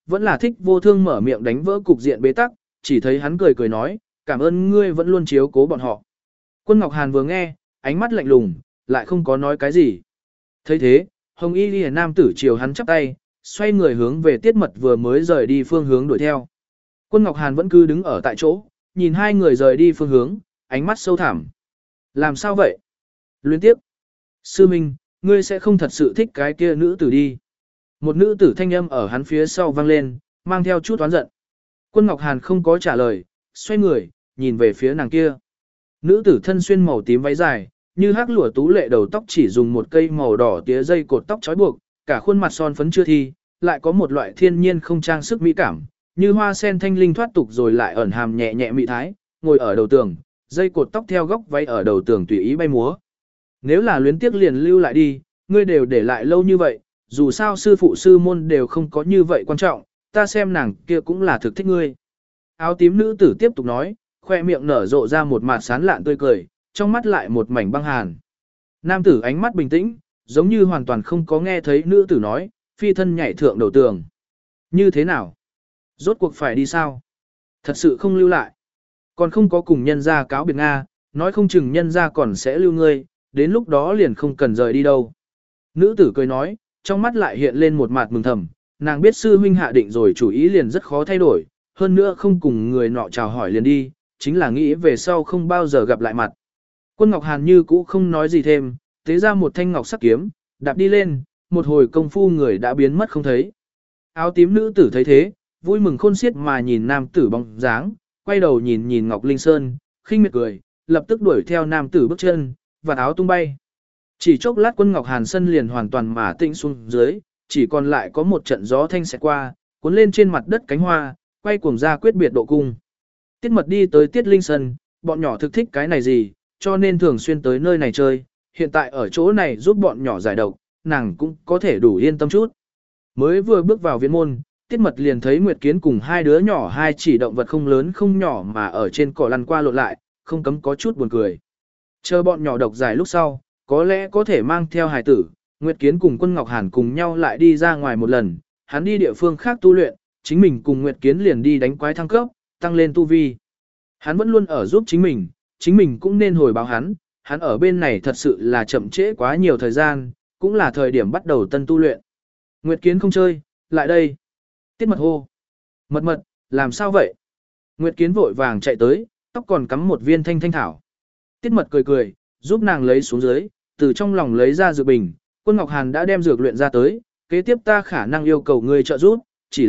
[SPEAKER 1] vẫn là Thích Vô Thương mở miệng đánh vỡ cục diện bế tắc, chỉ thấy hắn cười cười nói, cảm ơn ngươi vẫn luôn chiếu cố bọn họ. Quân Ngọc Hàn vừa nghe, ánh mắt lạnh lùng, lại không có nói cái gì. Thấy thế, Hồng Y Liễu nam tử chiều hắn chắp tay, xoay người hướng về Tiết Mật vừa mới rời đi phương hướng đuổi theo. Quân Ngọc Hàn vẫn cứ đứng ở tại chỗ, nhìn hai người rời đi phương hướng, ánh mắt sâu thẳm. Làm sao vậy? Luyến tiếp. Sư Minh, ngươi sẽ không thật sự thích cái kia nữ tử đi. Một nữ tử thanh âm ở hắn phía sau vang lên, mang theo chút oán giận. Quân Ngọc Hàn không có trả lời, xoay người, nhìn về phía nàng kia. Nữ tử thân xuyên màu tím váy dài, như hắc lụa tú lệ đầu tóc chỉ dùng một cây màu đỏ tía dây cột tóc trói buộc, cả khuôn mặt son phấn chưa thi, lại có một loại thiên nhiên không trang sức mỹ cảm, như hoa sen thanh linh thoát tục rồi lại ẩn hàm nhẹ nhẹ mị thái, ngồi ở đầu tường, dây cột tóc theo góc váy ở đầu tường tùy ý bay múa. Nếu là luyến tiếc liền lưu lại đi, ngươi đều để lại lâu như vậy, dù sao sư phụ sư môn đều không có như vậy quan trọng, ta xem nàng kia cũng là thực thích ngươi. Áo tím nữ tử tiếp tục nói, khoe miệng nở rộ ra một mặt sán lạn tươi cười, trong mắt lại một mảnh băng hàn. Nam tử ánh mắt bình tĩnh, giống như hoàn toàn không có nghe thấy nữ tử nói, phi thân nhảy thượng đầu tường. Như thế nào? Rốt cuộc phải đi sao? Thật sự không lưu lại. Còn không có cùng nhân gia cáo biệt Nga, nói không chừng nhân gia còn sẽ lưu ngươi, đến lúc đó liền không cần rời đi đâu. Nữ tử cười nói, trong mắt lại hiện lên một mặt mừng thầm, nàng biết sư huynh hạ định rồi chủ ý liền rất khó thay đổi, hơn nữa không cùng người nọ chào hỏi liền đi, chính là nghĩ về sau không bao giờ gặp lại mặt. Quân Ngọc Hàn như cũ không nói gì thêm, tế ra một thanh ngọc sắc kiếm, đạp đi lên, một hồi công phu người đã biến mất không thấy. Áo tím nữ tử thấy thế, vui mừng khôn xiết mà nhìn nam tử bóng dáng, quay đầu nhìn nhìn Ngọc Linh Sơn, khinh miệt cười, lập tức đuổi theo nam tử bước chân, và áo tung bay. Chỉ chốc lát Quân Ngọc Hàn sân liền hoàn toàn mà tĩnh xuống dưới, chỉ còn lại có một trận gió thanh xẹt qua, cuốn lên trên mặt đất cánh hoa, quay cuồng ra quyết biệt độ cung. Tiết Mật đi tới Tiết Linh Sơn, bọn nhỏ thực thích cái này gì, cho nên thường xuyên tới nơi này chơi, hiện tại ở chỗ này giúp bọn nhỏ giải độc, nàng cũng có thể đủ yên tâm chút. Mới vừa bước vào viện môn, Tiết Mật liền thấy Nguyệt Kiến cùng hai đứa nhỏ hai chỉ động vật không lớn không nhỏ mà ở trên cỏ lăn qua lộn lại, không cấm có chút buồn cười. Chờ bọn nhỏ độc giải lúc sau, có lẽ có thể mang theo hài tử, Nguyệt Kiến cùng Quân Ngọc Hàn cùng nhau lại đi ra ngoài một lần, hắn đi địa phương khác tu luyện, chính mình cùng Nguyệt Kiến liền đi đánh quái thăng cấp, tăng lên tu vi. Hắn vẫn luôn ở giúp chính mình cũng nên hồi báo hắn ở bên này thật sự là chậm trễ quá nhiều thời gian, cũng là thời điểm bắt đầu tân tu luyện. Nguyệt Kiến không chơi, lại đây. Tiết Mật hô. Mật, làm sao vậy? Nguyệt Kiến vội vàng chạy tới, tóc còn cắm một viên thanh thanh thảo. Tiết Mật cười cười, giúp nàng lấy xuống dưới, từ trong lòng lấy ra dược bình, Quân Ngọc Hàn đã đem dược luyện ra tới, kế tiếp ta khả năng yêu cầu ngươi trợ giúp, chỉ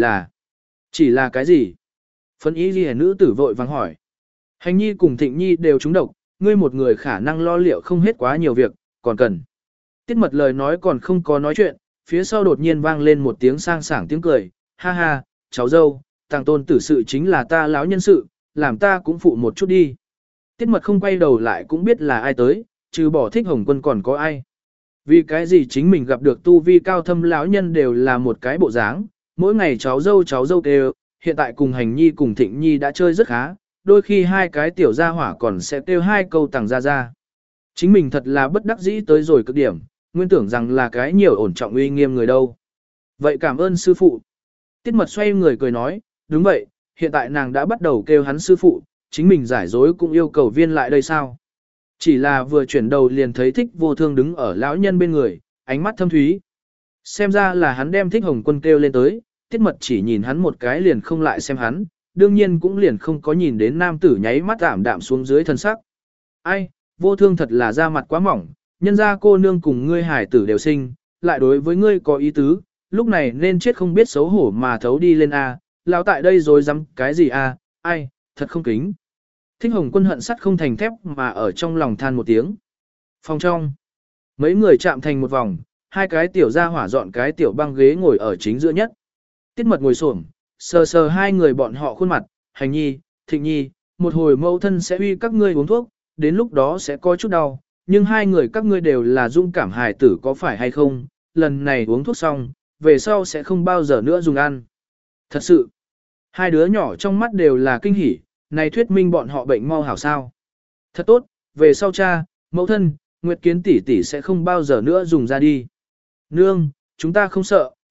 [SPEAKER 1] là cái gì? Phân ý ghi nữ tử vội vàng hỏi. Hành nhi cùng Thịnh nhi đều trúng độc, ngươi một người khả năng lo liệu không hết quá nhiều việc, còn cần. Tiết Mật lời nói còn không có nói chuyện, phía sau đột nhiên vang lên một tiếng sang sảng tiếng cười, ha ha, cháu dâu, tàng tôn tử sự chính là ta lão nhân sự, làm ta cũng phụ một chút đi. Tiết Mật không quay đầu lại cũng biết là ai tới, trừ bỏ Thích Hồng Quân còn có ai. Vì cái gì chính mình gặp được tu vi cao thâm lão nhân đều là một cái bộ dáng, mỗi ngày cháu dâu đều, hiện tại cùng Hành nhi cùng Thịnh nhi đã chơi rất khá, đôi khi hai cái tiểu gia hỏa còn sẽ kêu hai câu tàng ra. Chính mình thật là bất đắc dĩ tới rồi cực điểm, nguyên tưởng rằng là cái nhiều ổn trọng uy nghiêm người đâu. Vậy cảm ơn sư phụ. Tiết Mật xoay người cười nói, đúng vậy, hiện tại nàng đã bắt đầu kêu hắn sư phụ, chính mình giải dối cũng yêu cầu viên lại đây sao. Chỉ là vừa chuyển đầu liền thấy Thích Vô Thương đứng ở lão nhân bên người, ánh mắt thâm thúy. Xem ra là hắn đem Thích Hồng Quân kêu lên tới, Tiết Mật chỉ nhìn hắn một cái liền không lại xem hắn, đương nhiên cũng liền không có nhìn đến nam tử nháy mắt ảm đạm xuống dưới thân sắc. Ai, Vô Thương thật là da mặt quá mỏng, nhân ra cô nương cùng ngươi hải tử đều sinh, lại đối với ngươi có ý tứ, lúc này nên chết không biết xấu hổ mà thấu đi lên A, lão tại đây rồi dám cái gì A, ai, thật không kính. Thích Hồng Quân hận sắt không thành thép mà ở trong lòng than một tiếng. Phòng trong, mấy người chạm thành một vòng, hai cái tiểu gia hỏa dọn cái tiểu băng ghế ngồi ở chính giữa nhất. Tiết Mật ngồi xổm, sờ hai người bọn họ khuôn mặt, Hành nhi, Thịnh nhi, một hồi mẫu thân sẽ uy các ngươi uống thuốc, đến lúc đó sẽ có chút đau, nhưng hai người các ngươi đều là dung cảm hài tử có phải hay không, lần này uống thuốc xong, về sau sẽ không bao giờ nữa dùng ăn. Thật sự, hai đứa nhỏ trong mắt đều là kinh hỉ, này thuyết minh bọn họ bệnh mau hảo sao. Thật tốt, về sau cha, mẫu thân, Nguyệt Kiến tỷ tỷ sẽ không bao giờ nữa dùng ra đi. Nương, chúng ta không sợ,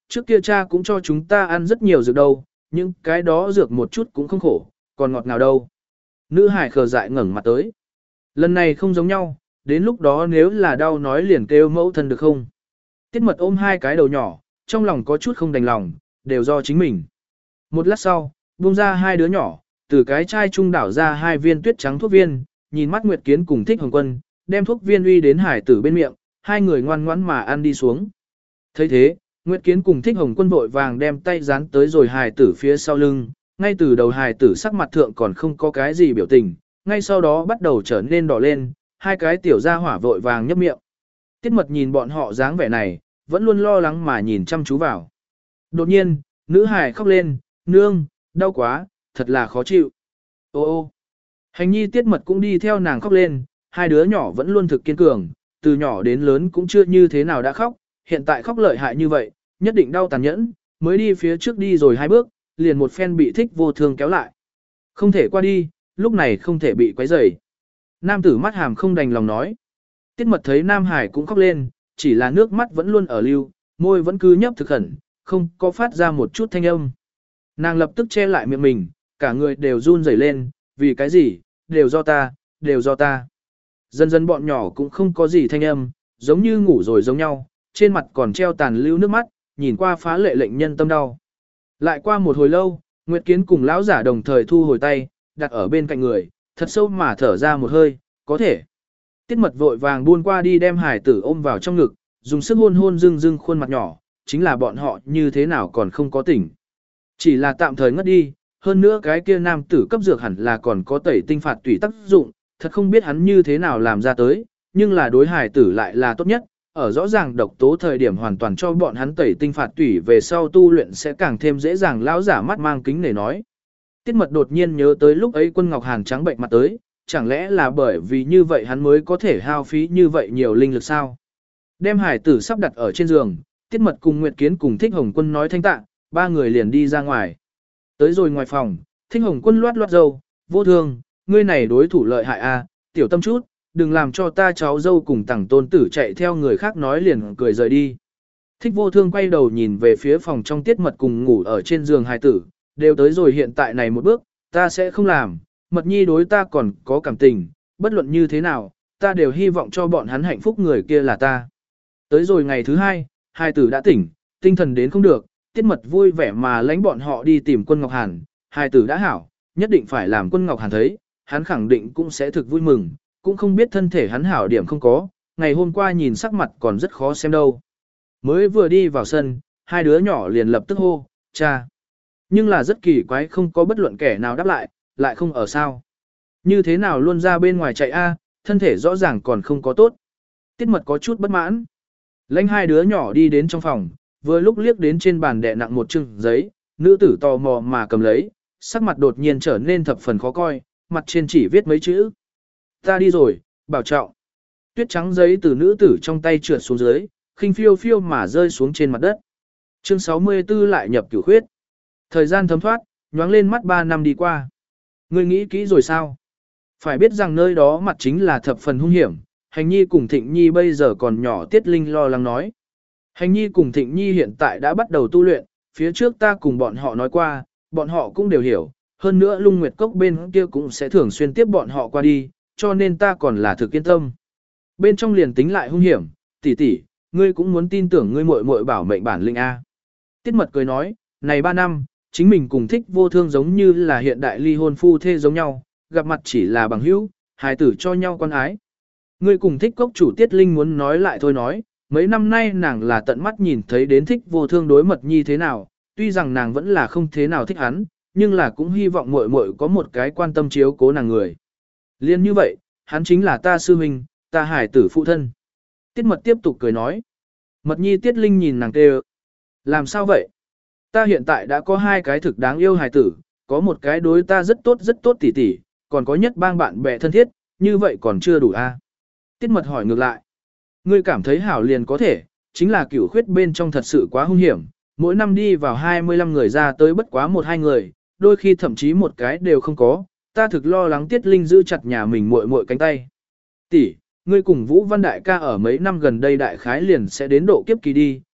[SPEAKER 1] trước kia cha cũng cho chúng ta ăn rất nhiều dược đâu, nhưng cái đó dược một chút cũng không khổ, còn ngọt ngào đâu. Nữ hải khờ dại ngẩng mặt tới. Lần này không giống nhau, đến lúc đó nếu là đau nói liền kêu mẫu thân được không? Tiết Mật ôm hai cái đầu nhỏ, trong lòng có chút không đành lòng, đều do chính mình. Một lát sau, buông ra hai đứa nhỏ, từ cái chai trung đảo ra hai viên tuyết trắng thuốc viên, nhìn mắt Nguyệt Kiến cùng Thích Hồng Quân, đem thuốc viên uy đến hải tử bên miệng, hai người ngoan ngoãn mà ăn đi xuống. Thấy thế, Nguyệt Kiến cùng Thích Hồng Quân vội vàng đem tay dán tới rồi hải tử phía sau lưng, ngay từ đầu hải tử sắc mặt thượng còn không có cái gì biểu tình, ngay sau đó bắt đầu trở nên đỏ lên, hai cái tiểu gia hỏa vội vàng nhấp miệng. Tiết Mật nhìn bọn họ dáng vẻ này, vẫn luôn lo lắng mà nhìn chăm chú vào. Đột nhiên, nữ hải khóc lên, nương, đau quá, thật là khó chịu. Ô ô, Hành nhi Tiết Mật cũng đi theo nàng khóc lên, hai đứa nhỏ vẫn luôn thực kiên cường, từ nhỏ đến lớn cũng chưa như thế nào đã khóc, hiện tại khóc lợi hại như vậy, nhất định đau tàn nhẫn, mới đi phía trước đi rồi hai bước, liền một phen bị Thích Vô Thương kéo lại. Không thể qua đi, lúc này không thể bị quấy rầy. Nam tử mắt hàm không đành lòng nói. Tiết Mật thấy Nam Hải cũng khóc lên, chỉ là nước mắt vẫn luôn ở lưu, môi vẫn cứ nhấp thực khẩn, không có phát ra một chút thanh âm. Nàng lập tức che lại miệng mình, cả người đều run rẩy lên, vì cái gì, đều do ta, đều do ta. Dần dần bọn nhỏ cũng không có gì thanh âm, giống như ngủ rồi giống nhau, trên mặt còn treo tàn lưu nước mắt, nhìn qua phá lệ lệnh nhân tâm đau. Lại qua một hồi lâu, Nguyệt Kiến cùng lão giả đồng thời thu hồi tay, đặt ở bên cạnh người, thật sâu mà thở ra một hơi, có thể. Tiết Mật vội vàng buôn qua đi đem hải tử ôm vào trong ngực, dùng sức hôn hôn dưng dưng khuôn mặt nhỏ, chính là bọn họ như thế nào còn không có tỉnh. Chỉ là tạm thời ngất đi, hơn nữa cái kia nam tử cấp dược hẳn là còn có tẩy tinh phạt tùy tác dụng, thật không biết hắn như thế nào làm ra tới, nhưng là đối hải tử lại là tốt nhất, ở rõ ràng độc tố thời điểm hoàn toàn cho bọn hắn tẩy tinh phạt tùy về sau tu luyện sẽ càng thêm dễ dàng. Lão giả mắt mang kính để nói. Tiết Mật đột nhiên nhớ tới lúc ấy Quân Ngọc Hàn trắng bệnh mặt tới, chẳng lẽ là bởi vì như vậy hắn mới có thể hao phí như vậy nhiều linh lực sao? Đem hải tử sắp đặt ở trên giường, Tiết Mật cùng Nguyệt Kiến cùng Thích Hồng Quân nói thanh tạ, ba người liền đi ra ngoài. Tới rồi ngoài phòng, Thích Hồng Quân loát loát dâu, Vô Thương, ngươi này đối thủ lợi hại a, tiểu tâm chút, đừng làm cho ta cháu dâu cùng tẳng tôn tử chạy theo người khác nói liền cười rời đi. Thích Vô Thương quay đầu nhìn về phía phòng trong Tiết Mật cùng ngủ ở trên giường hài tử, đều tới rồi hiện tại này một bước, ta sẽ không làm, Mật Nhi đối ta còn có cảm tình, bất luận như thế nào, ta đều hy vọng cho bọn hắn hạnh phúc, người kia là ta. Tới rồi ngày thứ hai, hài tử đã tỉnh, tinh thần đến không được, Tiết Mật vui vẻ mà lãnh bọn họ đi tìm Quân Ngọc Hàn, hài tử đã hảo, nhất định phải làm Quân Ngọc Hàn thấy, hắn khẳng định cũng sẽ thực vui mừng, cũng không biết thân thể hắn hảo điểm không có, ngày hôm qua nhìn sắc mặt còn rất khó xem đâu. Mới vừa đi vào sân, hai đứa nhỏ liền lập tức hô, cha. Nhưng là rất kỳ quái, không có bất luận kẻ nào đáp lại không ở sao. Như thế nào luôn ra bên ngoài chạy a, thân thể rõ ràng còn không có tốt. Tiết Mật có chút bất mãn. Lãnh hai đứa nhỏ đi đến trong phòng, vừa lúc liếc đến trên bàn đè nặng một chừng giấy, nữ tử tò mò mà cầm lấy, sắc mặt đột nhiên trở nên thập phần khó coi, mặt trên chỉ viết mấy chữ. Ta đi rồi, bảo trọng. Tuyết trắng giấy từ nữ tử trong tay trượt xuống dưới, khinh phiêu phiêu mà rơi xuống trên mặt đất. Chương 64 lại nhập cửu khuyết. Thời gian thấm thoát, nhoáng lên mắt 3 năm đi qua. Ngươi nghĩ kỹ rồi sao? Phải biết rằng nơi đó mặt chính là thập phần hung hiểm, Hành Nhi cùng Thịnh Nhi bây giờ còn nhỏ, Tiết Linh lo lắng nói. Hành Nhi cùng Thịnh Nhi hiện tại đã bắt đầu tu luyện, phía trước ta cùng bọn họ nói qua, bọn họ cũng đều hiểu, hơn nữa Lung Nguyệt Cốc bên kia cũng sẽ thường xuyên tiếp bọn họ qua đi, cho nên ta còn là thực yên tâm. Bên trong liền tính lại hung hiểm, tỷ tỷ, ngươi cũng muốn tin tưởng ngươi muội muội bảo mệnh bản lĩnh A. Tiết Mật cười nói, này 3 năm, chính mình cùng Thích Vô Thương giống như là hiện đại ly hôn phu thê giống nhau, gặp mặt chỉ là bằng hữu, hài tử cho nhau quan ái. Ngươi cùng Thích Cốc chủ Tiết Linh muốn nói lại thôi nói, mấy năm nay nàng là tận mắt nhìn thấy đến Thích Vô Thương đối Mật Nhi thế nào, tuy rằng nàng vẫn là không thế nào thích hắn, nhưng là cũng hy vọng muội muội có một cái quan tâm chiếu cố nàng người. Liên như vậy, hắn chính là ta sư huynh, ta hải tử phụ thân. Tiết Mật tiếp tục cười nói. Mật Nhi Tiết Linh nhìn nàng kêu. Làm sao vậy? Ta hiện tại đã có 2 cái thực đáng yêu hải tử, có một cái đối ta rất tốt tỉ tỉ, còn có nhất bang bạn bè thân thiết, như vậy còn chưa đủ a? Tiết Mật hỏi ngược lại. Ngươi cảm thấy hảo liền có thể, chính là cửu khuyết bên trong thật sự quá hung hiểm, mỗi năm đi vào 25 người ra tới bất quá 1-2 người, đôi khi thậm chí một cái đều không có, ta thực lo lắng Tiết Linh giữ chặt nhà mình muội muội cánh tay. Tỷ, ngươi cùng Vũ Văn Đại ca ở mấy năm gần đây đại khái liền sẽ đến độ kiếp kỳ đi,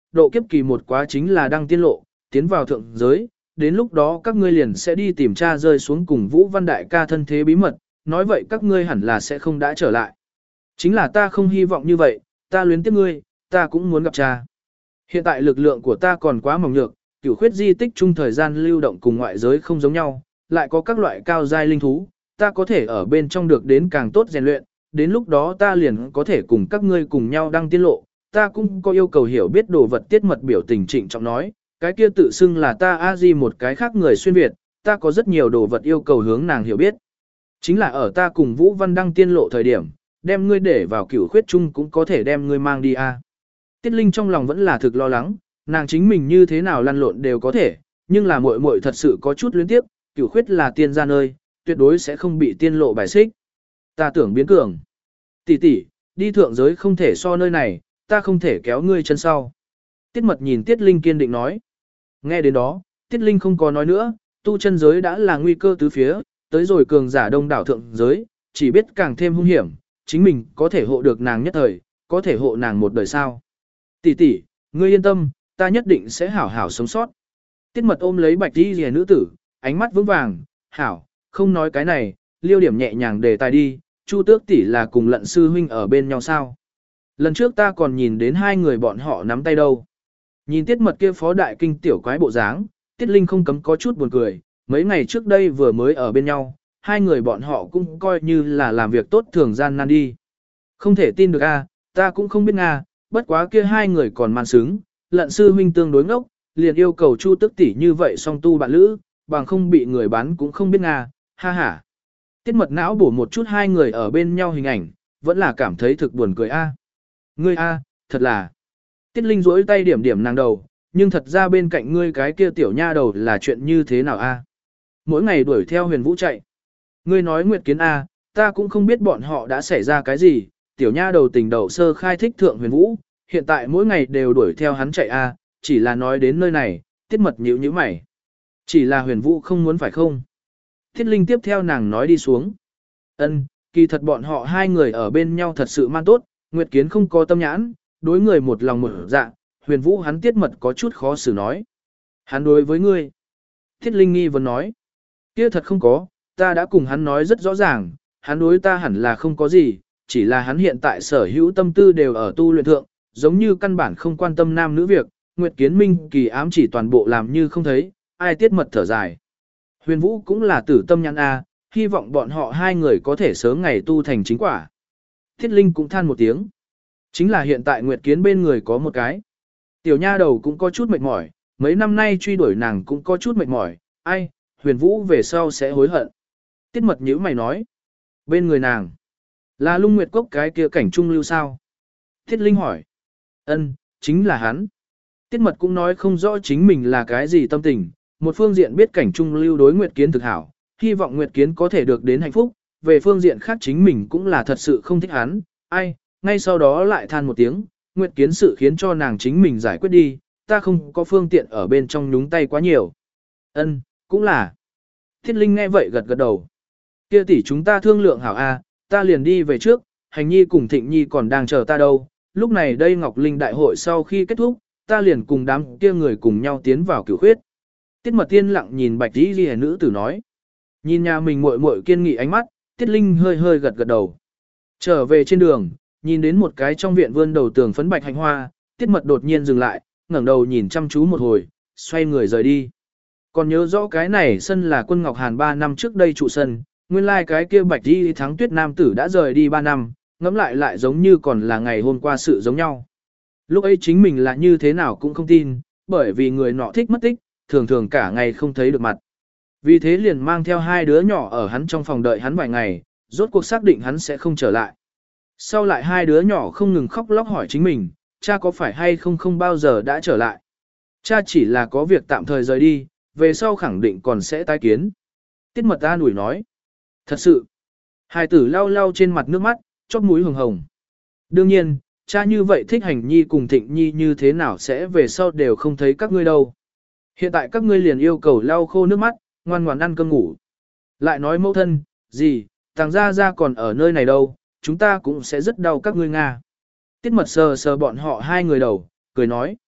[SPEAKER 1] độ kiếp kỳ một quá chính là đăng tiên lộ, tiến vào thượng giới, đến lúc đó các ngươi liền sẽ đi tìm cha rơi xuống cùng Vũ Văn Đại ca thân thế bí mật, nói vậy các ngươi hẳn là sẽ không đã trở lại. Chính là ta không hy vọng như vậy, ta luyến tiếc ngươi, ta cũng muốn gặp cha. Hiện tại lực lượng của ta còn quá mỏng nhược, cửu khuyết di tích chung thời gian lưu động cùng ngoại giới không giống nhau, lại có các loại cao giai linh thú, ta có thể ở bên trong được đến càng tốt rèn luyện, đến lúc đó ta liền có thể cùng các ngươi cùng nhau đăng tiên lộ, ta cũng có yêu cầu hiểu biết đồ vật tiết mật biểu tình trịnh trọng nói, cái kia tự xưng là ta A-di một cái khác người xuyên Việt, ta có rất nhiều đồ vật yêu cầu hướng nàng hiểu biết. Chính là ở ta cùng Vũ Văn đăng tiên lộ thời điểm, đem ngươi để vào cửu khuyết chung cũng có thể đem ngươi mang đi a. Tiết Linh trong lòng vẫn là thực lo lắng, nàng chính mình như thế nào lăn lộn đều có thể, nhưng là muội muội thật sự có chút luyến tiếc, cửu khuyết là tiên gia nơi, tuyệt đối sẽ không bị tiên lộ bài xích. Ta tưởng biến cường. Tỷ tỷ, đi thượng giới không thể so nơi này, ta không thể kéo ngươi chân sau. Tiết Mật nhìn Tiết Linh kiên định nói. Nghe đến đó, Tiết Linh không có nói nữa, tu chân giới đã là nguy cơ tứ phía, tới rồi cường giả đông đảo thượng giới, chỉ biết càng thêm hung hiểm, chính mình có thể hộ được nàng nhất thời, có thể hộ nàng một đời sao. Tỷ tỷ, ngươi yên tâm, ta nhất định sẽ hảo hảo sống sót. Tiết Mật ôm lấy bạch đi rìa nữ tử, ánh mắt vững vàng, hảo, không nói cái này, liêu điểm nhẹ nhàng đề tài đi, Chu Tước tỷ là cùng Lận sư huynh ở bên nhau sao. Lần trước ta còn nhìn đến hai người bọn họ nắm tay đâu. Nhìn Tiết Mật kia phó đại kinh tiểu quái bộ dáng, Tiết Linh không cấm có chút buồn cười, mấy ngày trước đây vừa mới ở bên nhau, hai người bọn họ cũng coi như là làm việc tốt thường gian nan đi. Không thể tin được a, ta cũng không biết nga, bất quá kia hai người còn man sướng, Lận sư huynh tương đối ngốc, liền yêu cầu Chu Tước tỷ như vậy song tu bạn lữ, bằng không bị người bán cũng không biết nga, ha ha. Tiết Mật não bổ một chút hai người ở bên nhau hình ảnh, vẫn là cảm thấy thực buồn cười a. Ngươi a, thật là. Tiết Linh duỗi tay điểm điểm nàng đầu, nhưng thật ra bên cạnh ngươi cái kia tiểu nha đầu là chuyện như thế nào a? Mỗi ngày đuổi theo Huyền Vũ chạy. Ngươi nói Nguyệt Kiến a, ta cũng không biết bọn họ đã xảy ra cái gì, tiểu nha đầu tình đầu sơ khai thích thượng Huyền Vũ, hiện tại mỗi ngày đều đuổi theo hắn chạy a, chỉ là nói đến nơi này, Tiết Mật nhíu nhíu mày. Chỉ là Huyền Vũ không muốn phải không? Tiết Linh tiếp theo nàng nói đi xuống. Ân, kỳ thật bọn họ hai người ở bên nhau thật sự man tốt, Nguyệt Kiến không có tâm nhãn, đối người một lòng một dạ, Huyền Vũ hắn Tiết Mật có chút khó xử nói. Hắn đối với ngươi. Tiết Linh nghi vấn nói. Kia thật không có, ta đã cùng hắn nói rất rõ ràng, hắn đối ta hẳn là không có gì, chỉ là hắn hiện tại sở hữu tâm tư đều ở tu luyện thượng, giống như căn bản không quan tâm nam nữ việc, Nguyệt Kiến Minh kỳ ám chỉ toàn bộ làm như không thấy, ai Tiết Mật thở dài. Huyền Vũ cũng là tử tâm nhãn A, hy vọng bọn họ hai người có thể sớm ngày tu thành chính quả. Thiết Linh cũng than một tiếng. Chính là hiện tại Nguyệt Kiến bên người có một cái. Tiểu nha đầu cũng có chút mệt mỏi, mấy năm nay truy đuổi nàng cũng có chút mệt mỏi, ai, Huyền Vũ về sau sẽ hối hận. Tiết Mật nhíu mày nói. Bên người nàng, là Lung Nguyệt Cốc cái kia cảnh trung lưu sao? Thiết Linh hỏi. Ân, chính là hắn. Tiết Mật cũng nói không rõ chính mình là cái gì tâm tình, một phương diện biết cảnh trung lưu đối Nguyệt Kiến thực hảo, hy vọng Nguyệt Kiến có thể được đến hạnh phúc, về phương diện khác chính mình cũng là thật sự không thích hắn, ai, ngay sau đó lại than một tiếng, Nguyệt Kiến sự khiến cho nàng chính mình giải quyết đi, ta không có phương tiện ở bên trong nhúng tay quá nhiều. Ân, cũng là. Thiết Linh nghe vậy gật gật đầu. Kia tỷ chúng ta thương lượng hảo a, ta liền đi về trước, Hành Nhi cùng Thịnh Nhi còn đang chờ ta đâu, lúc này đây Ngọc Linh đại hội sau khi kết thúc, ta liền cùng đám kia người cùng nhau tiến vào Cửu Khuyết. Tiết Mật tiên lặng nhìn Bạch Y Liễu nữ tử nói. Nhìn nhà mình muội muội kiên nghị ánh mắt, Tiết Linh hơi hơi gật gật đầu. Trở về trên đường, nhìn đến một cái trong viện vươn đầu tường phấn bạch hành hoa, Tiết Mật đột nhiên dừng lại, ngẩng đầu nhìn chăm chú một hồi, xoay người rời đi. Còn nhớ rõ cái này sân là Quân Ngọc Hàn 3 năm trước đây trụ sân, nguyên lai cái kia Bạch Y Thắng Tuyết nam tử đã rời đi 3 năm, ngẫm lại lại giống như còn là ngày hôm qua sự giống nhau. Lúc ấy chính mình là như thế nào cũng không tin, bởi vì người nọ thích mất tích, thường thường cả ngày không thấy được mặt. Vì thế liền mang theo hai đứa nhỏ ở hắn trong phòng đợi hắn vài ngày, rốt cuộc xác định hắn sẽ không trở lại. Sau lại hai đứa nhỏ không ngừng khóc lóc hỏi chính mình, cha có phải hay không không bao giờ đã trở lại. Cha chỉ là có việc tạm thời rời đi, về sau khẳng định còn sẽ tái kiến. Tiết Mật an ủi nói. Thật sự. Hai tử lau lau trên mặt nước mắt, chóp mũi hồng hồng. Đương nhiên, cha như vậy thích Hành Nhi cùng Thịnh Nhi như thế nào sẽ về sau đều không thấy các ngươi đâu. Hiện tại các ngươi liền yêu cầu lau khô nước mắt, ngoan ngoãn ăn cơm ngủ. Lại nói mẫu thân, gì, Tàng gia gia còn ở nơi này đâu, chúng ta cũng sẽ rất đau các ngươi Nga. Tiết Mật sờ sờ bọn họ hai người đầu, cười nói.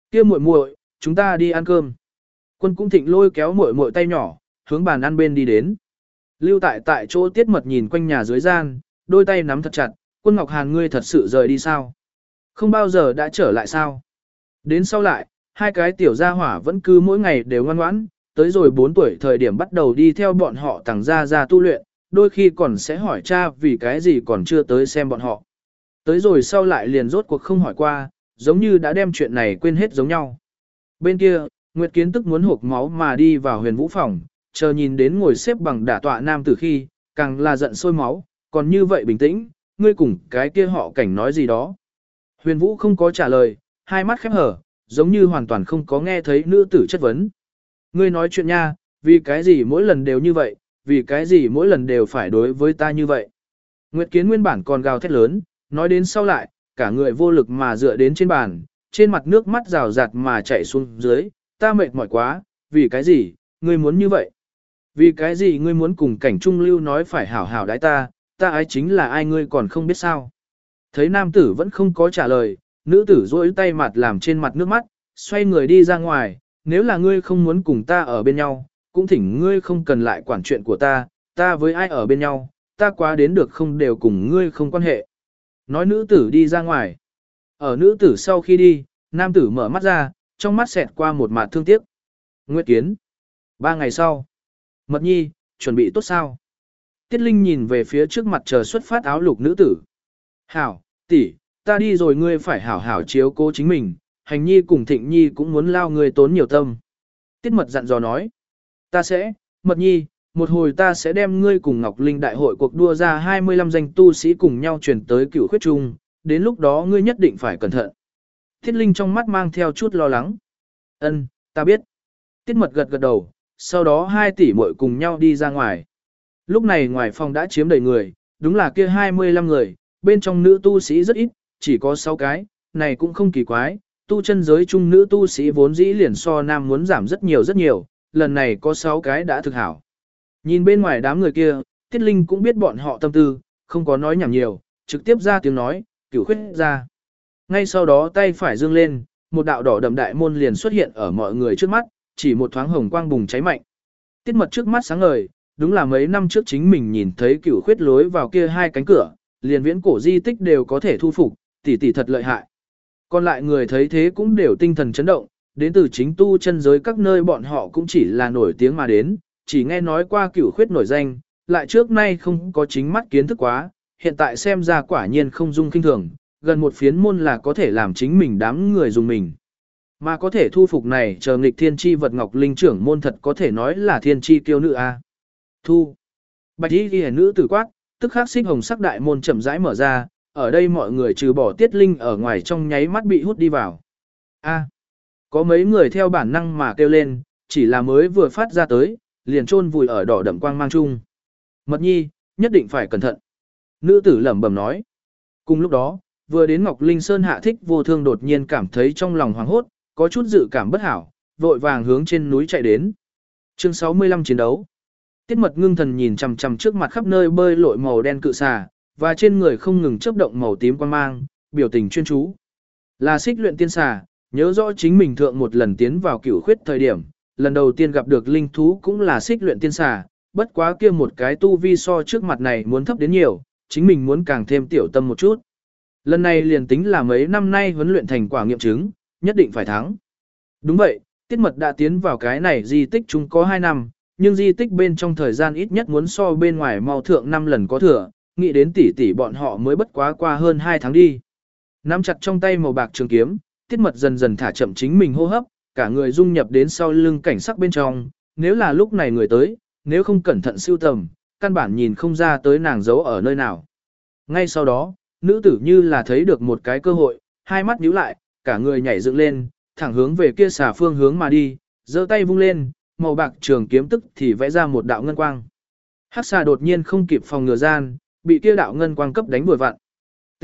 [SPEAKER 1] Kia muội muội, chúng ta đi ăn cơm. Quân Cung Thịnh lôi kéo muội muội tay nhỏ, hướng bàn ăn bên đi đến. Lưu tại chỗ Tiết Mật nhìn quanh nhà dưới gian, đôi tay nắm thật chặt, Quân Ngọc Hàn ngươi thật sự rời đi sao? Không bao giờ đã trở lại sao? Đến sau lại, hai cái tiểu gia hỏa vẫn cứ mỗi ngày đều ngoan ngoãn, tới rồi 4 tuổi thời điểm bắt đầu đi theo bọn họ tàng ra tu luyện, đôi khi còn sẽ hỏi cha vì cái gì còn chưa tới xem bọn họ. Tới rồi sau lại liền rốt cuộc không hỏi qua, giống như đã đem chuyện này quên hết giống nhau. Bên kia, Nguyệt Kiến tức muốn hộc máu mà đi vào Huyền Vũ phòng, chờ nhìn đến ngồi xếp bằng đả tọa nam tử khi, càng là giận sôi máu, còn như vậy bình tĩnh, ngươi cùng cái kia họ Cảnh nói gì đó. Huyền Vũ không có trả lời, hai mắt khép hở, giống như hoàn toàn không có nghe thấy nữ tử chất vấn. Ngươi nói chuyện nha, vì cái gì mỗi lần đều như vậy, vì cái gì mỗi lần đều phải đối với ta như vậy. Nguyệt Kiến nguyên bản còn gào thét lớn, nói đến sau lại, cả người vô lực mà dựa đến trên bàn, trên mặt nước mắt rào rạt mà chảy xuống dưới, ta mệt mỏi quá, vì cái gì, ngươi muốn như vậy? Vì cái gì ngươi muốn cùng Cảnh Trung Lưu nói phải hảo hảo đái ta ái chính là ai ngươi còn không biết sao? Thấy nam tử vẫn không có trả lời, nữ tử duỗi tay mặt làm trên mặt nước mắt, xoay người đi ra ngoài, nếu là ngươi không muốn cùng ta ở bên nhau, cũng thỉnh ngươi không cần lại quản chuyện của ta với ai ở bên nhau, ta quá đến được không đều cùng ngươi không quan hệ. Nói nữ tử đi ra ngoài. Ở nữ tử sau khi đi, nam tử mở mắt ra, trong mắt xẹt qua một mặt thương tiếc. Nguyệt Kiến. 3 ngày sau. Mật nhi, chuẩn bị tốt sao? Tiết Linh nhìn về phía trước mặt chờ xuất phát áo lục nữ tử. Hảo, tỷ, ta đi rồi ngươi phải hảo hảo chiếu cố chính mình, Hành nhi cùng Thịnh nhi cũng muốn lao ngươi tốn nhiều tâm. Tiết Mật dặn dò nói. Ta sẽ, Mật nhi, một hồi ta sẽ đem ngươi cùng Ngọc Linh đại hội cuộc đua ra 25 danh tu sĩ cùng nhau chuyển tới Cửu Khuyết Trung, đến lúc đó ngươi nhất định phải cẩn thận. Tiết Linh trong mắt mang theo chút lo lắng. Ân, ta biết. Tiết Mật gật gật đầu, sau đó 2 tỷ muội cùng nhau đi ra ngoài. Lúc này ngoài phòng đã chiếm đầy người, đúng là kia 25 người, bên trong nữ tu sĩ rất ít, chỉ có 6 cái, này cũng không kỳ quái, tu chân giới chung nữ tu sĩ vốn dĩ liền so nam muốn giảm rất nhiều, lần này có 6 cái đã thực hảo. Nhìn bên ngoài đám người kia, Tiết Linh cũng biết bọn họ tâm tư, không có nói nhảm nhiều, trực tiếp ra tiếng nói, Cửu Khuyết ra. Ngay sau đó tay phải dương lên, một đạo đỏ đậm đại môn liền xuất hiện ở mọi người trước mắt, chỉ một thoáng hồng quang bùng cháy mạnh. Tiết Mật trước mắt sáng ngời, đúng là mấy năm trước chính mình nhìn thấy Cửu Khuyết lối vào kia 2 cánh cửa, liền viễn cổ di tích đều có thể thu phục, tỷ thật lợi hại. Còn lại người thấy thế cũng đều tinh thần chấn động, đến từ chính tu chân giới các nơi bọn họ cũng chỉ là nổi tiếng mà đến, chỉ nghe nói qua Cửu Khuyết nổi danh, lại trước nay không có chính mắt kiến thức quá, hiện tại xem ra quả nhiên không dung kinh thường, gần một phiến môn là có thể làm chính mình đám người dùng mình. Mà có thể thu phục này chờ nghịch thiên chi vật Ngọc Linh trưởng môn thật có thể nói là thiên chi kiêu nữ a. Thu. Bạch y ghi nữ tử quát, tức khắc xích hồng sắc đại môn chậm rãi mở ra, ở đây mọi người trừ bỏ Tiết Linh ở ngoài trong nháy mắt bị hút đi vào. A. Có mấy người theo bản năng mà kêu lên, chỉ là mới vừa phát ra tới, liền chôn vùi ở đỏ đậm quang mang chung. Mật nhi, nhất định phải cẩn thận. Nữ tử lẩm bẩm nói. Cùng lúc đó, vừa đến Ngọc Linh Sơn hạ Thích Vô Thương đột nhiên cảm thấy trong lòng hoảng hốt, có chút dự cảm bất hảo, vội vàng hướng trên núi chạy đến. Chương 65 chiến đấu. Tiết Mật ngưng thần nhìn chằm chằm trước mặt khắp nơi bơi lội màu đen cự xà, và trên người không ngừng chớp động màu tím quang mang, biểu tình chuyên chú. Là Xích Luyện Tiên xà, nhớ rõ chính mình thượng một lần tiến vào Cửu Khuyết thời điểm, lần đầu tiên gặp được linh thú cũng là Xích Luyện Tiên xà, bất quá kia một cái tu vi so trước mặt này muốn thấp đến nhiều, chính mình muốn càng thêm tiểu tâm một chút. Lần này liền tính là mấy năm nay huấn luyện thành quả nghiệm chứng, nhất định phải thắng. Đúng vậy, Tiết Mật đã tiến vào cái này di tích chúng có 2 năm, nhưng di tích bên trong thời gian ít nhất muốn so bên ngoài mau thượng 5 lần có thừa, nghĩ đến tỷ bọn họ mới bất quá qua hơn 2 tháng đi. Nắm chặt trong tay màu bạc trường kiếm, Tiết Mật dần dần thả chậm chính mình hô hấp, cả người dung nhập đến sau lưng cảnh sắc bên trong, nếu là lúc này người tới, nếu không cẩn thận siêu tầm, căn bản nhìn không ra tới nàng giấu ở nơi nào. Ngay sau đó, nữ tử như là thấy được một cái cơ hội, hai mắt nhíu lại, cả người nhảy dựng lên, thẳng hướng về kia xà phương hướng mà đi, giơ tay vung lên, màu bạc trường kiếm tức thì vẽ ra một đạo ngân quang. Hắc xà đột nhiên không kịp phòng ngừa gian, bị kia đạo ngân quang cấp đánh vừa vặn. T.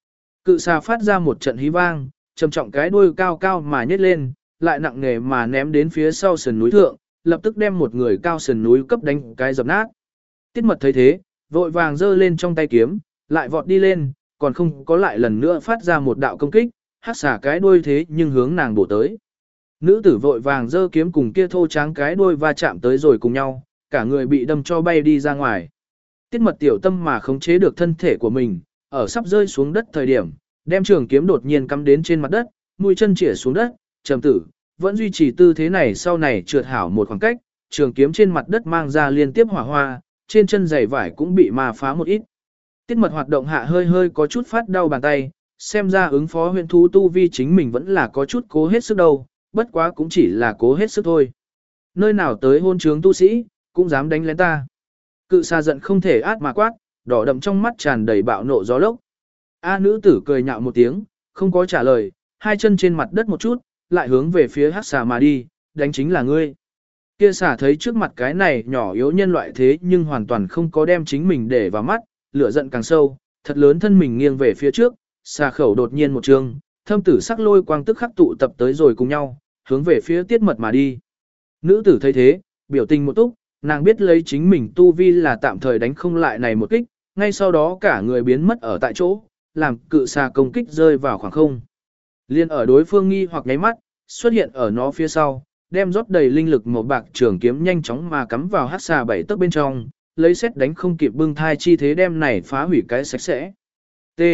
[SPEAKER 1] Cự xà phát ra một trận hí vang, trầm trọng cái đuôi cao cao mà nhét lên, lại nặng nề mà ném đến phía sau sườn núi thượng, lập tức đem một người cao sườn núi cấp đánh cái dập nát. Tiết Mật thấy thế, vội vàng giơ lên trong tay kiếm, lại vọt đi lên, còn không có lại lần nữa phát ra một đạo công kích, hắc xà cái đuôi thế nhưng hướng nàng bổ tới. Nữ tử vội vàng giơ kiếm cùng kia thô tráng cái đuôi va chạm tới rồi cùng nhau, cả người bị đâm cho bay đi ra ngoài. Tiết Mật tiểu tâm mà khống chế được thân thể của mình, ở sắp rơi xuống đất thời điểm, đem trường kiếm đột nhiên cắm đến trên mặt đất, mũi chân chĩa xuống đất, trầm tử, vẫn duy trì tư thế này sau này trượt hảo một khoảng cách, trường kiếm trên mặt đất mang ra liên tiếp hỏa hoa, trên chân giày vải cũng bị ma phá một ít. Tiết Mật hoạt động hạ hơi hơi có chút phát đau bàn tay, xem ra ứng phó huyện thú tu vi chính mình vẫn là có chút cố hết sức đâu, bất quá cũng chỉ là cố hết sức thôi. Nơi nào tới hôn trướng tu sĩ, cũng dám đánh lén ta. Cự xà giận không thể át mà quát, đỏ đậm trong mắt tràn đầy bạo nộ gió lốc. A nữ tử cười nhạo một tiếng, không có trả lời, hai chân trên mặt đất một chút, lại hướng về phía hắc xà mà đi, đánh chính là ngươi. Kia xà thấy trước mặt cái này nhỏ yếu nhân loại thế nhưng hoàn toàn không có đem chính mình để vào mắt, lửa giận càng sâu, thật lớn thân mình nghiêng về phía trước, xà khẩu đột nhiên một trường, thâm tử sắc lôi quang tức khắc tụ tập tới rồi cùng nhau, hướng về phía Tiết Mật mà đi. Nữ tử thấy thế, biểu tình một túc, nàng biết lấy chính mình tu vi là tạm thời đánh không lại này một kích, ngay sau đó cả người biến mất ở tại chỗ, làm cự xà công kích rơi vào khoảng không. Liên ở đối phương nghi hoặc nháy mắt, xuất hiện ở nó phía sau, đem rót đầy linh lực màu bạc trường kiếm nhanh chóng mà cắm vào hắc xà bảy tấc bên trong, lấy xét đánh không kịp bưng thai chi thế đem này phá hủy cái sạch sẽ. T.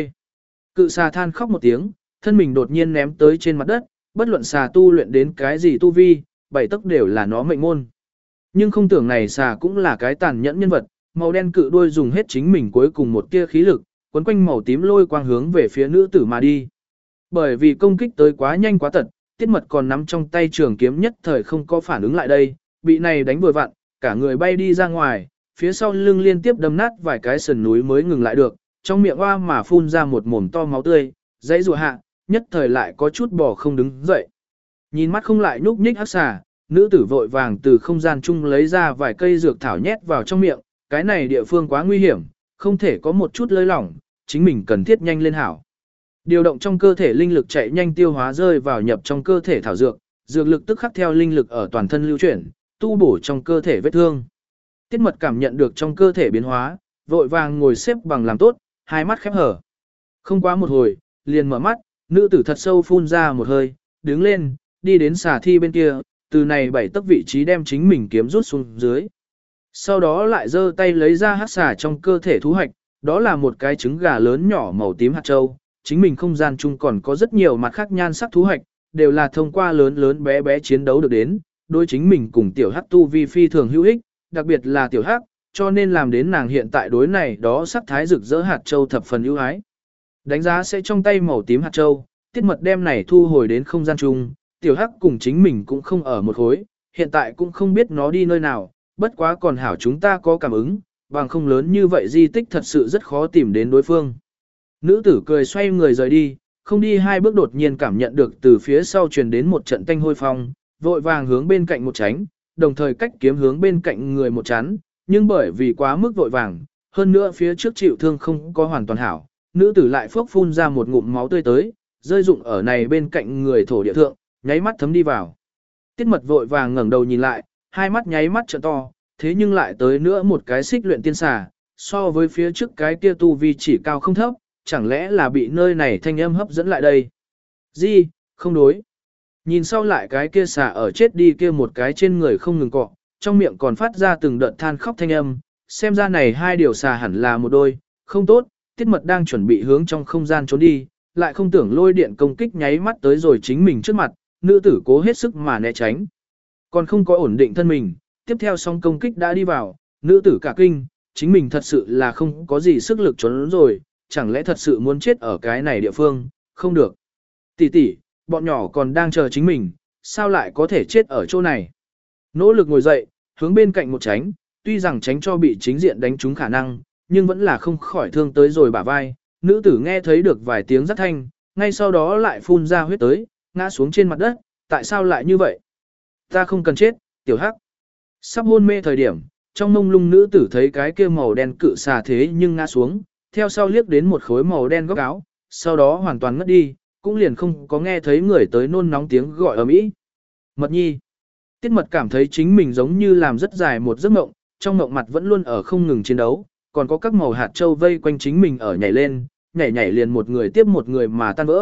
[SPEAKER 1] Cự xà than khóc một tiếng, thân mình đột nhiên ném tới trên mặt đất, bất luận xà tu luyện đến cái gì tu vi, bảy tấc đều là nó mệnh môn. Nhưng không tưởng này xà cũng là cái tàn nhẫn nhân vật, màu đen cự đuôi dùng hết chính mình cuối cùng một tia khí lực, quấn quanh màu tím lôi quang hướng về phía nữ tử mà đi. Bởi vì công kích tới quá nhanh quá tật, Tiết Mật còn nắm trong tay trường kiếm nhất thời không có phản ứng lại đây, bị này đánh vừa vặn, cả người bay đi ra ngoài, phía sau lưng liên tiếp đâm nát vài cái sườn núi mới ngừng lại được, trong miệng hoa mà phun ra một mồm to máu tươi, dãy rùa hạ, nhất thời lại có chút bò không đứng dậy. Nhìn mắt không lại nhúc nhích hắc xà, nữ tử vội vàng từ không gian chung lấy ra vài cây dược thảo nhét vào trong miệng, cái này địa phương quá nguy hiểm, không thể có một chút lơi lỏng, chính mình cần thiết nhanh lên hảo. Điều động trong cơ thể linh lực chạy nhanh tiêu hóa rơi vào nhập trong cơ thể thảo dược, dược lực tức khắc theo linh lực ở toàn thân lưu chuyển, tu bổ trong cơ thể vết thương. Tiết Mật cảm nhận được trong cơ thể biến hóa, vội vàng ngồi xếp bằng làm tốt, hai mắt khép hở. Không quá một hồi, liền mở mắt, nữ tử thật sâu phun ra một hơi, đứng lên, đi đến xà thi bên kia, từ này bảy tấc vị trí đem chính mình kiếm rút xuống dưới. Sau đó lại giơ tay lấy ra hắc xà trong cơ thể thú hoạch, đó là một cái trứng gà lớn nhỏ màu tím hạt châu. Chính mình không gian chung còn có rất nhiều mặt khác nhan sắc thú hoạch, đều là thông qua lớn lớn bé bé chiến đấu được đến, đối chính mình cùng tiểu hắc tu vi phi thường hữu ích, đặc biệt là tiểu hắc, cho nên làm đến nàng hiện tại đối này đó sắc thái rực rỡ hạt châu thập phần ưu ái. Đánh giá sẽ trong tay màu tím hạt châu, Tiết Mật đem này thu hồi đến không gian chung, tiểu hắc cùng chính mình cũng không ở một khối, hiện tại cũng không biết nó đi nơi nào, bất quá còn hảo chúng ta có cảm ứng, bằng không lớn như vậy di tích thật sự rất khó tìm đến đối phương. Nữ tử cười xoay người rời đi, không đi hai bước đột nhiên cảm nhận được từ phía sau truyền đến một trận tanh hôi phong, vội vàng hướng bên cạnh một tránh, đồng thời cách kiếm hướng bên cạnh người một chắn, nhưng bởi vì quá mức vội vàng, hơn nữa phía trước chịu thương không có hoàn toàn hảo, nữ tử lại phốc phun ra một ngụm máu tươi tới, rơi rụng ở này bên cạnh người thổ địa thượng, nháy mắt thấm đi vào. Tiết Mật vội vàng ngẩng đầu nhìn lại, hai mắt nháy mắt trợn to, thế nhưng lại tới nữa một cái xích luyện tiên xà, so với phía trước cái kia tu vi chỉ cao không thấp, chẳng lẽ là bị nơi này thanh âm hấp dẫn lại đây? Gì, không đối. Nhìn sau lại cái kia xà ở chết đi kia một cái trên người không ngừng cọ, trong miệng còn phát ra từng đợt than khóc thanh âm, xem ra này hai điều xà hẳn là một đôi, không tốt, Tiết Mật đang chuẩn bị hướng trong không gian trốn đi, lại không tưởng lôi điện công kích nháy mắt tới rồi chính mình trước mặt, nữ tử cố hết sức mà né tránh. Còn không có ổn định thân mình, tiếp theo song công kích đã đi vào, nữ tử cả kinh, chính mình thật sự là không có gì sức lực trốn rồi, chẳng lẽ thật sự muốn chết ở cái này địa phương, không được. Tỷ tỷ, bọn nhỏ còn đang chờ chính mình, sao lại có thể chết ở chỗ này. Nỗ lực ngồi dậy, hướng bên cạnh một tránh, tuy rằng tránh cho bị chính diện đánh trúng khả năng, nhưng vẫn là không khỏi thương tới rồi bả vai. Nữ tử nghe thấy được vài tiếng rắc thanh, ngay sau đó lại phun ra huyết tới, ngã xuống trên mặt đất, tại sao lại như vậy? Ta không cần chết, tiểu hắc. Sắp hôn mê thời điểm, trong mông lung nữ tử thấy cái kia màu đen cự xà thế nhưng ngã xuống, theo sau liếc đến một khối màu đen góc áo, sau đó hoàn toàn ngất đi, cũng liền không có nghe thấy người tới nôn nóng tiếng gọi ầm ĩ. Mật nhi. Tiết Mật cảm thấy chính mình giống như làm rất dài một giấc mộng, trong mộng mặt vẫn luôn ở không ngừng chiến đấu, còn có các màu hạt châu vây quanh chính mình ở nhảy lên, nhảy nhảy liền một người tiếp một người mà tan vỡ,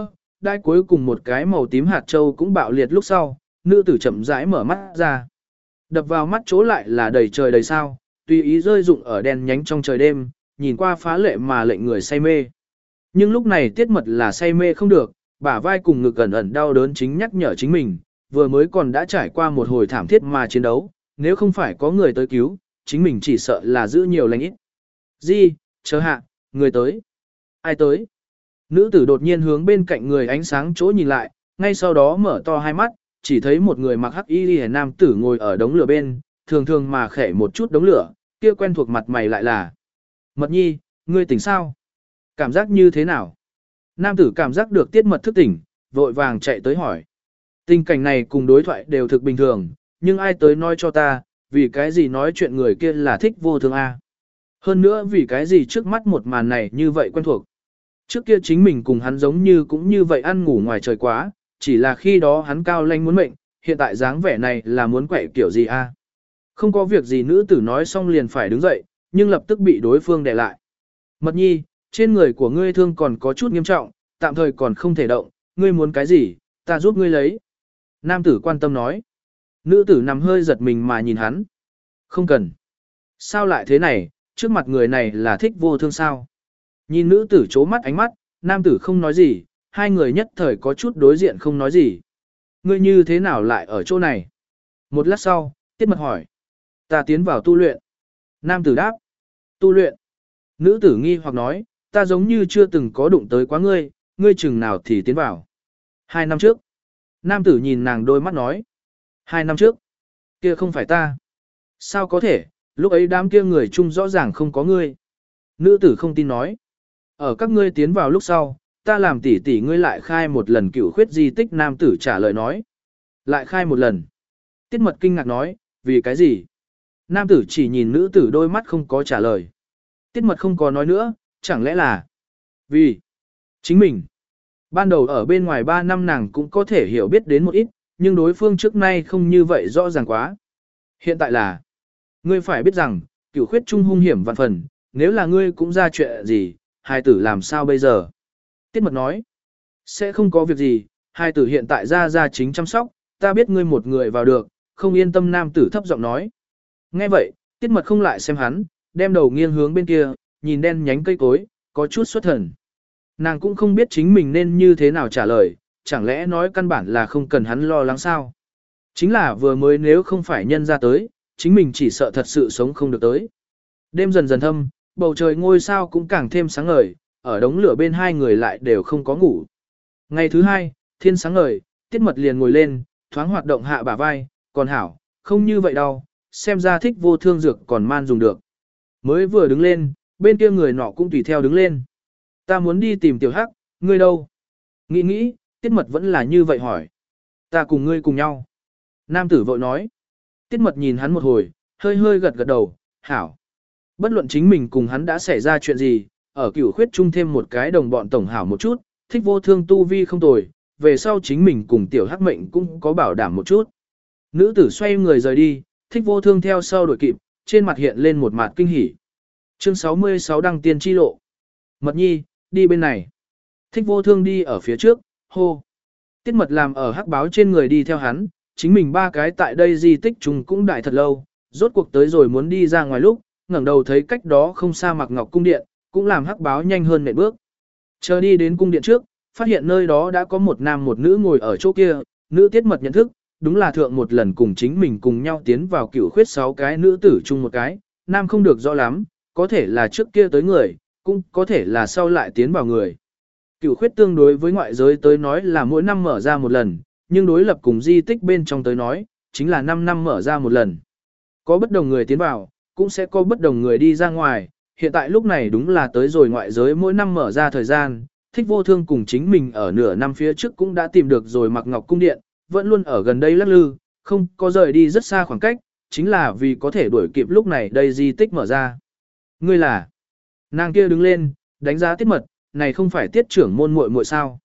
[SPEAKER 1] đai cuối cùng một cái màu tím hạt châu cũng bạo liệt lúc sau, nữ tử chậm rãi mở mắt ra. Đập vào mắt chỗ lại là đầy trời đầy sao, tùy ý rơi rụng ở đen nhánh trong trời đêm, nhìn qua phá lệ mà lệnh người say mê. Nhưng lúc này tiết mật là say mê không được, bả vai cùng ngực ẩn ẩn đau đớn chính nhắc nhở chính mình, vừa mới còn đã trải qua một hồi thảm thiết mà chiến đấu, nếu không phải có người tới cứu, chính mình chỉ sợ là giữ nhiều lành ít. Di, chờ hạ, người tới. Ai tới? Nữ tử đột nhiên hướng bên cạnh người ánh sáng chỗ nhìn lại, ngay sau đó mở to hai mắt, chỉ thấy một người mặc hắc y liễu nam tử ngồi ở đống lửa bên, thường thường mà khẽ một chút đống lửa, kia quen thuộc mặt mày lại là. Mật nhi, ngươi tỉnh sao? Cảm giác như thế nào? Nam tử cảm giác được tiết mật thức tỉnh, vội vàng chạy tới hỏi. Tình cảnh này cùng đối thoại đều thực bình thường, nhưng ai tới nói cho ta, vì cái gì nói chuyện người kia là thích vô thương a? Hơn nữa vì cái gì trước mắt một màn này như vậy quen thuộc. Trước kia chính mình cùng hắn giống như cũng như vậy ăn ngủ ngoài trời quá, chỉ là khi đó hắn cao lanh muốn mệnh, hiện tại dáng vẻ này là muốn quậy kiểu gì a? Không có việc gì nữ tử nói xong liền phải đứng dậy, nhưng lập tức bị đối phương đè lại. Mật nhi, trên người của ngươi thương còn có chút nghiêm trọng, tạm thời còn không thể động, ngươi muốn cái gì, ta giúp ngươi lấy. Nam tử quan tâm nói. Nữ tử nằm hơi giật mình mà nhìn hắn. Không cần. Sao lại thế này, trước mặt người này là thích vô thương sao? Nhìn nữ tử chố mắt ánh mắt, nam tử không nói gì, hai người nhất thời có chút đối diện không nói gì. Ngươi như thế nào lại ở chỗ này? Một lát sau, tiết mật hỏi. Ta tiến vào tu luyện. Nam tử đáp. Tu luyện. Nữ tử nghi hoặc nói, ta giống như chưa từng có đụng tới quá ngươi, ngươi chừng nào thì tiến vào. 2 năm trước. Nam tử nhìn nàng đôi mắt nói. 2 năm trước. Kia không phải ta. Sao có thể, lúc ấy đám kia người chung rõ ràng không có ngươi. Nữ tử không tin nói. Ở các ngươi tiến vào lúc sau, ta làm tỉ tỉ ngươi lại khai một lần cửu khuyết di tích. Nam tử trả lời nói. Lại khai một lần. Tiết mật kinh ngạc nói, vì cái gì? Nam tử chỉ nhìn nữ tử đôi mắt không có trả lời. Tiết mật không có nói nữa, chẳng lẽ là vì chính mình. Ban đầu ở bên ngoài 3 năm nàng cũng có thể hiểu biết đến một ít, nhưng đối phương trước nay không như vậy rõ ràng quá. Hiện tại là, ngươi phải biết rằng, cửu khuyết trung hung hiểm vạn phần, nếu là ngươi cũng ra chuyện gì, hai tử làm sao bây giờ? Tiết mật nói, sẽ không có việc gì, hai tử hiện tại ra chính chăm sóc, ta biết ngươi một người vào được, không yên tâm. Nam tử thấp giọng nói. Nghe vậy, tiết mật không lại xem hắn, đem đầu nghiêng hướng bên kia, nhìn đen nhánh cây cối, có chút xuất thần. Nàng cũng không biết chính mình nên như thế nào trả lời, chẳng lẽ nói căn bản là không cần hắn lo lắng sao? Chính là vừa mới nếu không phải nhân ra tới, chính mình chỉ sợ thật sự sống không được tới. Đêm dần dần thâm, bầu trời ngôi sao cũng càng thêm sáng ngời, ở đống lửa bên hai người lại đều không có ngủ. Ngày thứ hai, thiên sáng ngời, tiết mật liền ngồi lên, thoáng hoạt động hạ bả vai, còn hảo, không như vậy đâu, xem ra thích vô thương dược còn man dùng được. Mới vừa đứng lên, bên kia người nọ cũng tùy theo đứng lên. Ta muốn đi tìm tiểu hắc, ngươi đâu? Nghĩ, tiết mật vẫn là như vậy hỏi. Ta cùng ngươi cùng nhau. Nam tử vội nói. Tiết mật nhìn hắn một hồi, hơi gật đầu, hảo. Bất luận chính mình cùng hắn đã xảy ra chuyện gì, ở cửu khuyết chung thêm một cái đồng bọn tổng hảo một chút, thích vô thương tu vi không tồi, về sau chính mình cùng tiểu hắc mệnh cũng có bảo đảm một chút. Nữ tử xoay người rời đi, thích vô thương theo sau đuổi kịp, trên mặt hiện lên một mặt kinh hỉ. Chương 66 đăng tiên chi lộ. Mật nhi, đi bên này. Thích vô thương đi ở phía trước, hô. Tiết mật làm ở hắc báo trên người đi theo hắn, chính mình 3 cái tại đây di tích chúng cũng đại thật lâu, rốt cuộc tới rồi muốn đi ra ngoài lúc, ngẩng đầu thấy cách đó không xa Mặc Ngọc cung điện, cũng làm hắc báo nhanh hơn nện bước. Chờ đi đến cung điện trước, phát hiện nơi đó đã có một nam một nữ ngồi ở chỗ kia, nữ tiết mật nhận thức, đúng là thượng một lần cùng chính mình cùng nhau tiến vào cửu khuyết 6 cái nữ tử chung một cái, nam không được rõ lắm, có thể là trước kia tới người, cũng có thể là sau lại tiến vào người. Cửu khuyết tương đối với ngoại giới tới nói là mỗi năm mở ra một lần, nhưng đối lập cùng di tích bên trong tới nói, chính là 5 năm mở ra một lần. Có bất đồng người tiến vào, cũng sẽ có bất đồng người đi ra ngoài, hiện tại lúc này đúng là tới rồi ngoại giới mỗi năm mở ra thời gian, thích vô thương cùng chính mình ở nửa năm phía trước cũng đã tìm được rồi Mặc Ngọc cung điện, vẫn luôn ở gần đây lắc lư, không có rời đi rất xa khoảng cách, chính là vì có thể đuổi kịp lúc này đây di tích mở ra. Ngươi là? Nàng kia đứng lên, đánh giá tiết mật, này không phải tiết trưởng môn muội muội sao?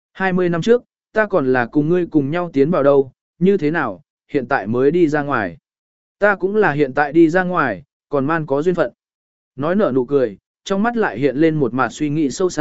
[SPEAKER 1] 20 năm trước, ta còn là cùng ngươi cùng nhau tiến vào đâu, như thế nào, hiện tại mới đi ra ngoài. Ta cũng là hiện tại đi ra ngoài, còn man có duyên phận. Nói nở nụ cười, trong mắt lại hiện lên một mặt suy nghĩ sâu xa,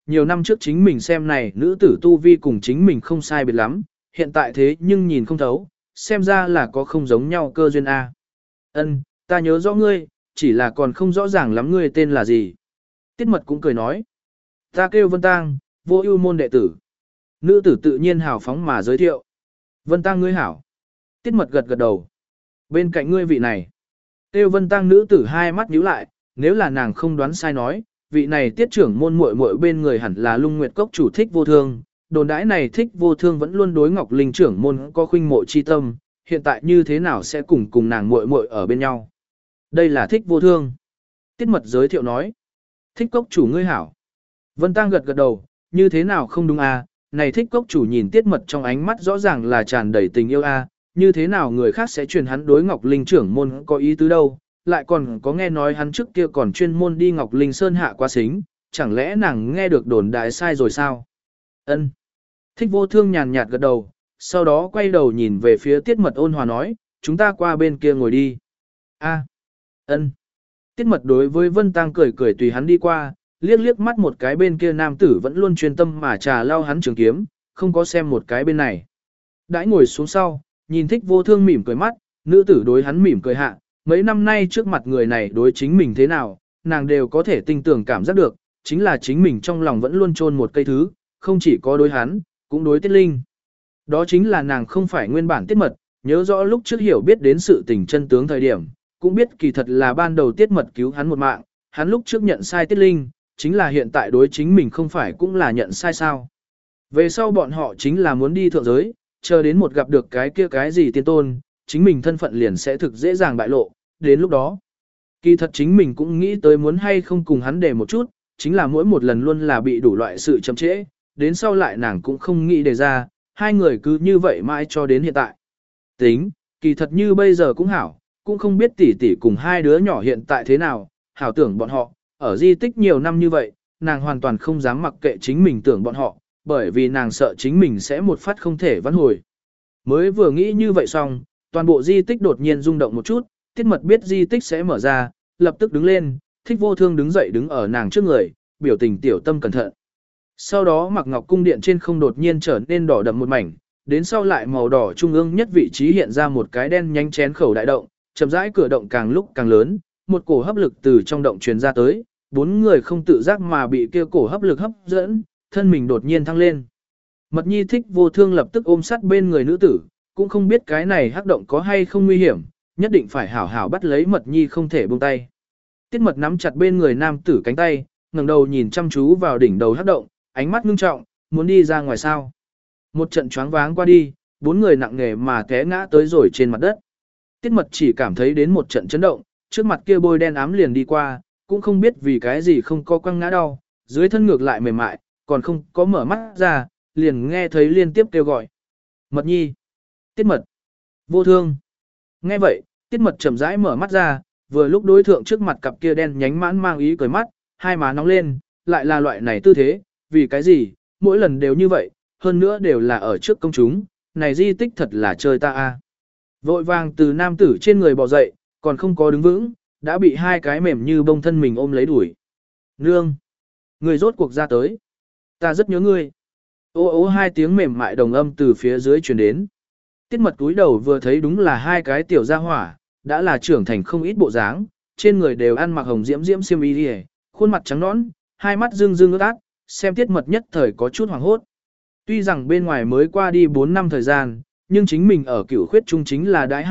[SPEAKER 1] nhiều năm trước chính mình xem này nữ tử tu vi cùng chính mình không sai biệt lắm, hiện tại thế nhưng nhìn không thấu, xem ra là có không giống nhau cơ duyên A. Ân, ta nhớ rõ ngươi, chỉ là còn không rõ ràng lắm ngươi tên là gì. Tiết mật cũng cười nói. Ta kêu Vân Tang, vô ưu môn đệ tử. Nữ tử tự nhiên hào phóng mà giới thiệu. Vân Tang ngươi hảo. Tiết mật gật gật đầu. Bên cạnh ngươi vị này. Kêu Vân Tang nữ tử hai mắt nhíu lại, nếu là nàng không đoán sai nói, vị này tiết trưởng môn muội muội bên người hẳn là Lung Nguyệt Cốc chủ Thích Vô Thương. Đồn đãi này Thích Vô Thương vẫn luôn đối Ngọc Linh trưởng môn có khuynh mộ chi tâm, hiện tại như thế nào sẽ cùng nàng muội muội ở bên nhau. Đây là Thích Vô Thương. Tiết mật giới thiệu nói. Thích Cốc chủ ngươi hảo. Vân Tang gật gật đầu, như thế nào không đúng à, này Thích Cốc chủ nhìn Tiết mật trong ánh mắt rõ ràng là tràn đầy tình yêu a, như thế nào người khác sẽ truyền hắn đối Ngọc Linh trưởng môn có ý tứ đâu, lại còn có nghe nói hắn trước kia còn chuyên môn đi Ngọc Linh Sơn hạ qua xính, chẳng lẽ nàng nghe được đồn đại sai rồi sao? Ân. Thích Vô Thương nhàn nhạt gật đầu, sau đó quay đầu nhìn về phía Tiết mật ôn hòa nói, chúng ta qua bên kia ngồi đi. A. Ân. Tiết mật đối với Vân Tang cười cười tùy hắn đi qua, liếc liếc mắt một cái bên kia nam tử vẫn luôn chuyên tâm mà trà lau hắn trường kiếm, không có xem một cái bên này. Đãi ngồi xuống sau, nhìn Thích Vô Thương mỉm cười mắt, nữ tử đối hắn mỉm cười hạ, mấy năm nay trước mặt người này đối chính mình thế nào, nàng đều có thể tinh tường cảm giác được, chính là chính mình trong lòng vẫn luôn chôn một cây thứ, không chỉ có đối hắn, cũng đối Tiết Linh. Đó chính là nàng không phải nguyên bản Tiết mật, nhớ rõ lúc trước hiểu biết đến sự tình chân tướng thời điểm, cũng biết kỳ thật là ban đầu Tiết mật cứu hắn một mạng, hắn lúc trước nhận sai Tiết Linh, chính là hiện tại đối chính mình không phải cũng là nhận sai sao. Về sau bọn họ chính là muốn đi thượng giới, chờ đến một gặp được cái kia cái gì tiên tôn, chính mình thân phận liền sẽ thực dễ dàng bại lộ, đến lúc đó. Kỳ thật chính mình cũng nghĩ tới muốn hay không cùng hắn để một chút, chính là mỗi một lần luôn là bị đủ loại sự chậm trễ, đến sau lại nàng cũng không nghĩ đề ra, hai người cứ như vậy mãi cho đến hiện tại. Tính, kỳ thật như bây giờ cũng hảo, cũng không biết tỷ tỷ cùng hai đứa nhỏ hiện tại thế nào, hảo tưởng bọn họ, ở di tích nhiều năm như vậy, nàng hoàn toàn không dám mặc kệ chính mình tưởng bọn họ, bởi vì nàng sợ chính mình sẽ một phát không thể vãn hồi. Mới vừa nghĩ như vậy xong, toàn bộ di tích đột nhiên rung động một chút, Tiết mật biết di tích sẽ mở ra, lập tức đứng lên, Thích Vô Thương đứng dậy đứng ở nàng trước người, biểu tình tiểu tâm cẩn thận. Sau đó Mặc Ngọc cung điện trên không đột nhiên trở nên đỏ đậm một mảnh, đến sau lại màu đỏ trung ương nhất vị trí hiện ra một cái đen nhánh chén khẩu đại động, chậm rãi cửa động càng lúc càng lớn, một cổ hấp lực từ trong động truyền ra tới, bốn người không tự giác mà bị kia cổ hấp lực hấp dẫn, thân mình đột nhiên thăng lên. Mật Nhi Thích Vô Thương lập tức ôm sát bên người nữ tử, cũng không biết cái này hắc động có hay không nguy hiểm, nhất định phải hảo hảo bắt lấy Mật Nhi không thể buông tay. Tiết Mật nắm chặt bên người nam tử cánh tay, ngẩng đầu nhìn chăm chú vào đỉnh đầu hắc động, ánh mắt ngưng trọng, muốn đi ra ngoài sao. Một trận choáng váng qua đi, bốn người nặng nề mà té ngã tới rồi trên mặt đất. Tiết Mật chỉ cảm thấy đến một trận chấn động, trước mặt kia bôi đen ám liền đi qua, cũng không biết vì cái gì không có quăng ngã đau, dưới thân ngược lại mềm mại, còn không có mở mắt ra, liền nghe thấy liên tiếp kêu gọi. Mật Nhi, Tiết Mật, Vô Thương. Nghe vậy, Tiết Mật chậm rãi mở mắt ra, vừa lúc đối thượng trước mặt cặp kia đen nhánh mãn mang ý cười mắt, hai má nóng lên, lại là loại này tư thế, vì cái gì, mỗi lần đều như vậy, hơn nữa đều là ở trước công chúng, này di tích thật là chơi ta a. Vội vàng từ nam tử trên người bò dậy, còn không có đứng vững, đã bị hai cái mềm như bông thân mình ôm lấy đuổi. Nương! Người rốt cuộc ra tới. Ta rất nhớ ngươi. Ô ô hai tiếng mềm mại đồng âm từ phía dưới truyền đến. Tiết Mật túi đầu vừa thấy đúng là hai cái tiểu gia hỏa, đã là trưởng thành không ít bộ dáng, trên người đều ăn mặc hồng diễm diễm xiêm y đi, khuôn mặt trắng nõn, hai mắt rưng rưng ướt át, xem Tiết Mật nhất thời có chút hoảng hốt. Tuy rằng bên ngoài mới qua đi 4 năm thời gian, nhưng chính mình ở Cửu Khuyết Trung chính là đãi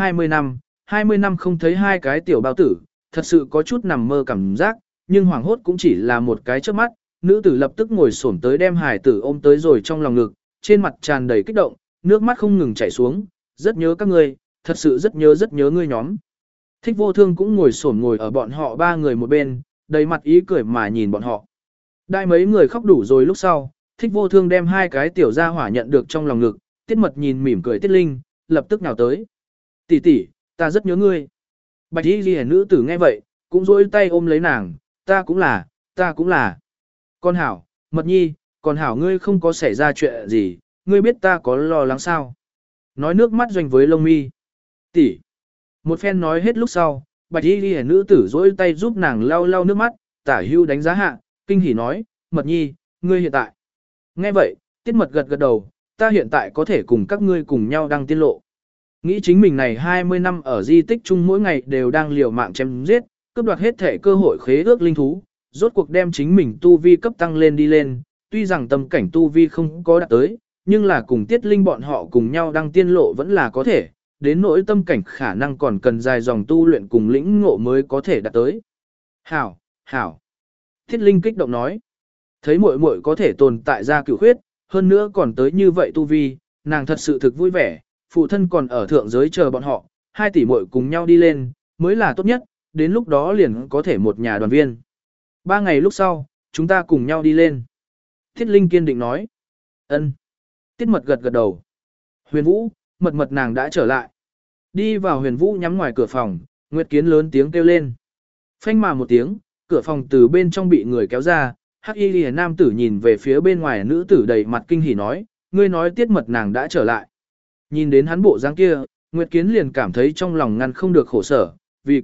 [SPEAKER 1] 20 năm không thấy hai cái tiểu bao tử, thật sự có chút nằm mơ cảm giác, nhưng hoảng hốt cũng chỉ là một cái chớp mắt, nữ tử lập tức ngồi xổm tới đem hải tử ôm tới rồi trong lòng ngực, trên mặt tràn đầy kích động, nước mắt không ngừng chảy xuống, rất nhớ các ngươi, thật sự rất nhớ ngươi nhóm. Thích Vô Thương cũng ngồi xổm ngồi ở bọn họ ba người một bên, đầy mặt ý cười mà nhìn bọn họ. Đại mấy người khóc đủ rồi lúc sau, Thích Vô Thương đem hai cái tiểu gia hỏa nhận được trong lòng ngực, Tiết Mật nhìn mỉm cười Tiết Linh, lập tức nào tới. Tỷ tỷ, ta rất nhớ ngươi. Bạch y ghi nữ tử nghe vậy, cũng dối tay ôm lấy nàng, ta cũng là. Con hảo, Mật Nhi, con hảo ngươi không có xảy ra chuyện gì, ngươi biết ta có lo lắng sao. Nói nước mắt doanh với lông mi. Tỷ. Một phen nói hết lúc sau, bạch y ghi nữ tử dối tay giúp nàng lau lau nước mắt, tả hưu đánh giá hạ, kinh hỉ nói, Mật Nhi, ngươi hiện tại. Nghe vậy, Tiết Mật gật gật đầu, ta hiện tại có thể cùng các ngươi cùng nhau đăng tiên lộ. Nghĩ chính mình này 20 năm ở di tích chung mỗi ngày đều đang liều mạng chém giết, cướp đoạt hết thể cơ hội khế ước linh thú, rốt cuộc đem chính mình tu vi cấp tăng lên đi lên, tuy rằng tâm cảnh tu vi không có đạt tới, nhưng là cùng Tiết Linh bọn họ cùng nhau đăng tiên lộ vẫn là có thể, đến nỗi tâm cảnh khả năng còn cần dài dòng tu luyện cùng lĩnh ngộ mới có thể đạt tới. Hảo, hảo. Tiết Linh kích động nói, thấy muội muội có thể tồn tại ra cửu khuyết, hơn nữa còn tới như vậy tu vi, nàng thật sự thực vui vẻ, phụ thân còn ở thượng giới chờ bọn họ, 2 tỷ muội cùng nhau đi lên, mới là tốt nhất, đến lúc đó liền có thể một nhà đoàn viên. 3 ngày lúc sau, chúng ta cùng nhau đi lên. Tiết Linh kiên định nói. Ân. Tiết Mật gật gật đầu. Huyền Vũ, mật nàng đã trở lại. Đi vào Huyền Vũ nhắm ngoài cửa phòng, Nguyệt Kiến lớn tiếng kêu lên. Phanh mà một tiếng, cửa phòng từ bên trong bị người kéo ra, Hắc Y Liễu nam tử nhìn về phía bên ngoài nữ tử đầy mặt kinh hỉ nói, ngươi nói Tiết Mật nàng đã trở lại. Nhìn đến hắn bộ dáng kia, Nguyệt Kiến liền cảm thấy trong lòng ngăn không được khổ sở, vì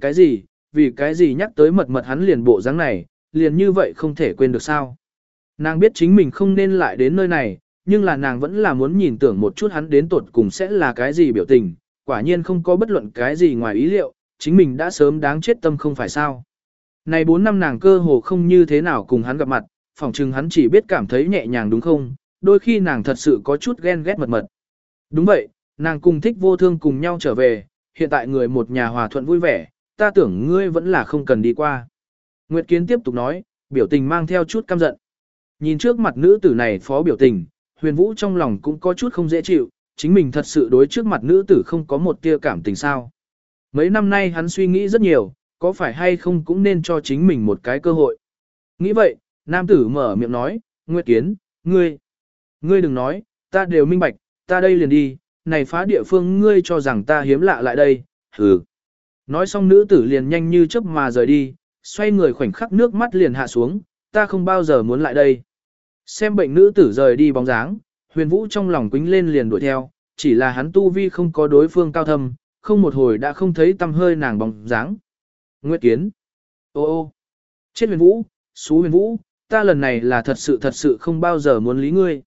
[SPEAKER 1] cái gì nhắc tới mật hắn liền bộ dáng này, liền như vậy không thể quên được sao. Nàng biết chính mình không nên lại đến nơi này, nhưng là nàng vẫn là muốn nhìn tưởng một chút hắn đến tột cùng sẽ là cái gì biểu tình, quả nhiên không có bất luận cái gì ngoài ý liệu, chính mình đã sớm đáng chết tâm không phải sao. Này 4 năm nàng cơ hồ không như thế nào cùng hắn gặp mặt, phỏng chừng hắn chỉ biết cảm thấy nhẹ nhàng đúng không, đôi khi nàng thật sự có chút ghen ghét mật. Đúng vậy, nàng cùng Thích Vô Thương cùng nhau trở về, hiện tại người một nhà hòa thuận vui vẻ, ta tưởng ngươi vẫn là không cần đi qua. Nguyệt Kiến tiếp tục nói, biểu tình mang theo chút căm giận. Nhìn trước mặt nữ tử này phó biểu tình, Huyền Vũ trong lòng cũng có chút không dễ chịu, chính mình thật sự đối trước mặt nữ tử không có một tia cảm tình sao. Mấy năm nay hắn suy nghĩ rất nhiều, có phải hay không cũng nên cho chính mình một cái cơ hội. Nghĩ vậy, nam tử mở miệng nói, Nguyệt Kiến, ngươi đừng nói, ta đều minh bạch, ta đây liền đi, này phá địa phương ngươi cho rằng ta hiếm lạ lại đây, hừ. Nói xong nữ tử liền nhanh như chớp mà rời đi, xoay người khoảnh khắc nước mắt liền hạ xuống, ta không bao giờ muốn lại đây. Xem bệnh nữ tử rời đi bóng dáng, Huyền Vũ trong lòng quính lên liền đuổi theo, chỉ là hắn tu vi không có đối phương cao thâm, không một hồi đã không thấy tăm hơi nàng bóng dáng. Nguyệt Kiến. Ô, chết Huyền Vũ, xú Huyền Vũ, ta lần này là thật sự không bao giờ muốn lý ngươi.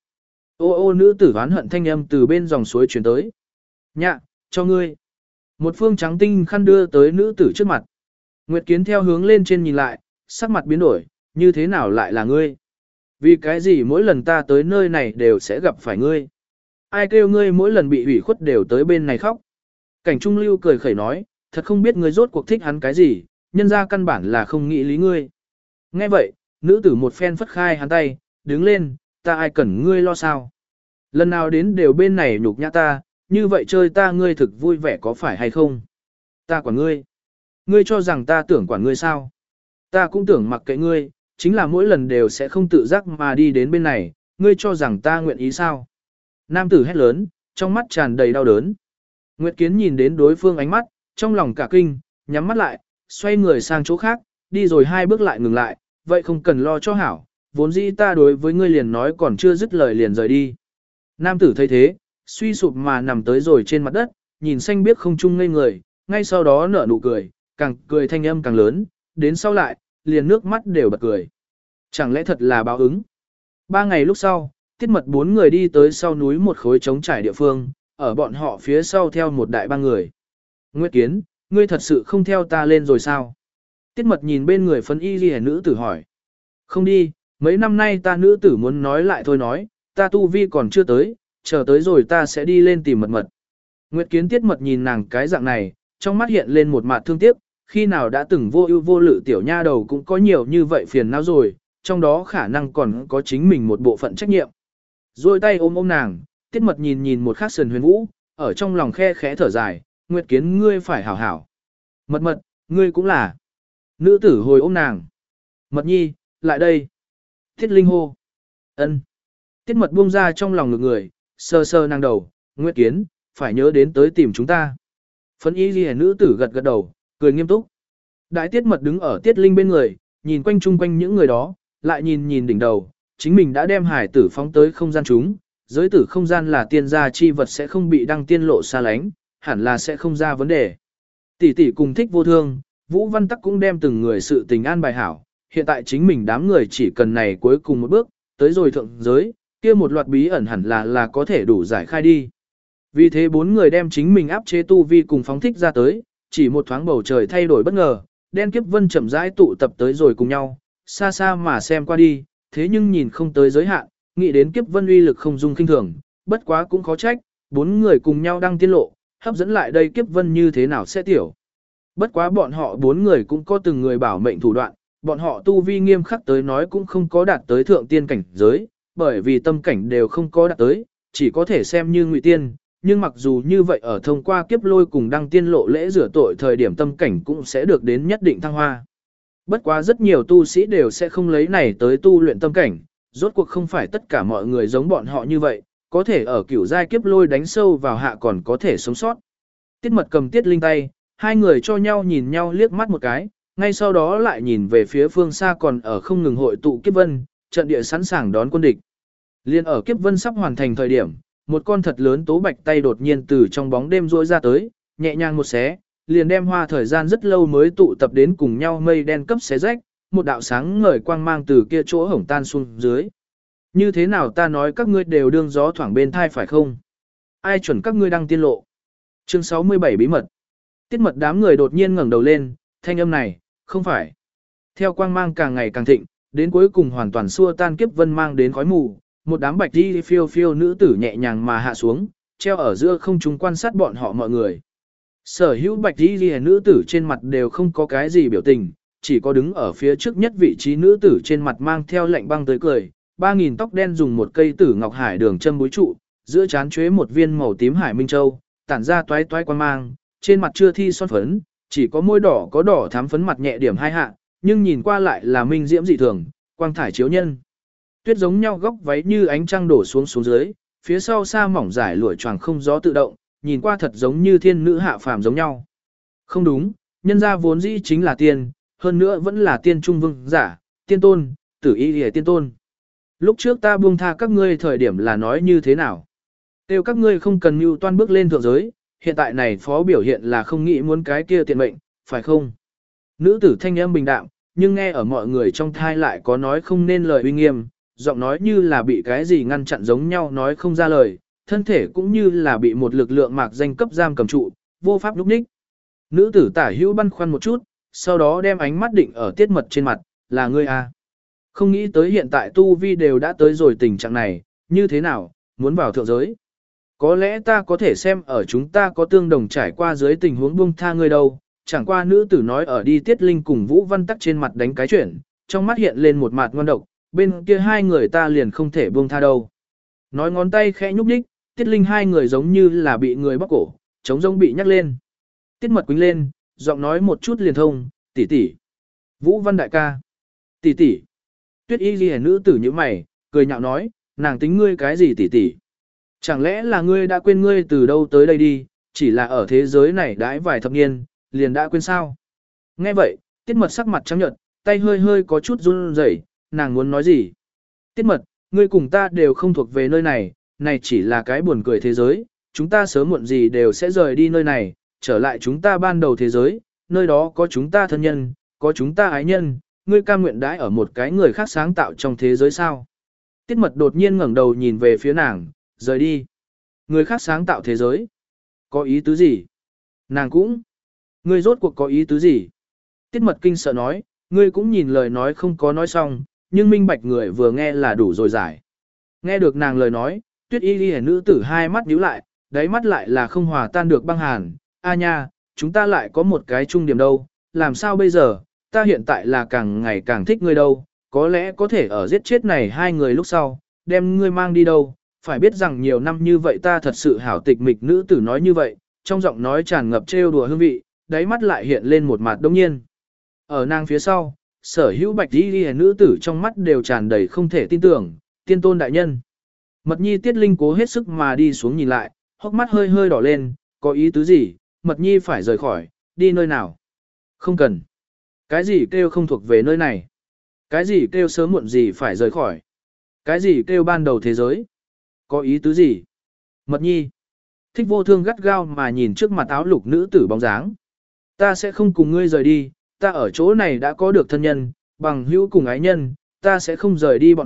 [SPEAKER 1] Ô nữ tử oán hận thanh âm từ bên dòng suối truyền tới. Nhạ, cho ngươi. Một phương trắng tinh khăn đưa tới nữ tử trước mặt. Nguyệt Kiến theo hướng lên trên nhìn lại, sắc mặt biến đổi, như thế nào lại là ngươi? Vì cái gì mỗi lần ta tới nơi này đều sẽ gặp phải ngươi? Ai kêu ngươi mỗi lần bị ủy khuất đều tới bên này khóc? Cảnh Trung Lưu cười khẩy nói, thật không biết ngươi rốt cuộc thích hắn cái gì, nhân ra căn bản là không nghĩ lý ngươi. Nghe vậy, nữ tử một phen phất khai hắn tay, đứng lên, ta ai cần ngươi lo sao? Lần nào đến đều bên này nhục nhã ta, như vậy chơi ta ngươi thực vui vẻ có phải hay không? Ta quản ngươi. Ngươi cho rằng ta tưởng quản ngươi sao? Ta cũng tưởng mặc kệ ngươi, chính là mỗi lần đều sẽ không tự giác mà đi đến bên này, ngươi cho rằng ta nguyện ý sao? Nam tử hét lớn, trong mắt tràn đầy đau đớn. Nguyệt Kiến nhìn đến đối phương ánh mắt, trong lòng cả kinh, nhắm mắt lại, xoay người sang chỗ khác, đi rồi 2 bước lại ngừng lại, vậy không cần lo cho hảo, vốn dĩ ta đối với ngươi liền nói còn chưa dứt lời liền rời đi. Nam tử thấy thế, suy sụp mà nằm tới rồi trên mặt đất, nhìn xanh biếc không chung ngây người, ngay sau đó nở nụ cười, càng cười thanh âm càng lớn, đến sau lại, liền nước mắt đều bật cười. Chẳng lẽ thật là báo ứng? 3 ngày lúc sau, Tiết Mật 4 người đi tới sau núi một khối trống trải địa phương, ở bọn họ phía sau theo một đại ba người. Nguyệt Kiến, ngươi thật sự không theo ta lên rồi sao? Tiết Mật nhìn bên người phấn y ghi nữ tử hỏi. Không đi, mấy năm nay ta nữ tử muốn nói lại thôi nói, ta tu vi còn chưa tới, chờ tới rồi ta sẽ đi lên tìm mật. Nguyệt Kiến Tiết Mật nhìn nàng cái dạng này, trong mắt hiện lên một mặt thương tiếc, khi nào đã từng vô ưu vô lự tiểu nha đầu cũng có nhiều như vậy phiền não rồi, trong đó khả năng còn có chính mình một bộ phận trách nhiệm. Rồi tay ôm nàng, Tiết Mật nhìn một khắc sườn Huyền Vũ, ở trong lòng khe khẽ thở dài, Nguyệt Kiến ngươi phải hảo hảo. Mật, ngươi cũng là. Nữ tử hồi ôm nàng. Mật nhi, lại đây. Thiết Linh hô. Ân. Tiết Mật buông ra trong lòng ngực người, sờ sờ nàng đầu, Nguyệt Kiến, phải nhớ đến tới tìm chúng ta. Phấn y ghi nữ tử gật gật đầu, cười nghiêm túc. Đại Tiết Mật đứng ở Tiết Linh bên người, nhìn quanh chung quanh những người đó, lại nhìn đỉnh đầu, chính mình đã đem hải tử phóng tới không gian chúng, giới tử không gian là tiên gia chi vật sẽ không bị đăng tiên lộ xa lánh, hẳn là sẽ không ra vấn đề. Tỷ tỷ cùng Thích Vô Thương, Vũ Văn Tắc cũng đem từng người sự tình an bài hảo, hiện tại chính mình đám người chỉ cần này cuối cùng một bước, tới rồi thượng giới, kia một loạt bí ẩn hẳn là có thể đủ giải khai đi. Vì thế bốn người đem chính mình áp chế tu vi cùng phóng thích ra tới, chỉ một thoáng bầu trời thay đổi bất ngờ, đen kiếp vân chậm rãi tụ tập tới rồi cùng nhau, xa xa mà xem qua đi, thế nhưng nhìn không tới giới hạn, nghĩ đến kiếp vân uy lực không dung kinh thường, bất quá cũng khó trách, bốn người cùng nhau đang tiên lộ, hấp dẫn lại đây kiếp vân như thế nào sẽ tiểu. Bất quá bọn họ bốn người cũng có từng người bảo mệnh thủ đoạn, bọn họ tu vi nghiêm khắc tới nói cũng không có đạt tới thượng tiên cảnh giới, bởi vì tâm cảnh đều không có đạt tới, chỉ có thể xem như ngụy tiên, nhưng mặc dù như vậy ở thông qua kiếp lôi cùng đăng tiên lộ lễ rửa tội thời điểm tâm cảnh cũng sẽ được đến nhất định thăng hoa. Bất quá rất nhiều tu sĩ đều sẽ không lấy này tới tu luyện tâm cảnh, rốt cuộc không phải tất cả mọi người giống bọn họ như vậy, có thể ở cửu giai kiếp lôi đánh sâu vào hạ còn có thể sống sót. Tiết Mật cầm Tiết Linh tay, hai người cho nhau nhìn nhau liếc mắt một cái, ngay sau đó lại nhìn về phía phương xa còn ở không ngừng hội tụ kiếp vân, trận địa sẵn sàng đón quân địch. Liên ở kiếp vân sắp hoàn thành thời điểm, một con thật lớn tố bạch tay đột nhiên từ trong bóng đêm rỗi ra tới, nhẹ nhàng một xé, liền đem hoa thời gian rất lâu mới tụ tập đến cùng nhau mây đen cấp xé rách, một đạo sáng ngời quang mang từ kia chỗ hổng tan xuống dưới. Như thế nào ta nói các ngươi đều đương gió thoảng bên thai phải không? Ai chuẩn các ngươi đang tiên lộ? Chương 67 bí mật. Tiết Mật đám người đột nhiên ngẩng đầu lên, thanh âm này, không phải. Theo quang mang càng ngày càng thịnh, đến cuối cùng hoàn toàn xua tan kiếp vân mang đến khói mù, một đám bạch đi phiêu phiêu nữ tử nhẹ nhàng mà hạ xuống, treo ở giữa không trung quan sát bọn họ mọi người. Sở hữu bạch đi nữ tử trên mặt đều không có cái gì biểu tình, chỉ có đứng ở phía trước nhất vị trí nữ tử trên mặt mang theo lạnh băng tới cười, 3.000 tóc đen dùng một cây tử ngọc hải đường châm búi trụ, giữa trán chuế một viên màu tím hải minh châu, tản ra toái toái quang mang, trên mặt chưa thi son phấn, chỉ có môi đỏ có đỏ thắm phấn mặt nhẹ điểm hai hạ, nhưng nhìn qua lại là minh diễm dị thường, quang thải chiếu nhân. Tuyết giống nhau góc váy như ánh trăng đổ xuống xuống dưới, phía sau xa mỏng dài lụa choàng không gió tự động, nhìn qua thật giống như thiên nữ hạ phàm giống nhau. Không đúng, nhân gia vốn dĩ chính là tiên, hơn nữa vẫn là tiên trung vương giả, tiên tôn, tử y hề tiên tôn. Lúc trước ta buông tha các ngươi thời điểm là nói như thế nào? Tiêu các ngươi không cần mưu toan bước lên thượng giới, hiện tại này phó biểu hiện là không nghĩ muốn cái kia tiện mệnh, phải không? Nữ tử thanh âm bình đạm, nhưng nghe ở mọi người trong thai lại có nói không nên lời uy nghiêm, giọng nói như là bị cái gì ngăn chặn giống nhau nói không ra lời, thân thể cũng như là bị một lực lượng mạc danh cấp giam cầm trụ, vô pháp lúc ních. Nữ tử tả hữu băn khoăn một chút, sau đó đem ánh mắt định ở Tiết Mật trên mặt, là ngươi à? Không nghĩ tới hiện tại tu vi đều đã tới rồi tình trạng này, như thế nào, muốn vào thượng giới? Có lẽ ta có thể xem ở chúng ta có tương đồng trải qua dưới tình huống buông tha ngươi đâu, chẳng qua nữ tử nói ở đi Tiết Linh cùng Vũ Văn Tắc trên mặt đánh cái chuyển, trong mắt hiện lên một mặt ngon độc, bên kia hai người ta liền không thể buông tha đâu. Nói ngón tay khẽ nhúc nhích, Tiết Linh hai người giống như là bị người bóc cổ, chống rông bị nhắc lên. Tiết Mật quính lên, giọng nói một chút liền thông, tỷ tỷ. Vũ Văn đại ca. Tỷ tỷ. Tuyết y ghi nữ tử như mày, cười nhạo nói, nàng tính ngươi cái gì tỷ tỷ. Chẳng lẽ là ngươi đã quên ngươi từ đâu tới đây đi, chỉ là ở thế giới này đãi vài thập niên, liền đã quên sao. Nghe vậy, Tiết Mật sắc mặt trắng nhợt, tay hơi hơi có chút run rẩy, nàng muốn nói gì. Tiết Mật, ngươi cùng ta đều không thuộc về nơi này, này chỉ là cái buồn cười thế giới, chúng ta sớm muộn gì đều sẽ rời đi nơi này, trở lại chúng ta ban đầu thế giới, nơi đó có chúng ta thân nhân, có chúng ta ái nhân, ngươi cam nguyện đãi ở một cái người khác sáng tạo trong thế giới sao. Tiết Mật đột nhiên ngẩng đầu nhìn về phía nàng, rời đi. Người khác sáng tạo thế giới. Có ý tứ gì? Nàng cũng. Ngươi rốt cuộc có ý tứ gì? Tiết Mật kinh sợ nói, ngươi cũng nhìn lời nói không có nói xong, nhưng minh bạch người vừa nghe là đủ rồi giải. Nghe được nàng lời nói, Tuyết y ghi nữ tử hai mắt nhíu lại, đáy mắt lại là không hòa tan được băng hàn. A nha, chúng ta lại có một cái chung điểm đâu, làm sao bây giờ, ta hiện tại là càng ngày càng thích ngươi đâu, có lẽ có thể ở giết chết này hai người lúc sau, đem ngươi mang đi đâu, phải biết rằng nhiều năm như vậy ta thật sự hảo tịch mịch. Nữ tử nói như vậy, trong giọng nói tràn ngập trêu đùa hương vị, đáy mắt lại hiện lên một mặt đông nhiên. Ở nàng phía sau, sở hữu bạch y nữ tử trong mắt đều tràn đầy không thể tin tưởng, tiên tôn đại nhân. Mật Nhi Tiết Linh cố hết sức mà đi xuống nhìn lại, hốc mắt hơi hơi đỏ lên, có ý tứ gì, Mật Nhi phải rời khỏi, đi nơi nào? Không cần. Cái gì kêu không thuộc về nơi này? Cái gì kêu sớm muộn gì phải rời khỏi? Cái gì kêu ban đầu thế giới? Có ý tứ gì? Mật Nhi. Thích Vô Thương gắt gao mà nhìn trước mặt áo lục nữ tử bóng dáng. Ta sẽ không cùng ngươi rời đi, ta ở chỗ này đã có được thân nhân, bằng hữu cùng ái nhân, ta sẽ không rời đi bọn họ,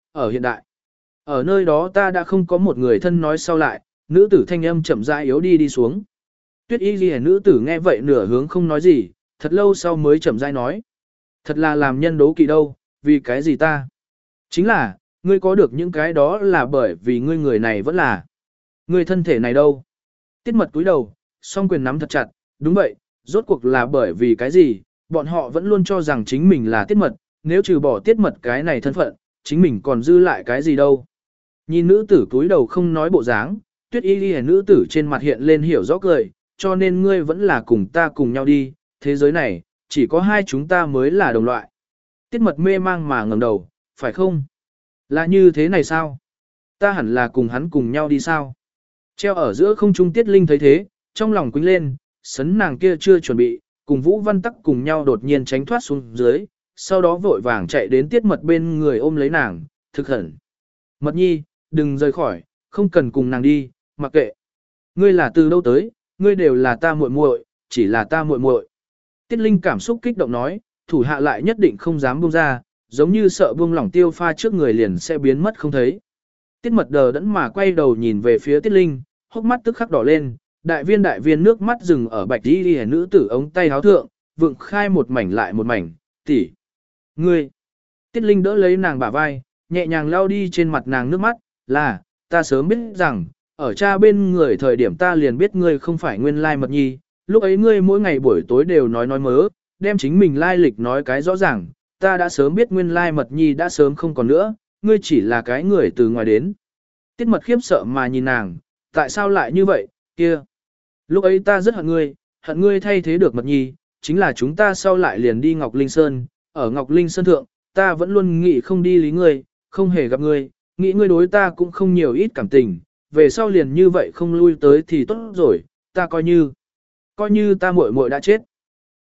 [SPEAKER 1] ở hiện đại. Ở nơi đó ta đã không có một người thân nói sau lại, nữ tử thanh âm chậm rãi yếu đi xuống. Tuyết y ghi nữ tử nghe vậy nửa hướng không nói gì, thật lâu sau mới chậm rãi nói. Thật là làm nhân đố kỵ đâu, vì cái gì ta? Chính là, ngươi có được những cái đó là bởi vì ngươi người này vẫn là. Ngươi thân thể này đâu? Tiết mật cúi đầu, song quyền nắm thật chặt, đúng vậy, rốt cuộc là bởi vì cái gì? Bọn họ vẫn luôn cho rằng chính mình là tiết mật, nếu trừ bỏ tiết mật cái này thân phận, chính mình còn dư lại cái gì đâu? Nhìn nữ tử cúi đầu không nói bộ dáng, Tuyết y ghi nữ tử trên mặt hiện lên hiểu rõ cười, cho nên ngươi vẫn là cùng ta cùng nhau đi, thế giới này, chỉ có hai chúng ta mới là đồng loại. Tiết mật mê mang mà ngẩng đầu, phải không? Là như thế này sao? Ta hẳn là cùng hắn cùng nhau đi sao? Treo ở giữa không trung Tiết Linh thấy thế, trong lòng quýnh lên, sấn nàng kia chưa chuẩn bị, cùng Vũ Văn Tắc cùng nhau đột nhiên tránh thoát xuống dưới, sau đó vội vàng chạy đến Tiết mật bên người ôm lấy nàng, thực hẳn. Mật nhi, đừng rời khỏi, không cần cùng nàng đi, mặc kệ. Ngươi là từ đâu tới, ngươi đều là ta muội muội, chỉ là ta muội muội. Tiết Linh cảm xúc kích động nói, thủ hạ lại nhất định không dám buông ra, giống như sợ buông lỏng Tiêu Pha trước người liền sẽ biến mất không thấy. Tiết mật đờ đẫn mà quay đầu nhìn về phía Tiết Linh, hốc mắt tức khắc đỏ lên, đại viên nước mắt dừng ở bạch đi đi nữ tử ống tay háo thượng, vượng khai một mảnh lại một mảnh, tỷ. Ngươi. Tiết Linh đỡ lấy nàng bả vai, nhẹ nhàng lau đi trên mặt nàng nước mắt, là, ta sớm biết rằng, ở cha bên người thời điểm ta liền biết ngươi không phải nguyên lai mật nhi, lúc ấy ngươi mỗi ngày buổi tối đều nói mớ, đem chính mình lai lịch nói cái rõ ràng, ta đã sớm biết nguyên lai mật nhi đã sớm không còn nữa, ngươi chỉ là cái người từ ngoài đến. Tiết mật khiếp sợ mà nhìn nàng, tại sao lại như vậy, kia. Lúc ấy ta rất hận ngươi thay thế được mật nhi, chính là chúng ta sau lại liền đi Ngọc Linh Sơn, ở Ngọc Linh Sơn thượng, ta vẫn luôn nghĩ không đi lý ngươi, không hề gặp ngươi, nghĩ ngươi đối ta cũng không nhiều ít cảm tình, về sau liền như vậy không lui tới thì tốt rồi, ta coi như ta muội muội đã chết.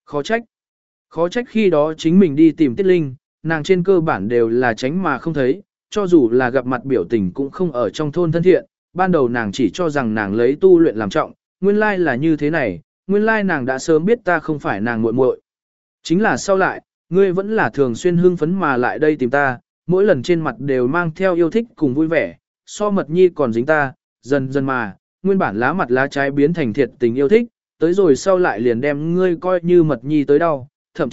[SPEAKER 1] Khó trách khi đó chính mình đi tìm Tiết Linh, nàng trên cơ bản đều là tránh mà không thấy, cho dù là gặp mặt biểu tình cũng không ở trong thôn thân thiện, ban đầu nàng chỉ cho rằng nàng lấy tu luyện làm trọng, nguyên lai là như thế này, nguyên lai nàng đã sớm biết ta không phải nàng muội muội. Chính là sau lại, ngươi vẫn là thường xuyên hưng phấn mà lại đây tìm ta, mỗi lần trên mặt đều mang theo yêu thích cùng vui vẻ, so mật nhi còn dính ta, dần dần mà, nguyên bản lá mặt lá trái biến thành thiệt tình yêu thích, tới rồi sau lại liền đem ngươi coi như mật nhi tới đau, thậm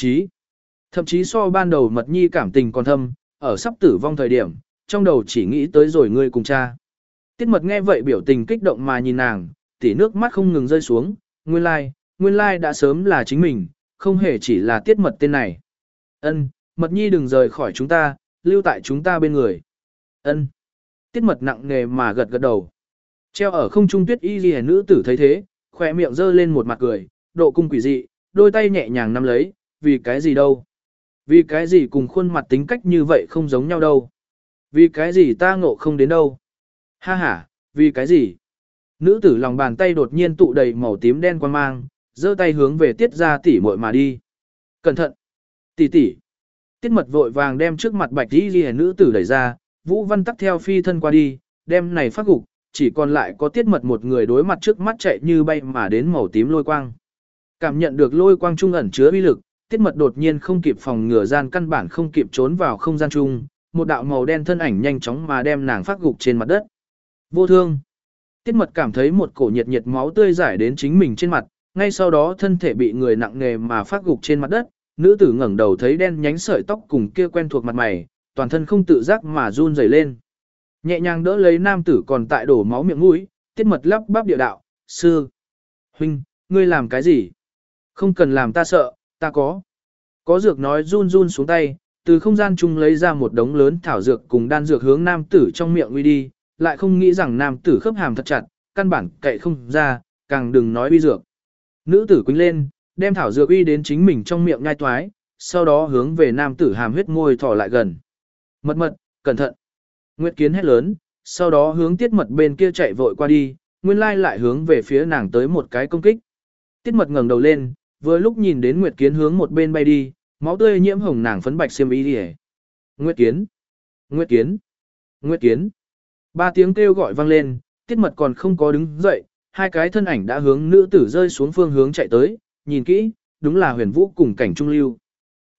[SPEAKER 1] chí so ban đầu mật nhi cảm tình còn thâm, ở sắp tử vong thời điểm, trong đầu chỉ nghĩ tới rồi ngươi cùng cha. Tiết mật nghe vậy biểu tình kích động mà nhìn nàng, tỉ nước mắt không ngừng rơi xuống, nguyên lai đã sớm là chính mình, không hề chỉ là tiết mật tên này. Ân, mật nhi đừng rời khỏi chúng ta, lưu tại chúng ta bên người. Ân. Tiết mật nặng nề mà gật gật đầu. Treo ở không trung Tuyết y ghi nữ tử thấy thế, khỏe miệng giơ lên một mặt cười, độ cung quỷ dị, đôi tay nhẹ nhàng nắm lấy, vì cái gì đâu? Vì cái gì cùng khuôn mặt tính cách như vậy không giống nhau đâu? Vì cái gì ta ngộ không đến đâu? Ha ha, vì cái gì? Nữ tử lòng bàn tay đột nhiên tụ đầy màu tím đen quan mang, giơ tay hướng về tiết ra tỉ muội mà đi. Cẩn thận! Tỷ. Tiết mật vội vàng đem trước mặt bạch y ghi nữ tử đẩy ra, Vũ Văn Tắc theo phi thân qua đi, đem này phát gục, chỉ còn lại có tiết mật một người đối mặt trước mắt chạy như bay mà đến màu tím lôi quang. Cảm nhận được lôi quang trung ẩn chứa uy lực, tiết mật đột nhiên không kịp phòng ngừa gian căn bản không kịp trốn vào không gian chung, một đạo màu đen thân ảnh nhanh chóng mà đem nàng phát gục trên mặt đất. Vô thương. Tiết mật cảm thấy một cổ nhiệt máu tươi giải đến chính mình trên mặt, ngay sau đó thân thể bị người nặng nề mà phát gục trên mặt đất, nữ tử ngẩng đầu thấy đen nhánh sợi tóc cùng kia quen thuộc mặt mày, toàn thân không tự giác mà run rẩy lên. Nhẹ nhàng đỡ lấy nam tử còn tại đổ máu miệng mũi, tiết mật lắp bắp địa đạo, sư. Huynh, ngươi làm cái gì? Không cần làm ta sợ, ta có. Có dược nói run xuống tay, từ không gian chung lấy ra một đống lớn thảo dược cùng đan dược hướng nam tử trong miệng uy đi, lại không nghĩ rằng nam tử khớp hàm thật chặt, căn bản cậy không ra, càng đừng nói uy dược. Nữ tử quýnh lên, đem thảo dược uy đến chính mình trong miệng nhai toái, sau đó hướng về nam tử hàm huyết môi thỏ lại gần. Mật, cẩn thận. Nguyệt Kiến hét lớn, sau đó hướng tiết mật bên kia chạy vội qua đi, nguyên lai lại hướng về phía nàng tới một cái công kích. Tiết mật ngẩng đầu lên, vừa lúc nhìn đến Nguyệt Kiến hướng một bên bay đi, máu tươi nhiễm hồng nàng phấn bạch xiêm y đi. Nguyệt Kiến. Ba tiếng kêu gọi vang lên, tiết mật còn không có đứng dậy, hai cái thân ảnh đã hướng nữ tử rơi xuống phương hướng chạy tới, nhìn kỹ, đúng là Huyền Vũ cùng Cảnh Trung Lưu.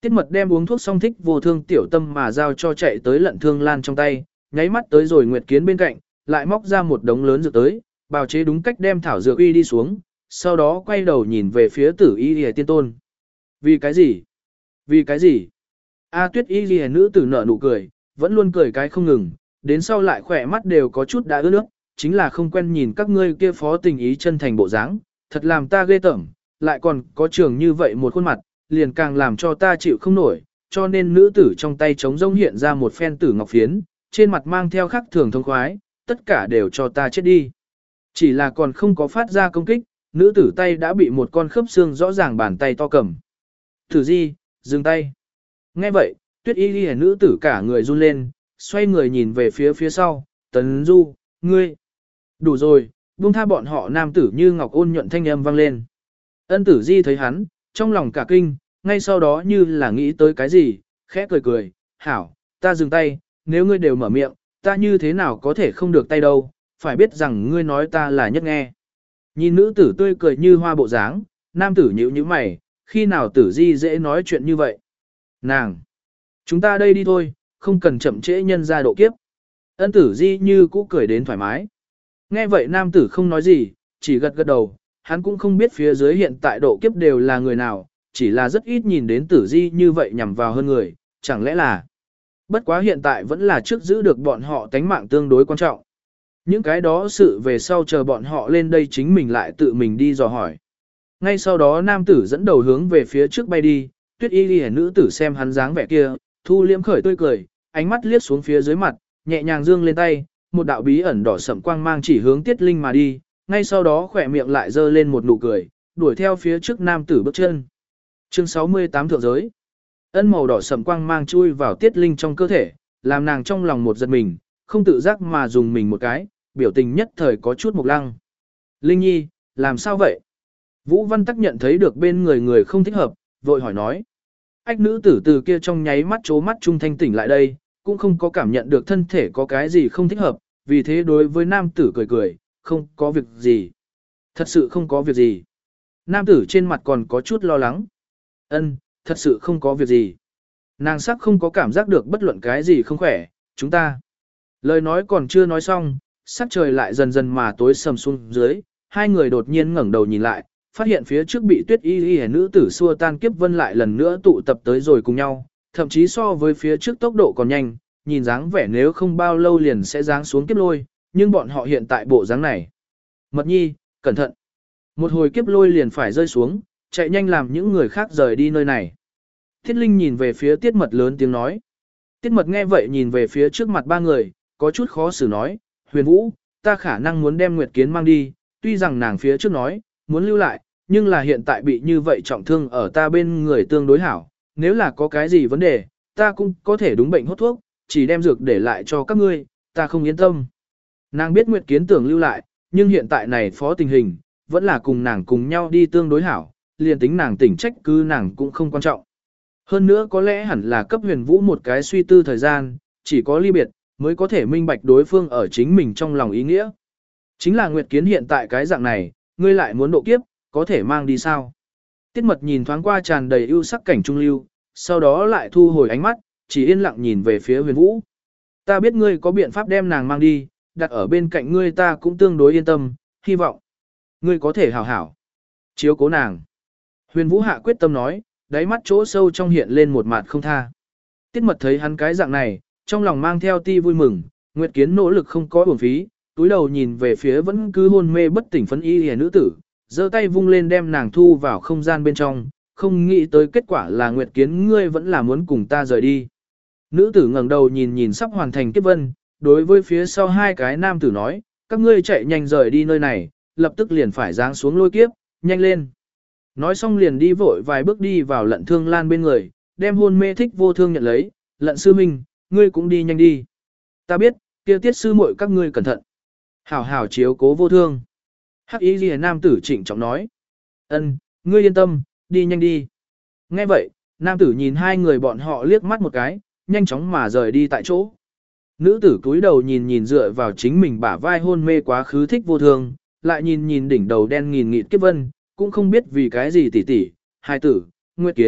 [SPEAKER 1] Tiết Mật đem uống thuốc xong thích vô thương tiểu tâm mà giao cho chạy tới Lận Thương Lan trong tay, nháy mắt tới rồi Nguyệt Kiến bên cạnh, lại móc ra một đống lớn dược tới, bào chế đúng cách đem thảo dược uy đi xuống, sau đó quay đầu nhìn về phía Tử Y Lìa tiên tôn. Vì cái gì? Vì cái gì? A Tuyết Y Lìa nữ tử nở nụ cười, vẫn luôn cười cái không ngừng, đến sau lại khỏe mắt đều có chút đã ướt nước, chính là không quen nhìn các ngươi kia phó tình ý chân thành bộ dáng, thật làm ta ghê tởm, lại còn có trường như vậy một khuôn mặt, liền càng làm cho ta chịu không nổi, cho nên nữ tử trong tay trống rỗng hiện ra một phen tử ngọc phiến, trên mặt mang theo khắc thường thông khoái, tất cả đều cho ta chết đi. Chỉ là còn không có phát ra công kích, nữ tử tay đã bị một con khớp xương rõ ràng bàn tay to cầm. Thử di, dừng tay. Nghe vậy, Tuyết Y Lìa nữ tử cả người run lên, xoay người nhìn về phía sau, Tấn Du, ngươi. Đủ rồi, buông tha bọn họ. Nam tử như ngọc ôn nhuận thanh âm vang lên. Ân Tử Di thấy hắn, trong lòng cả kinh, ngay sau đó như là nghĩ tới cái gì, khẽ cười cười, hảo, ta dừng tay, nếu ngươi đều mở miệng, ta như thế nào có thể không được tay đâu, phải biết rằng ngươi nói ta là nhất nghe. Nhìn nữ tử tươi cười như hoa bộ dáng, nam tử nhíu nhíu mày, khi nào Tử Di dễ nói chuyện như vậy. Nàng, chúng ta đây đi thôi, không cần chậm trễ nhân ra độ kiếp. Ân Tử Di như cũ cười đến thoải mái. Nghe vậy nam tử không nói gì, chỉ gật gật đầu, hắn cũng không biết phía dưới hiện tại độ kiếp đều là người nào, chỉ là rất ít nhìn đến Tử Di như vậy nhằm vào hơn người, chẳng lẽ là. Bất quá hiện tại vẫn là trước giữ được bọn họ tánh mạng tương đối quan trọng. Những cái đó sự về sau chờ bọn họ lên đây chính mình lại tự mình đi dò hỏi. Ngay sau đó nam tử dẫn đầu hướng về phía trước bay đi, Tuyết Y Lìa nữ tử xem hắn dáng vẻ kia, thu liễm khởi tươi cười, ánh mắt liếc xuống phía dưới mặt, nhẹ nhàng dương lên tay, một đạo bí ẩn đỏ sẫm quang mang chỉ hướng Tiết Linh mà đi, ngay sau đó khỏe miệng lại dơ lên một nụ cười, đuổi theo phía trước nam tử bước chân. Chương 68 thượng giới. Ân màu đỏ sẫm quang mang chui vào Tiết Linh trong cơ thể, làm nàng trong lòng một giật mình, không tự giác mà dùng mình một cái, biểu tình nhất thời có chút mộc lăng. Linh Nhi, làm sao vậy? Vũ Văn Tắc nhận thấy được bên người người không thích hợp, vội hỏi nói. Ách nữ tử từ kia trong nháy mắt chố mắt trung thanh tỉnh lại đây, cũng không có cảm nhận được thân thể có cái gì không thích hợp, vì thế đối với nam tử cười cười, không có việc gì. Thật sự không có việc gì. Nam tử trên mặt còn có chút lo lắng. Ân, thật sự không có việc gì. Nàng sắc không có cảm giác được bất luận cái gì không khỏe, chúng ta. Lời nói còn chưa nói xong, sắc trời lại dần dần mà tối sầm xuống dưới, hai người đột nhiên ngẩng đầu nhìn lại, phát hiện phía trước bị Tuyết Y Lìa nữ tử xua tan kiếp vân lại lần nữa tụ tập tới rồi cùng nhau, thậm chí so với phía trước tốc độ còn nhanh, nhìn dáng vẻ nếu không bao lâu liền sẽ giáng xuống kiếp lôi, nhưng bọn họ hiện tại bộ dáng này. Mật Nhi, cẩn thận. Một hồi kiếp lôi liền phải rơi xuống, chạy nhanh làm những người khác rời đi nơi này. Tiết Linh nhìn về phía Tiết Mật lớn tiếng nói. Tiết Mật nghe vậy nhìn về phía trước mặt ba người, có chút khó xử nói, Huyền Vũ, ta khả năng muốn đem Nguyệt Kiến mang đi, tuy rằng nàng phía trước nói, muốn lưu lại, nhưng là hiện tại bị như vậy trọng thương ở ta bên người tương đối hảo, nếu là có cái gì vấn đề, ta cũng có thể đúng bệnh hốt thuốc, chỉ đem dược để lại cho các ngươi, ta không yên tâm. Nàng biết Nguyệt Kiến tưởng lưu lại, nhưng hiện tại này phó tình hình, vẫn là cùng nàng cùng nhau đi tương đối hảo, liền tính nàng tỉnh trách cứ nàng cũng không quan trọng. Hơn nữa có lẽ hẳn là cấp Huyền Vũ một cái suy tư thời gian, chỉ có ly biệt, mới có thể minh bạch đối phương ở chính mình trong lòng ý nghĩa. Chính là Nguyệt Kiến hiện tại cái dạng này, ngươi lại muốn độ kiếp, có thể mang đi sao? Tiết Mật nhìn thoáng qua tràn đầy ưu sắc cảnh trung lưu, sau đó lại thu hồi ánh mắt, chỉ yên lặng nhìn về phía Huyền Vũ. Ta biết ngươi có biện pháp đem nàng mang đi, đặt ở bên cạnh ngươi ta cũng tương đối yên tâm, hy vọng ngươi có thể hảo hảo chiếu cố nàng. Huyền Vũ hạ quyết tâm nói, đáy mắt chỗ sâu trong hiện lên một mặt không tha. Tiết Mật thấy hắn cái dạng này, trong lòng mang theo ti vui mừng, Nguyệt Kiến nỗ lực không có uổng phí, túi đầu nhìn về phía vẫn cứ hôn mê bất tỉnh Phấn Y Lìa nữ tử, giơ tay vung lên đem nàng thu vào không gian bên trong, không nghĩ tới kết quả là Nguyệt Kiến ngươi vẫn là muốn cùng ta rời đi. Nữ tử ngẩng đầu nhìn nhìn sắp hoàn thành kiếp vân, đối với phía sau hai cái nam tử nói, các ngươi chạy nhanh rời đi nơi này, lập tức liền phải giáng xuống lôi kiếp, nhanh lên. Nói xong liền đi vội vài bước đi vào Lận Thương Lan bên người, đem hôn mê thích vô thương nhận lấy, Lận sư minh, ngươi cũng đi nhanh đi. Ta biết, kia Tiết sư muội các ngươi cẩn thận. Hảo hảo chiếu cố vô thương. Hắc Y Liễu nam tử trịnh trọng nói. Ân, ngươi yên tâm, đi nhanh đi. Nghe vậy, nam tử nhìn hai người bọn họ liếc mắt một cái, nhanh chóng mà rời đi tại chỗ. Nữ tử cúi đầu nhìn nhìn dựa vào chính mình bả vai hôn mê quá khứ thích vô thương, lại nhìn nhìn đỉnh đầu đen nghìn nghịt kiếp vân, cũng không biết vì cái gì tỉ tỉ, hai tử, Nguyệt Kiến,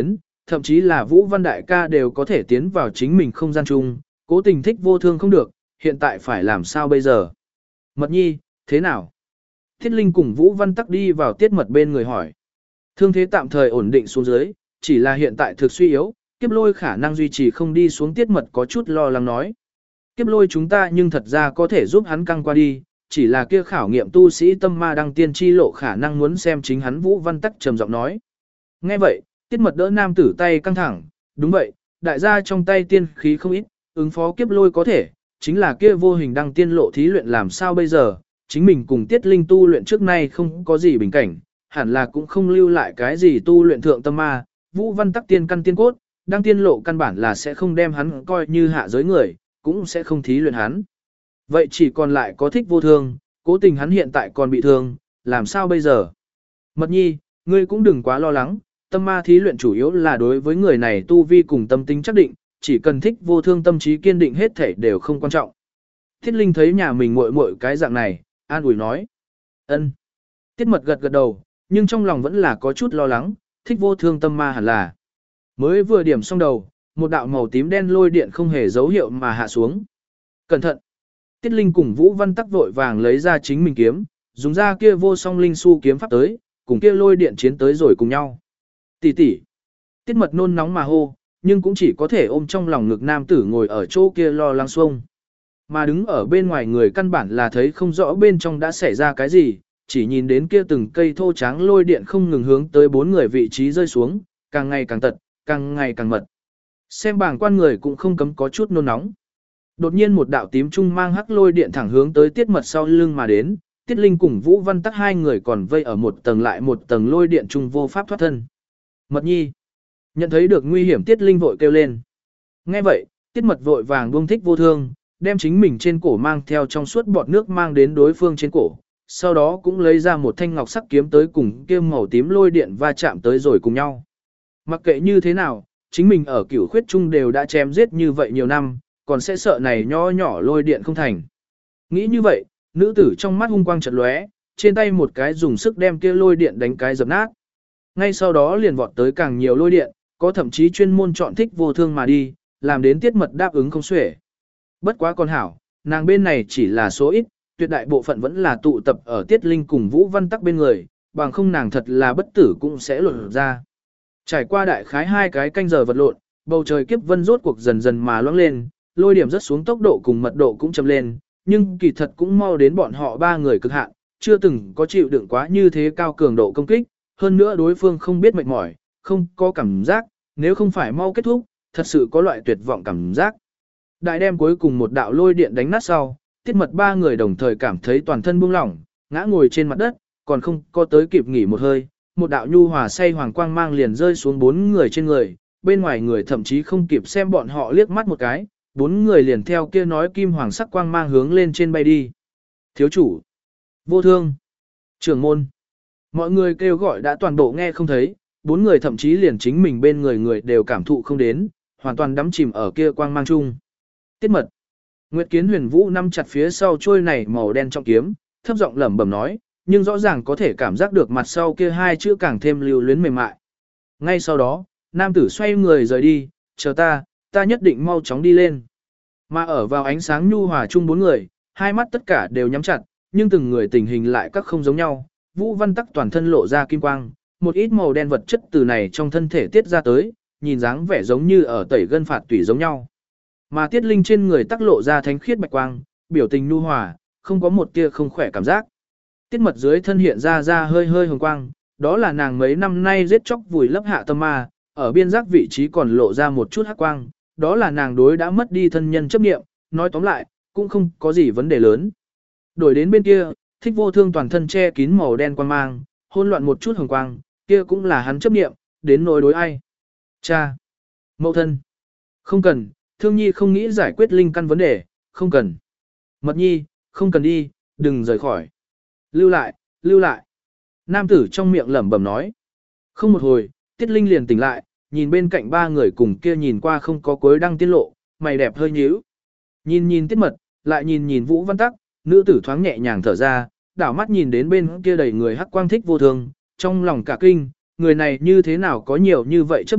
[SPEAKER 1] thậm chí là Vũ Văn Đại ca đều có thể tiến vào chính mình không gian chung, cố tình thích vô thương không được, hiện tại phải làm sao bây giờ? Mật nhi, thế nào? Thiết Linh cùng Vũ Văn Tắc đi vào Tiết Mật bên người hỏi. Thương thế tạm thời ổn định xuống dưới, chỉ là hiện tại thực suy yếu, Kiếp Lôi khả năng duy trì không đi xuống. Tiết Mật có chút lo lắng nói. Kiếp Lôi chúng ta nhưng thật ra có thể giúp hắn căng qua đi, chỉ là kia khảo nghiệm tu sĩ tâm ma đăng tiên chi lộ khả năng muốn xem chính hắn. Vũ Văn Tắc trầm giọng nói. Nghe vậy, Tiết Mật đỡ nam tử tay căng thẳng, đúng vậy, đại gia trong tay tiên khí không ít, ứng phó Kiếp Lôi có thể, chính là kia vô hình đăng tiên lộ thí luyện làm sao bây giờ, chính mình cùng Tiết Linh tu luyện trước nay không có gì bình cảnh, hẳn là cũng không lưu lại cái gì tu luyện thượng tâm ma. Vũ Văn Tắc tiên căn tiên cốt, đăng tiên lộ căn bản là sẽ không đem hắn coi như hạ giới người, cũng sẽ không thí luyện hắn. Vậy chỉ còn lại có Thích Vô Thương, cố tình hắn hiện tại còn bị thương, làm sao bây giờ? Mật nhi, ngươi cũng đừng quá lo lắng, tâm ma thí luyện chủ yếu là đối với người này tu vi cùng tâm tính chắc định, chỉ cần Thích Vô Thương tâm trí kiên định hết thể đều không quan trọng. Thiết Linh thấy nhà mình muội muội cái dạng này, an ủi nói. Ân. Tiết Mật gật gật đầu, nhưng trong lòng vẫn là có chút lo lắng, Thích Vô Thương tâm ma hẳn là. Mới vừa điểm xong đầu, một đạo màu tím đen lôi điện không hề dấu hiệu mà hạ xuống. Cẩn thận. Tiết Linh cùng Vũ Văn Tắc vội vàng lấy ra chính mình kiếm, dùng ra kia vô song linh su kiếm pháp tới, cùng kia lôi điện chiến tới rồi cùng nhau. Tỷ tỷ. Tiết Mật nôn nóng mà hô, nhưng cũng chỉ có thể ôm trong lòng ngực nam tử ngồi ở chỗ kia lo lắng xuông. Mà đứng ở bên ngoài người căn bản là thấy không rõ bên trong đã xảy ra cái gì, chỉ nhìn đến kia từng cây thô tráng lôi điện không ngừng hướng tới bốn người vị trí rơi xuống, càng ngày càng tật, càng ngày càng mật. Xem bảng quan người cũng không cấm có chút nôn nóng. Đột nhiên một đạo tím trung mang hắc lôi điện thẳng hướng tới Tiết Mật sau lưng mà đến, Tiết Linh cùng Vũ Văn Tắc hai người còn vây ở một tầng lại một tầng lôi điện trung vô pháp thoát thân. Mật nhi. Nhận thấy được nguy hiểm Tiết Linh vội kêu lên. Nghe vậy, Tiết Mật vội vàng buông Thích Vô Thương, đem chính mình trên cổ mang theo trong suốt bọt nước mang đến đối phương trên cổ, sau đó cũng lấy ra một thanh ngọc sắc kiếm tới cùng kia màu tím lôi điện va chạm tới rồi cùng nhau. Mặc kệ như thế nào, chính mình ở Cửu Khuyết Trung đều đã chém giết như vậy nhiều năm, còn sẽ sợ này nho nhỏ lôi điện không thành. Nghĩ như vậy, nữ tử trong mắt hung quang chợt lóe, trên tay một cái dùng sức đem kia lôi điện đánh cái dập nát. Ngay sau đó liền vọt tới càng nhiều lôi điện, có thậm chí chuyên môn chọn Thích Vô Thương mà đi, làm đến Tiết Mật đáp ứng không xuể. Bất quá con hảo, nàng bên này chỉ là số ít, tuyệt đại bộ phận vẫn là tụ tập ở Tiết Linh cùng Vũ Văn Tắc bên người, bằng không nàng thật là bất tử cũng sẽ lột ra. Trải qua đại khái 2 cái canh giờ vật lộn, bầu trời kiếp vân rốt cuộc dần dần mà loãng lên, lôi điểm rất xuống tốc độ cùng mật độ cũng chậm lên, nhưng kỳ thật cũng mau đến bọn họ 3 người cực hạn, chưa từng có chịu đựng quá như thế cao cường độ công kích, hơn nữa đối phương không biết mệt mỏi, không có cảm giác, nếu không phải mau kết thúc, thật sự có loại tuyệt vọng cảm giác. Đại đem cuối cùng một đạo lôi điện đánh nát sau, Tiết Mật 3 người đồng thời cảm thấy toàn thân buông lỏng, ngã ngồi trên mặt đất, còn không có tới kịp nghỉ một hơi, một đạo nhu hòa say hoàng quang mang liền rơi xuống 4 người trên người, bên ngoài người thậm chí không kịp xem bọn họ liếc mắt một cái, 4 người liền theo kia nói kim hoàng sắc quang mang hướng lên trên bay đi. Thiếu chủ, Vô Thương, trưởng môn, mọi người kêu gọi đã toàn bộ nghe không thấy, 4 người thậm chí liền chính mình bên người đều cảm thụ không đến, hoàn toàn đắm chìm ở kia quang mang chung. Tiết Mật, Nguyệt Kiến Huyền Vũ nắm chặt phía sau trôi này màu đen trong kiếm, thấp giọng lẩm bẩm nói, nhưng rõ ràng có thể cảm giác được mặt sau kia 2 chữ càng thêm lưu luyến mềm mại. Ngay sau đó, nam tử xoay người rời đi, chờ ta nhất định mau chóng đi lên. Mà ở vào ánh sáng nhu hòa chung 4 người, hai mắt tất cả đều nhắm chặt, nhưng từng người tình hình lại các không giống nhau. Vũ Văn Tắc toàn thân lộ ra kim quang, một ít màu đen vật chất từ này trong thân thể tiết ra tới, nhìn dáng vẻ giống như ở tẩy gân phạt tủy giống nhau. Mà Tiết Linh trên người tắc lộ ra thánh khiết bạch quang, biểu tình nhu hòa, không có một tia không khỏe cảm giác. Tiết Mật dưới thân hiện ra hơi hơi hồng quang, đó là nàng mấy năm nay giết chóc vùi lấp hạ tâm ma, ở biên giác vị trí còn lộ ra một chút hắc quang, đó là nàng đối đã mất đi thân nhân chấp niệm, nói tóm lại, cũng không có gì vấn đề lớn. Đổi đến bên kia, Thích Vô Thương toàn thân che kín màu đen quang mang, hỗn loạn một chút hồng quang, kia cũng là hắn chấp niệm, đến nỗi đối ai. Cha, mẫu thân, không cần, Thương Nhi không nghĩ giải quyết linh căn vấn đề, không cần. Mật Nhi, không cần đi, đừng rời khỏi. Lưu lại, lưu lại. Nam tử trong miệng lẩm bẩm nói. Không một hồi, Tiết Linh liền tỉnh lại, nhìn bên cạnh 3 người cùng kia nhìn qua không có cuối đăng tiết lộ, mày đẹp hơi nhíu. Nhìn Tiết Mật, lại nhìn Vũ Văn Tắc, nữ tử thoáng nhẹ nhàng thở ra, đảo mắt nhìn đến bên kia đầy người hắc quang Thích Vô Thương, trong lòng cả kinh, người này như thế nào có nhiều như vậy chấp niệm,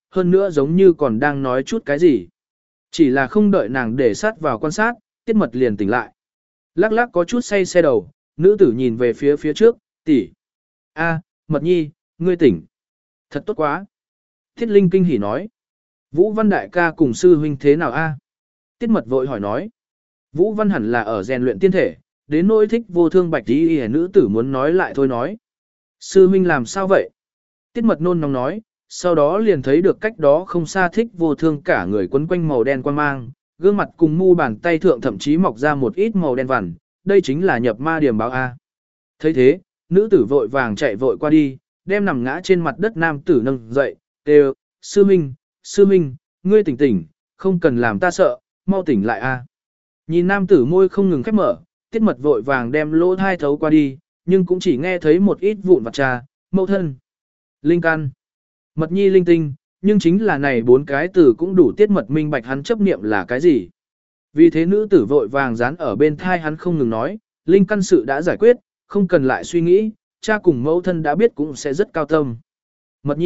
[SPEAKER 1] hơn nữa giống như còn đang nói chút cái gì. Chỉ là không đợi nàng để sát vào quan sát, Tiết Mật liền tỉnh lại. Lắc lắc có chút say xe đầu, nữ tử nhìn về phía trước, tỷ. A, Mật Nhi, ngươi tỉnh. Thật tốt quá. Tiết Linh kinh hỉ nói. Vũ Văn đại ca cùng sư huynh thế nào a? Tiết Mật vội hỏi nói. Vũ Văn hẳn là ở rèn luyện tiên thể, đến nỗi thích vô thương bạch tí y nữ tử muốn nói lại thôi nói. Sư huynh làm sao vậy? Tiết Mật nôn nóng nói, sau đó liền thấy được cách đó không xa thích vô thương cả người quấn quanh màu đen quan mang, gương mặt cùng mu bàn tay thượng thậm chí mọc ra một ít màu đen vằn, đây chính là nhập ma điểm báo A. Thấy thế, nữ tử vội vàng chạy vội qua đi, đem nằm ngã trên mặt đất nam tử nâng dậy, kêu, sư minh, ngươi tỉnh tỉnh, không cần làm ta sợ, mau tỉnh lại A. Nhìn nam tử môi không ngừng khép mở, Tiết Mật vội vàng đem lỗ thai thấu qua đi, nhưng cũng chỉ nghe thấy một ít vụn vặt trà, mâu thân, linh căn, Mật Nhi linh tinh, nhưng chính là này bốn cái từ cũng đủ Tiết Mật minh bạch hắn chấp niệm là cái gì. Vì thế nữ tử vội vàng dán ở bên thai hắn không ngừng nói, linh căn sự đã giải quyết, không cần lại suy nghĩ, cha cùng mẫu thân đã biết cũng sẽ rất cao tâm. Mật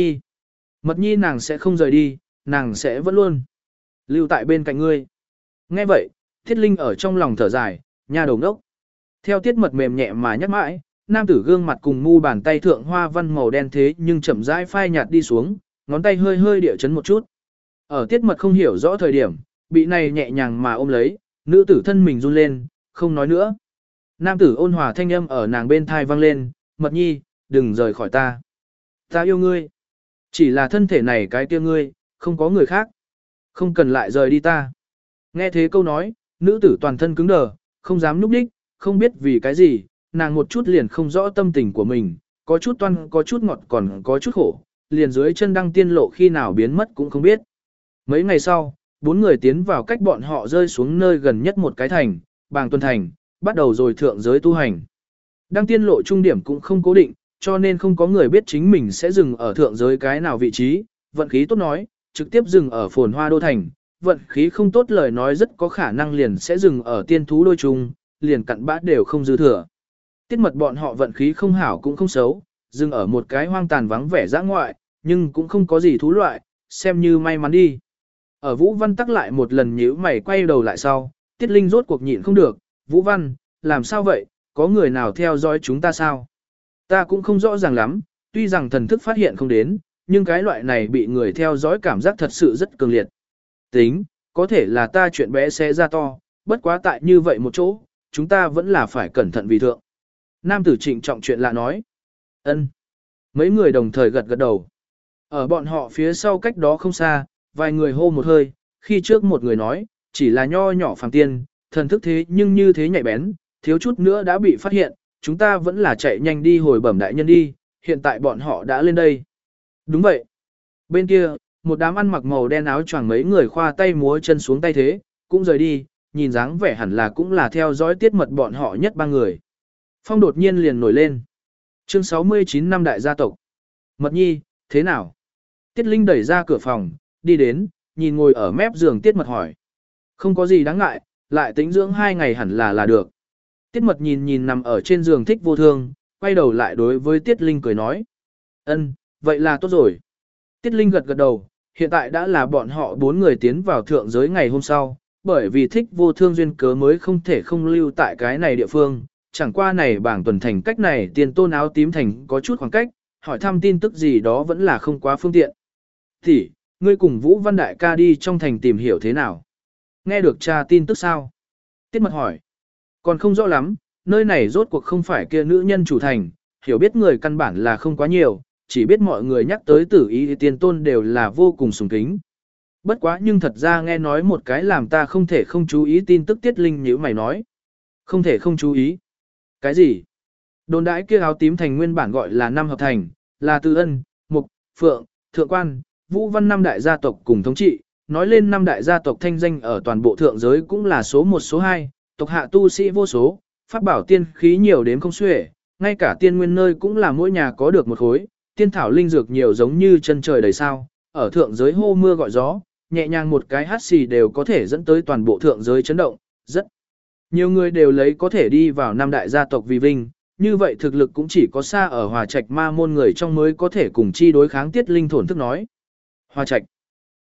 [SPEAKER 1] Nhi nàng sẽ không rời đi, nàng sẽ vẫn luôn lưu tại bên cạnh ngươi. Nghe vậy, Thiết Linh ở trong lòng thở dài, nha đầu ngốc. Theo Tiết Mật mềm nhẹ mà nhắc mãi, nam tử gương mặt cùng mu bàn tay thượng hoa văn màu đen thế nhưng chậm rãi phai nhạt đi xuống, ngón tay hơi hơi địa chấn một chút. Ở Tiết Mật không hiểu rõ thời điểm, bị này nhẹ nhàng mà ôm lấy, nữ tử thân mình run lên, không nói nữa. Nam tử ôn hòa thanh âm ở nàng bên thai vang lên, Mật Nhi, đừng rời khỏi ta. Ta yêu ngươi. Chỉ là thân thể này cái kia ngươi, không có người khác. Không cần lại rời đi ta. Nghe thế câu nói, nữ tử toàn thân cứng đờ, không dám nhúc đích, không biết vì cái gì, nàng một chút liền không rõ tâm tình của mình, có chút toan, có chút ngọt còn có chút khổ, liền dưới chân đăng tiên lộ khi nào biến mất cũng không biết. Mấy ngày sau, bốn người tiến vào cách bọn họ rơi xuống nơi gần nhất một cái thành, Bàng Tuần Thành, bắt đầu rồi thượng giới tu hành. Đăng tiên lộ trung điểm cũng không cố định, cho nên không có người biết chính mình sẽ dừng ở thượng giới cái nào vị trí, vận khí tốt nói, trực tiếp dừng ở phồn hoa đô thành, vận khí không tốt lời nói rất có khả năng liền sẽ dừng ở tiên thú đôi trung, liền cặn bã đều không dư thừa. Tiết Mật bọn họ vận khí không hảo cũng không xấu, dừng ở một cái hoang tàn vắng vẻ dã ngoại, nhưng cũng không có gì thú loại, xem như may mắn đi. Ở Vũ Văn tắc lại một lần nhíu mày quay đầu lại sau, Tiết Linh rốt cuộc nhịn không được, Vũ Văn, làm sao vậy, có người nào theo dõi chúng ta sao? Ta cũng không rõ ràng lắm, tuy rằng thần thức phát hiện không đến, nhưng cái loại này bị người theo dõi cảm giác thật sự rất cường liệt. Tính, có thể là ta chuyện bé xé ra to, bất quá tại như vậy một chỗ, chúng ta vẫn là phải cẩn thận vì thượng. Nam tử trịnh trọng chuyện lạ nói. Ân. Mấy người đồng thời gật gật đầu. Ở bọn họ phía sau cách đó không xa, vài người hô một hơi, khi trước một người nói, chỉ là nho nhỏ phàm tiên, thần thức thế nhưng như thế nhạy bén, thiếu chút nữa đã bị phát hiện, chúng ta vẫn là chạy nhanh đi hồi bẩm đại nhân đi, hiện tại bọn họ đã lên đây. Đúng vậy. Bên kia, một đám ăn mặc màu đen áo choàng mấy người khoa tay múa chân xuống tay thế, cũng rời đi, nhìn dáng vẻ hẳn là cũng là theo dõi Tiết Mật bọn họ nhất ba người. Phong đột nhiên liền nổi lên. Chương 69 năm đại gia tộc. Mật Nhi, thế nào? Tiết Linh đẩy ra cửa phòng, đi đến, nhìn ngồi ở mép giường Tiết Mật hỏi. Không có gì đáng ngại, lại tĩnh dưỡng 2 ngày hẳn là được. Tiết Mật nhìn nằm ở trên giường thích vô thương, quay đầu lại đối với Tiết Linh cười nói. Ân, vậy là tốt rồi. Tiết Linh gật gật đầu, hiện tại đã là bọn họ 4 người tiến vào thượng giới ngày hôm sau, bởi vì thích vô thương duyên cớ mới không thể không lưu tại cái này địa phương. Chẳng qua này Bàng Tuần Thành cách này tiền tôn áo tím thành có chút khoảng cách, hỏi thăm tin tức gì đó vẫn là không quá phương tiện. Thì, ngươi cùng Vũ Văn Đại ca đi trong thành tìm hiểu thế nào? Nghe được cha tin tức sao? Tiết Mật hỏi. Còn không rõ lắm, nơi này rốt cuộc không phải kia nữ nhân chủ thành, hiểu biết người căn bản là không quá nhiều, chỉ biết mọi người nhắc tới tử ý tiền tôn đều là vô cùng sùng kính. Bất quá nhưng thật ra nghe nói một cái làm ta không thể không chú ý tin tức Tiết Linh như mày nói. Không thể không chú ý. Cái gì? Đồn đãi kia áo tím thành nguyên bản gọi là năm hợp thành, là Từ Ân, Mục, Phượng, Thượng Quan, Vũ Văn năm đại gia tộc cùng thống trị, nói lên năm đại gia tộc thanh danh ở toàn bộ thượng giới cũng là số 1 số 2, tộc hạ tu sĩ vô số, pháp bảo tiên khí nhiều đến không xuể, ngay cả tiên nguyên nơi cũng là mỗi nhà có được một khối, tiên thảo linh dược nhiều giống như chân trời đầy sao, ở thượng giới hô mưa gọi gió, nhẹ nhàng một cái hát xì đều có thể dẫn tới toàn bộ thượng giới chấn động, rất nhiều người đều lấy có thể đi vào năm đại gia tộc vì vinh, như vậy thực lực cũng chỉ có xa ở Hòa Trạch ma môn người trong mới có thể cùng chi đối kháng Tiết Linh thổn thức nói. Hòa Trạch,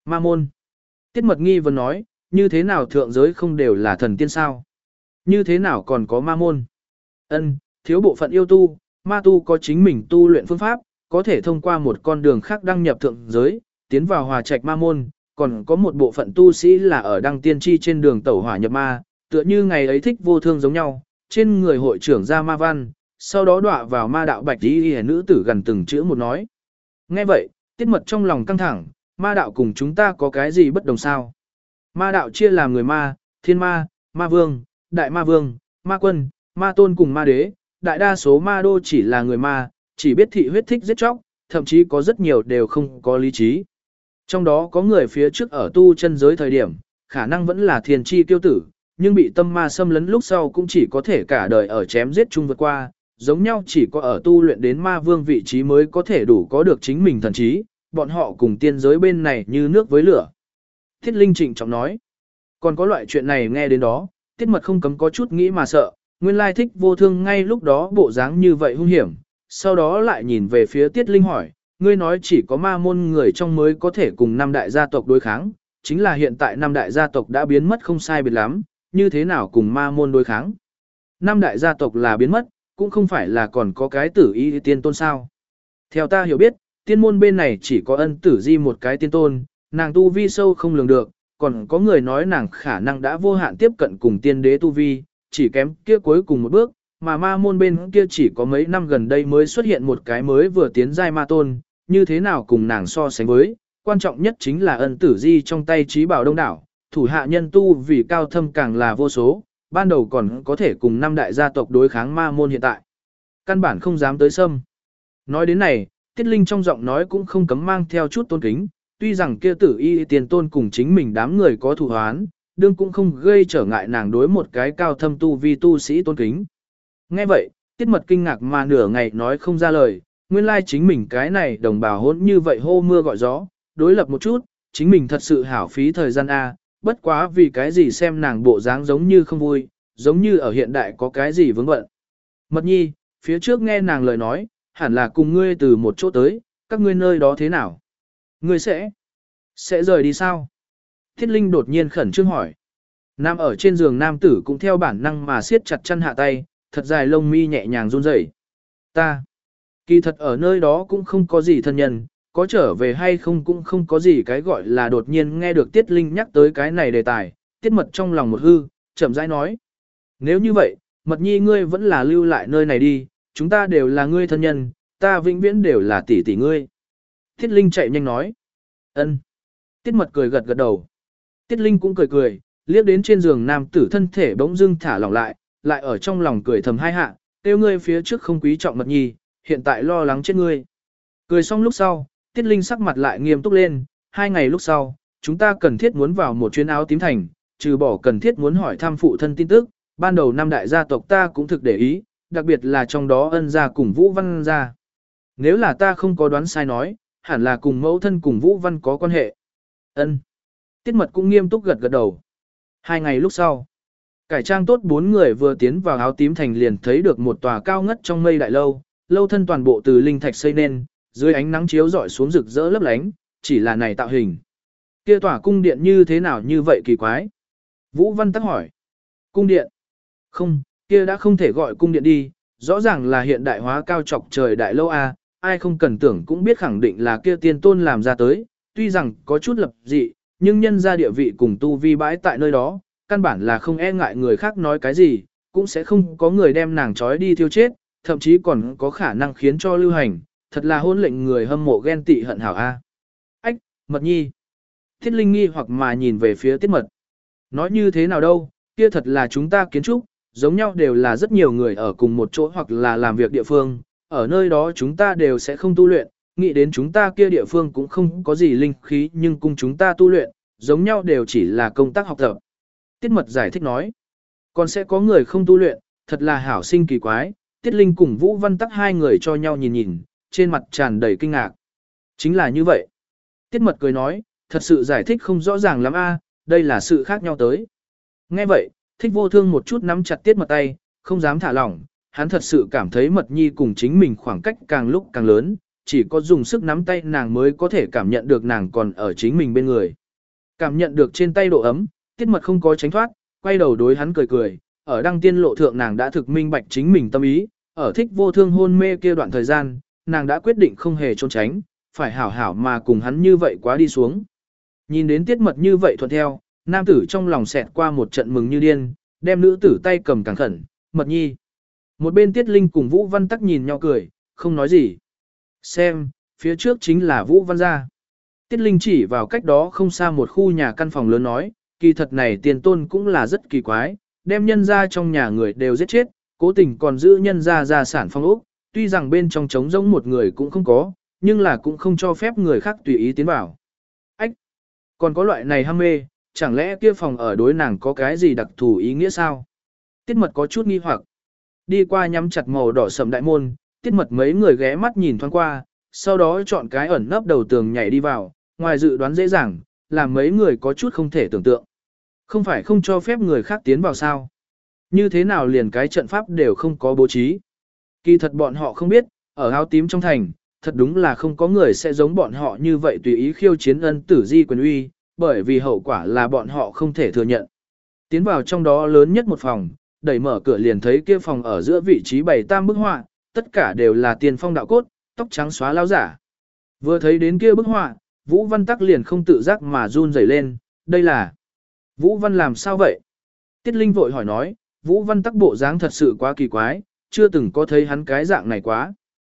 [SPEAKER 1] Ma môn. Tiết mật nghi vấn nói, như thế nào thượng giới không đều là thần tiên sao? Như thế nào còn có ma môn? Ân, thiếu bộ phận yêu tu, ma tu có chính mình tu luyện phương pháp, có thể thông qua một con đường khác đăng nhập thượng giới, tiến vào hòa trạch ma môn, còn có một bộ phận tu sĩ là ở đăng tiên tri trên đường tẩu hỏa nhập ma, tựa như ngày ấy thích vô thương giống nhau, trên người hội trưởng ra ma văn, sau đó đọa vào ma đạo bạch y nữ tử gần từng chữ một nói. Nghe vậy, tiết mật trong lòng căng thẳng, ma đạo cùng chúng ta có cái gì bất đồng sao? Ma đạo chia làm người ma, thiên ma, ma vương, đại ma vương, ma quân, ma tôn cùng ma đế, đại đa số ma đô chỉ là người ma, chỉ biết thị huyết thích giết chóc, thậm chí có rất nhiều đều không có lý trí. Trong đó có người phía trước ở tu chân giới thời điểm, khả năng vẫn là thiền chi kiêu tử, nhưng bị tâm ma xâm lấn lúc sau cũng chỉ có thể cả đời ở chém giết chung vượt qua, giống nhau chỉ có ở tu luyện đến ma vương vị trí mới có thể đủ có được chính mình thần trí, bọn họ cùng tiên giới bên này như nước với lửa. Thiết Linh trịnh trọng nói, còn có loại chuyện này nghe đến đó, tiết mật không cấm có chút nghĩ mà sợ, nguyên lai thích vô thương ngay lúc đó bộ dáng như vậy hung hiểm, sau đó lại nhìn về phía tiết Linh hỏi, ngươi nói chỉ có ma môn người trong mới có thể cùng năm đại gia tộc đối kháng, chính là hiện tại năm đại gia tộc đã biến mất không sai biệt lắm, như thế nào cùng ma môn đối kháng. Năm đại gia tộc là biến mất, cũng không phải là còn có cái tử y tiên tôn sao. Theo ta hiểu biết, tiên môn bên này chỉ có ân tử di một cái tiên tôn, nàng tu vi sâu không lường được, còn có người nói nàng khả năng đã vô hạn tiếp cận cùng tiên đế tu vi, chỉ kém kia cuối cùng một bước, mà ma môn bên kia chỉ có mấy năm gần đây mới xuất hiện một cái mới vừa tiến giai ma tôn, như thế nào cùng nàng so sánh với, quan trọng nhất chính là ân tử di trong tay trí bảo đông đảo, thủ hạ nhân tu vì cao thâm càng là vô số, ban đầu còn có thể cùng năm đại gia tộc đối kháng ma môn hiện tại. Căn bản không dám tới xâm. Nói đến này, Tiết Linh trong giọng nói cũng không cấm mang theo chút tôn kính, tuy rằng kia tử y tiền tôn cùng chính mình đám người có thù hoán, đương cũng không gây trở ngại nàng đối một cái cao thâm tu vi tu sĩ tôn kính. Nghe vậy, Tiết Mật kinh ngạc mà nửa ngày nói không ra lời, nguyên lai chính mình cái này đồng bào hỗn như vậy hô mưa gọi gió, đối lập một chút, chính mình thật sự hảo phí thời gian A, bất quá vì cái gì xem nàng bộ dáng giống như không vui, giống như ở hiện đại có cái gì vướng bận. Mật nhi, phía trước nghe nàng lời nói, hẳn là cùng ngươi từ một chỗ tới, các ngươi nơi đó thế nào? Ngươi sẽ rời đi sao? Thiết Linh đột nhiên khẩn trương hỏi. Nam ở trên giường nam tử cũng theo bản năng mà siết chặt chân hạ tay, thật dài lông mi nhẹ nhàng run rẩy. Ta, kỳ thật ở nơi đó cũng không có gì thân nhân, có trở về hay không cũng không có gì cái gọi là đột nhiên nghe được Tiết Linh nhắc tới cái này đề tài, Tiết Mật trong lòng một hư, chậm rãi nói. Nếu như vậy, Mật nhi ngươi vẫn là lưu lại nơi này đi, chúng ta đều là ngươi thân nhân, ta vĩnh viễn đều là tỷ tỷ ngươi. Tiết Linh chạy nhanh nói. Ân. Tiết Mật cười gật gật đầu. Tiết Linh cũng cười, liếc đến trên giường nam tử thân thể bỗng dưng thả lỏng lại ở trong lòng cười thầm hai hạ, tiêu ngươi phía trước không quý trọng Mật nhi, hiện tại lo lắng chết ngươi. Cười xong lúc sau, Tiết Linh sắc mặt lại nghiêm túc lên, 2 ngày lúc sau, chúng ta cần thiết muốn vào một chuyến áo tím thành, trừ bỏ cần thiết muốn hỏi thăm phụ thân tin tức, ban đầu năm đại gia tộc ta cũng thực để ý, đặc biệt là trong đó ân gia cùng Vũ Văn gia. Nếu là ta không có đoán sai nói, hẳn là cùng mẫu thân cùng Vũ Văn có quan hệ. Ân. Tiết Mật cũng nghiêm túc gật gật đầu. 2 ngày lúc sau, cải trang tốt 4 người vừa tiến vào áo tím thành liền thấy được một tòa cao ngất trong mây đại lâu, lâu thân toàn bộ từ linh thạch xây nên, dưới ánh nắng chiếu rọi xuống rực rỡ lấp lánh, chỉ là này tạo hình. Kia tòa cung điện như thế nào như vậy kỳ quái? Vũ Văn tắc hỏi. Cung điện? Không, kia đã không thể gọi cung điện đi, rõ ràng là hiện đại hóa cao trọc trời đại lâu a, ai không cần tưởng cũng biết khẳng định là kia tiên tôn làm ra tới, tuy rằng có chút lập dị, nhưng nhân ra địa vị cùng tu vi bãi tại nơi đó, căn bản là không e ngại người khác nói cái gì, cũng sẽ không có người đem nàng trói đi thiêu chết, thậm chí còn có khả năng khiến cho lưu hành, thật là hôn lệnh người hâm mộ ghen tị hận hảo a. Ách, Mật nhi. Thiết Linh nghi hoặc mà nhìn về phía Tiết Mật. Nói như thế nào đâu, kia thật là chúng ta kiến trúc, giống nhau đều là rất nhiều người ở cùng một chỗ hoặc là làm việc địa phương, ở nơi đó chúng ta đều sẽ không tu luyện, nghĩ đến chúng ta kia địa phương cũng không có gì linh khí nhưng cùng chúng ta tu luyện, giống nhau đều chỉ là công tác học tập. Tiết Mật giải thích nói, còn sẽ có người không tu luyện, thật là hảo sinh kỳ quái, Tiết Linh cùng Vũ Văn Tắc hai người cho nhau nhìn, trên mặt tràn đầy kinh ngạc. Chính là như vậy. Tiết Mật cười nói, thật sự giải thích không rõ ràng lắm a, đây là sự khác nhau tới. Nghe vậy, Thích Vô Thương một chút nắm chặt Tiết Mật tay, không dám thả lỏng, hắn thật sự cảm thấy Mật nhi cùng chính mình khoảng cách càng lúc càng lớn, chỉ có dùng sức nắm tay nàng mới có thể cảm nhận được nàng còn ở chính mình bên người. Cảm nhận được trên tay độ ấm, Tiết Mật không có tránh thoát, quay đầu đối hắn cười cười, ở đăng tiên lộ thượng nàng đã thực minh bạch chính mình tâm ý, ở thích vô thương hôn mê kia đoạn thời gian, nàng đã quyết định không hề trốn tránh, phải hảo hảo mà cùng hắn như vậy quá đi xuống. Nhìn đến Tiết Mật như vậy thuận theo, nam tử trong lòng xẹt qua một trận mừng như điên, đem nữ tử tay cầm càng khẩn, Mật nhi. Một bên Tiết Linh cùng Vũ Văn Tắc nhìn nhau cười, không nói gì. Xem, phía trước chính là Vũ Văn gia. Tiết Linh chỉ vào cách đó không xa một khu nhà căn phòng lớn nói, kỳ thật này tiền tôn cũng là rất kỳ quái, đem nhân ra trong nhà người đều giết chết, cố tình còn giữ nhân ra gia sản phong ốc, tuy rằng bên trong trống rỗng một người cũng không có, nhưng là cũng không cho phép người khác tùy ý tiến vào. Ách! Còn có loại này ham mê, chẳng lẽ kia phòng ở đối nàng có cái gì đặc thù ý nghĩa sao? Tiết Mật có chút nghi hoặc. Đi qua nhắm chặt màu đỏ sầm đại môn, Tiết Mật mấy người ghé mắt nhìn thoáng qua, sau đó chọn cái ẩn nấp đầu tường nhảy đi vào, ngoài dự đoán dễ dàng, làm mấy người có chút không thể tưởng tượng. Không phải không cho phép người khác tiến vào sao? Như thế nào liền cái trận pháp đều không có bố trí? Kỳ thật bọn họ không biết, ở áo tím trong thành, thật đúng là không có người sẽ giống bọn họ như vậy tùy ý khiêu chiến ân tử di quyền uy, bởi vì hậu quả là bọn họ không thể thừa nhận. Tiến vào trong đó lớn nhất một phòng, đẩy mở cửa liền thấy kia phòng ở giữa vị trí bày tam bức họa, tất cả đều là tiền phong đạo cốt, tóc trắng xóa lao giả. Vừa thấy đến kia bức họa, Vũ Văn Tắc liền không tự giác mà run rẩy lên, đây là... Vũ Văn làm sao vậy? Tiết Linh vội hỏi nói, Vũ Văn Tắc bộ dáng thật sự quá kỳ quái, chưa từng có thấy hắn cái dạng này quá.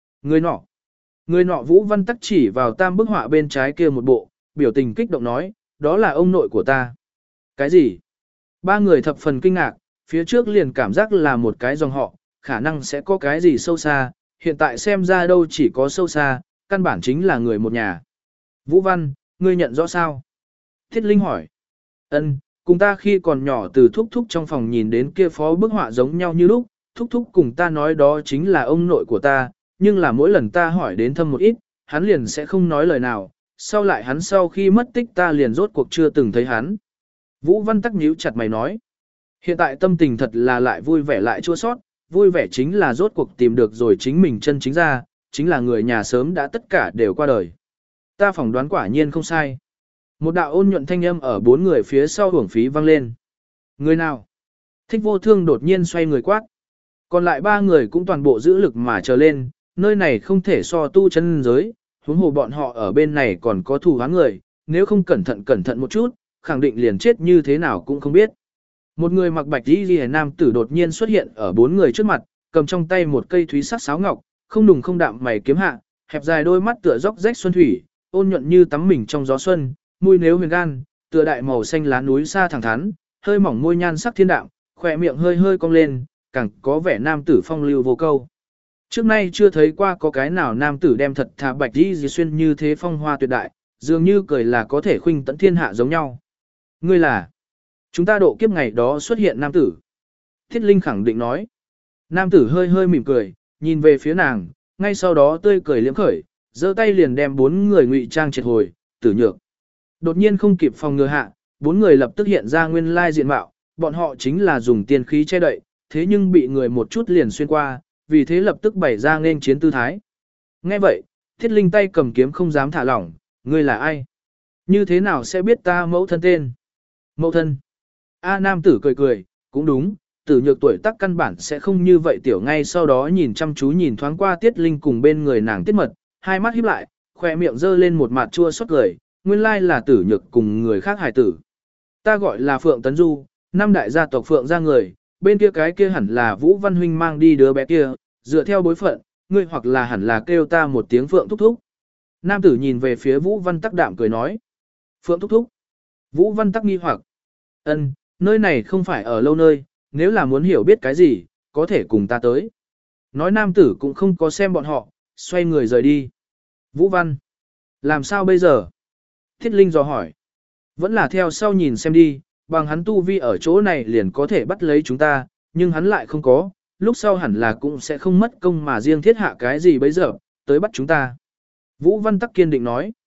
[SPEAKER 1] Người nọ Vũ Văn Tắc chỉ vào tam bức họa bên trái kia một bộ, biểu tình kích động nói, đó là ông nội của ta. Cái gì? Ba người thập phần kinh ngạc, phía trước liền cảm giác là một cái dòng họ, khả năng sẽ có cái gì sâu xa, hiện tại xem ra đâu chỉ có sâu xa, căn bản chính là người một nhà. Vũ Văn, ngươi nhận rõ sao? Thiết Linh hỏi. Ân, cùng ta khi còn nhỏ từ thúc thúc trong phòng nhìn đến kia phó bức họa giống nhau như lúc, thúc thúc cùng ta nói đó chính là ông nội của ta, nhưng là mỗi lần ta hỏi đến thâm một ít, hắn liền sẽ không nói lời nào, sau lại hắn sau khi mất tích ta liền rốt cuộc chưa từng thấy hắn. Vũ Văn tắc nhíu chặt mày nói. Hiện tại tâm tình thật là lại vui vẻ lại chua sót, vui vẻ chính là rốt cuộc tìm được rồi chính mình chân chính ra, chính là người nhà sớm đã tất cả đều qua đời. Ta phỏng đoán quả nhiên không sai. Một đạo ôn nhuận thanh âm ở bốn người phía sau hưởng phí vang lên. Người nào? Thích vô thương đột nhiên xoay người quát. Còn lại ba người cũng toàn bộ giữ lực mà chờ lên, nơi này không thể so tu chân giới, huống hồ bọn họ ở bên này còn có thù hóa người, nếu không cẩn thận một chút, khẳng định liền chết như thế nào cũng không biết. Một người mặc bạch y nam tử đột nhiên xuất hiện ở bốn người trước mặt, cầm trong tay một cây thúy sắc sáo ngọc, không đùng không đạm mày kiếm hạ, hẹp dài đôi mắt tựa dốc rách xuân thủy, ôn nhuận như tắm mình trong gió xuân, môi nếu huyền gan, tựa đại màu xanh lá núi xa thẳng thắn, hơi mỏng môi nhan sắc thiên đạm, khỏe miệng hơi hơi cong lên, càng có vẻ nam tử phong lưu vô câu. Trước nay chưa thấy qua có cái nào nam tử đem thật thà bạch y xuyên như thế phong hoa tuyệt đại, dường như cười là có thể khuynh tận thiên hạ giống nhau. Ngươi là? Chúng ta độ kiếp ngày đó xuất hiện nam tử. Thiết Linh khẳng định nói. Nam tử hơi hơi mỉm cười, nhìn về phía nàng, ngay sau đó tươi cười liếm khởi, giơ tay liền đem bốn người ngụy trang triệt hồi, tử nhược. Đột nhiên không kịp phòng ngừa hạ, bốn người lập tức hiện ra nguyên lai diện mạo, bọn họ chính là dùng tiên khí che đậy, thế nhưng bị người một chút liền xuyên qua, vì thế lập tức bày ra nên chiến tư thái. Nghe vậy, Thiết Linh tay cầm kiếm không dám thả lỏng, ngươi là ai? Như thế nào sẽ biết ta mẫu thân tên? Mẫu thân. A nam tử cười cười, cũng đúng, tử nhược tuổi tác căn bản sẽ không như vậy tiểu ngay sau đó nhìn chăm chú nhìn thoáng qua Tiết Linh cùng bên người nàng Tiết Mật, hai mắt híp lại, khỏe miệng giơ lên một mặt chua xót cười, nguyên lai là tử nhược cùng người khác hài tử. Ta gọi là Phượng Tấn Du, năm đại gia tộc Phượng gia người, bên kia cái kia hẳn là Vũ Văn Huynh mang đi đứa bé kia, dựa theo bối phận, ngươi hoặc là hẳn là kêu ta một tiếng Phượng thúc thúc. Nam tử nhìn về phía Vũ Văn Tắc đạm cười nói. Phượng thúc thúc. Vũ Văn Tắc nghi hoặc. Ân, nơi này không phải ở lâu nơi, nếu là muốn hiểu biết cái gì, có thể cùng ta tới. Nói nam tử cũng không có xem bọn họ, xoay người rời đi. Vũ Văn. Làm sao bây giờ? Thiết Linh dò hỏi. Vẫn là theo sau nhìn xem đi, bằng hắn tu vi ở chỗ này liền có thể bắt lấy chúng ta, nhưng hắn lại không có, lúc sau hẳn là cũng sẽ không mất công mà riêng thiết hạ cái gì bây giờ, tới bắt chúng ta. Vũ Văn Tắc kiên định nói.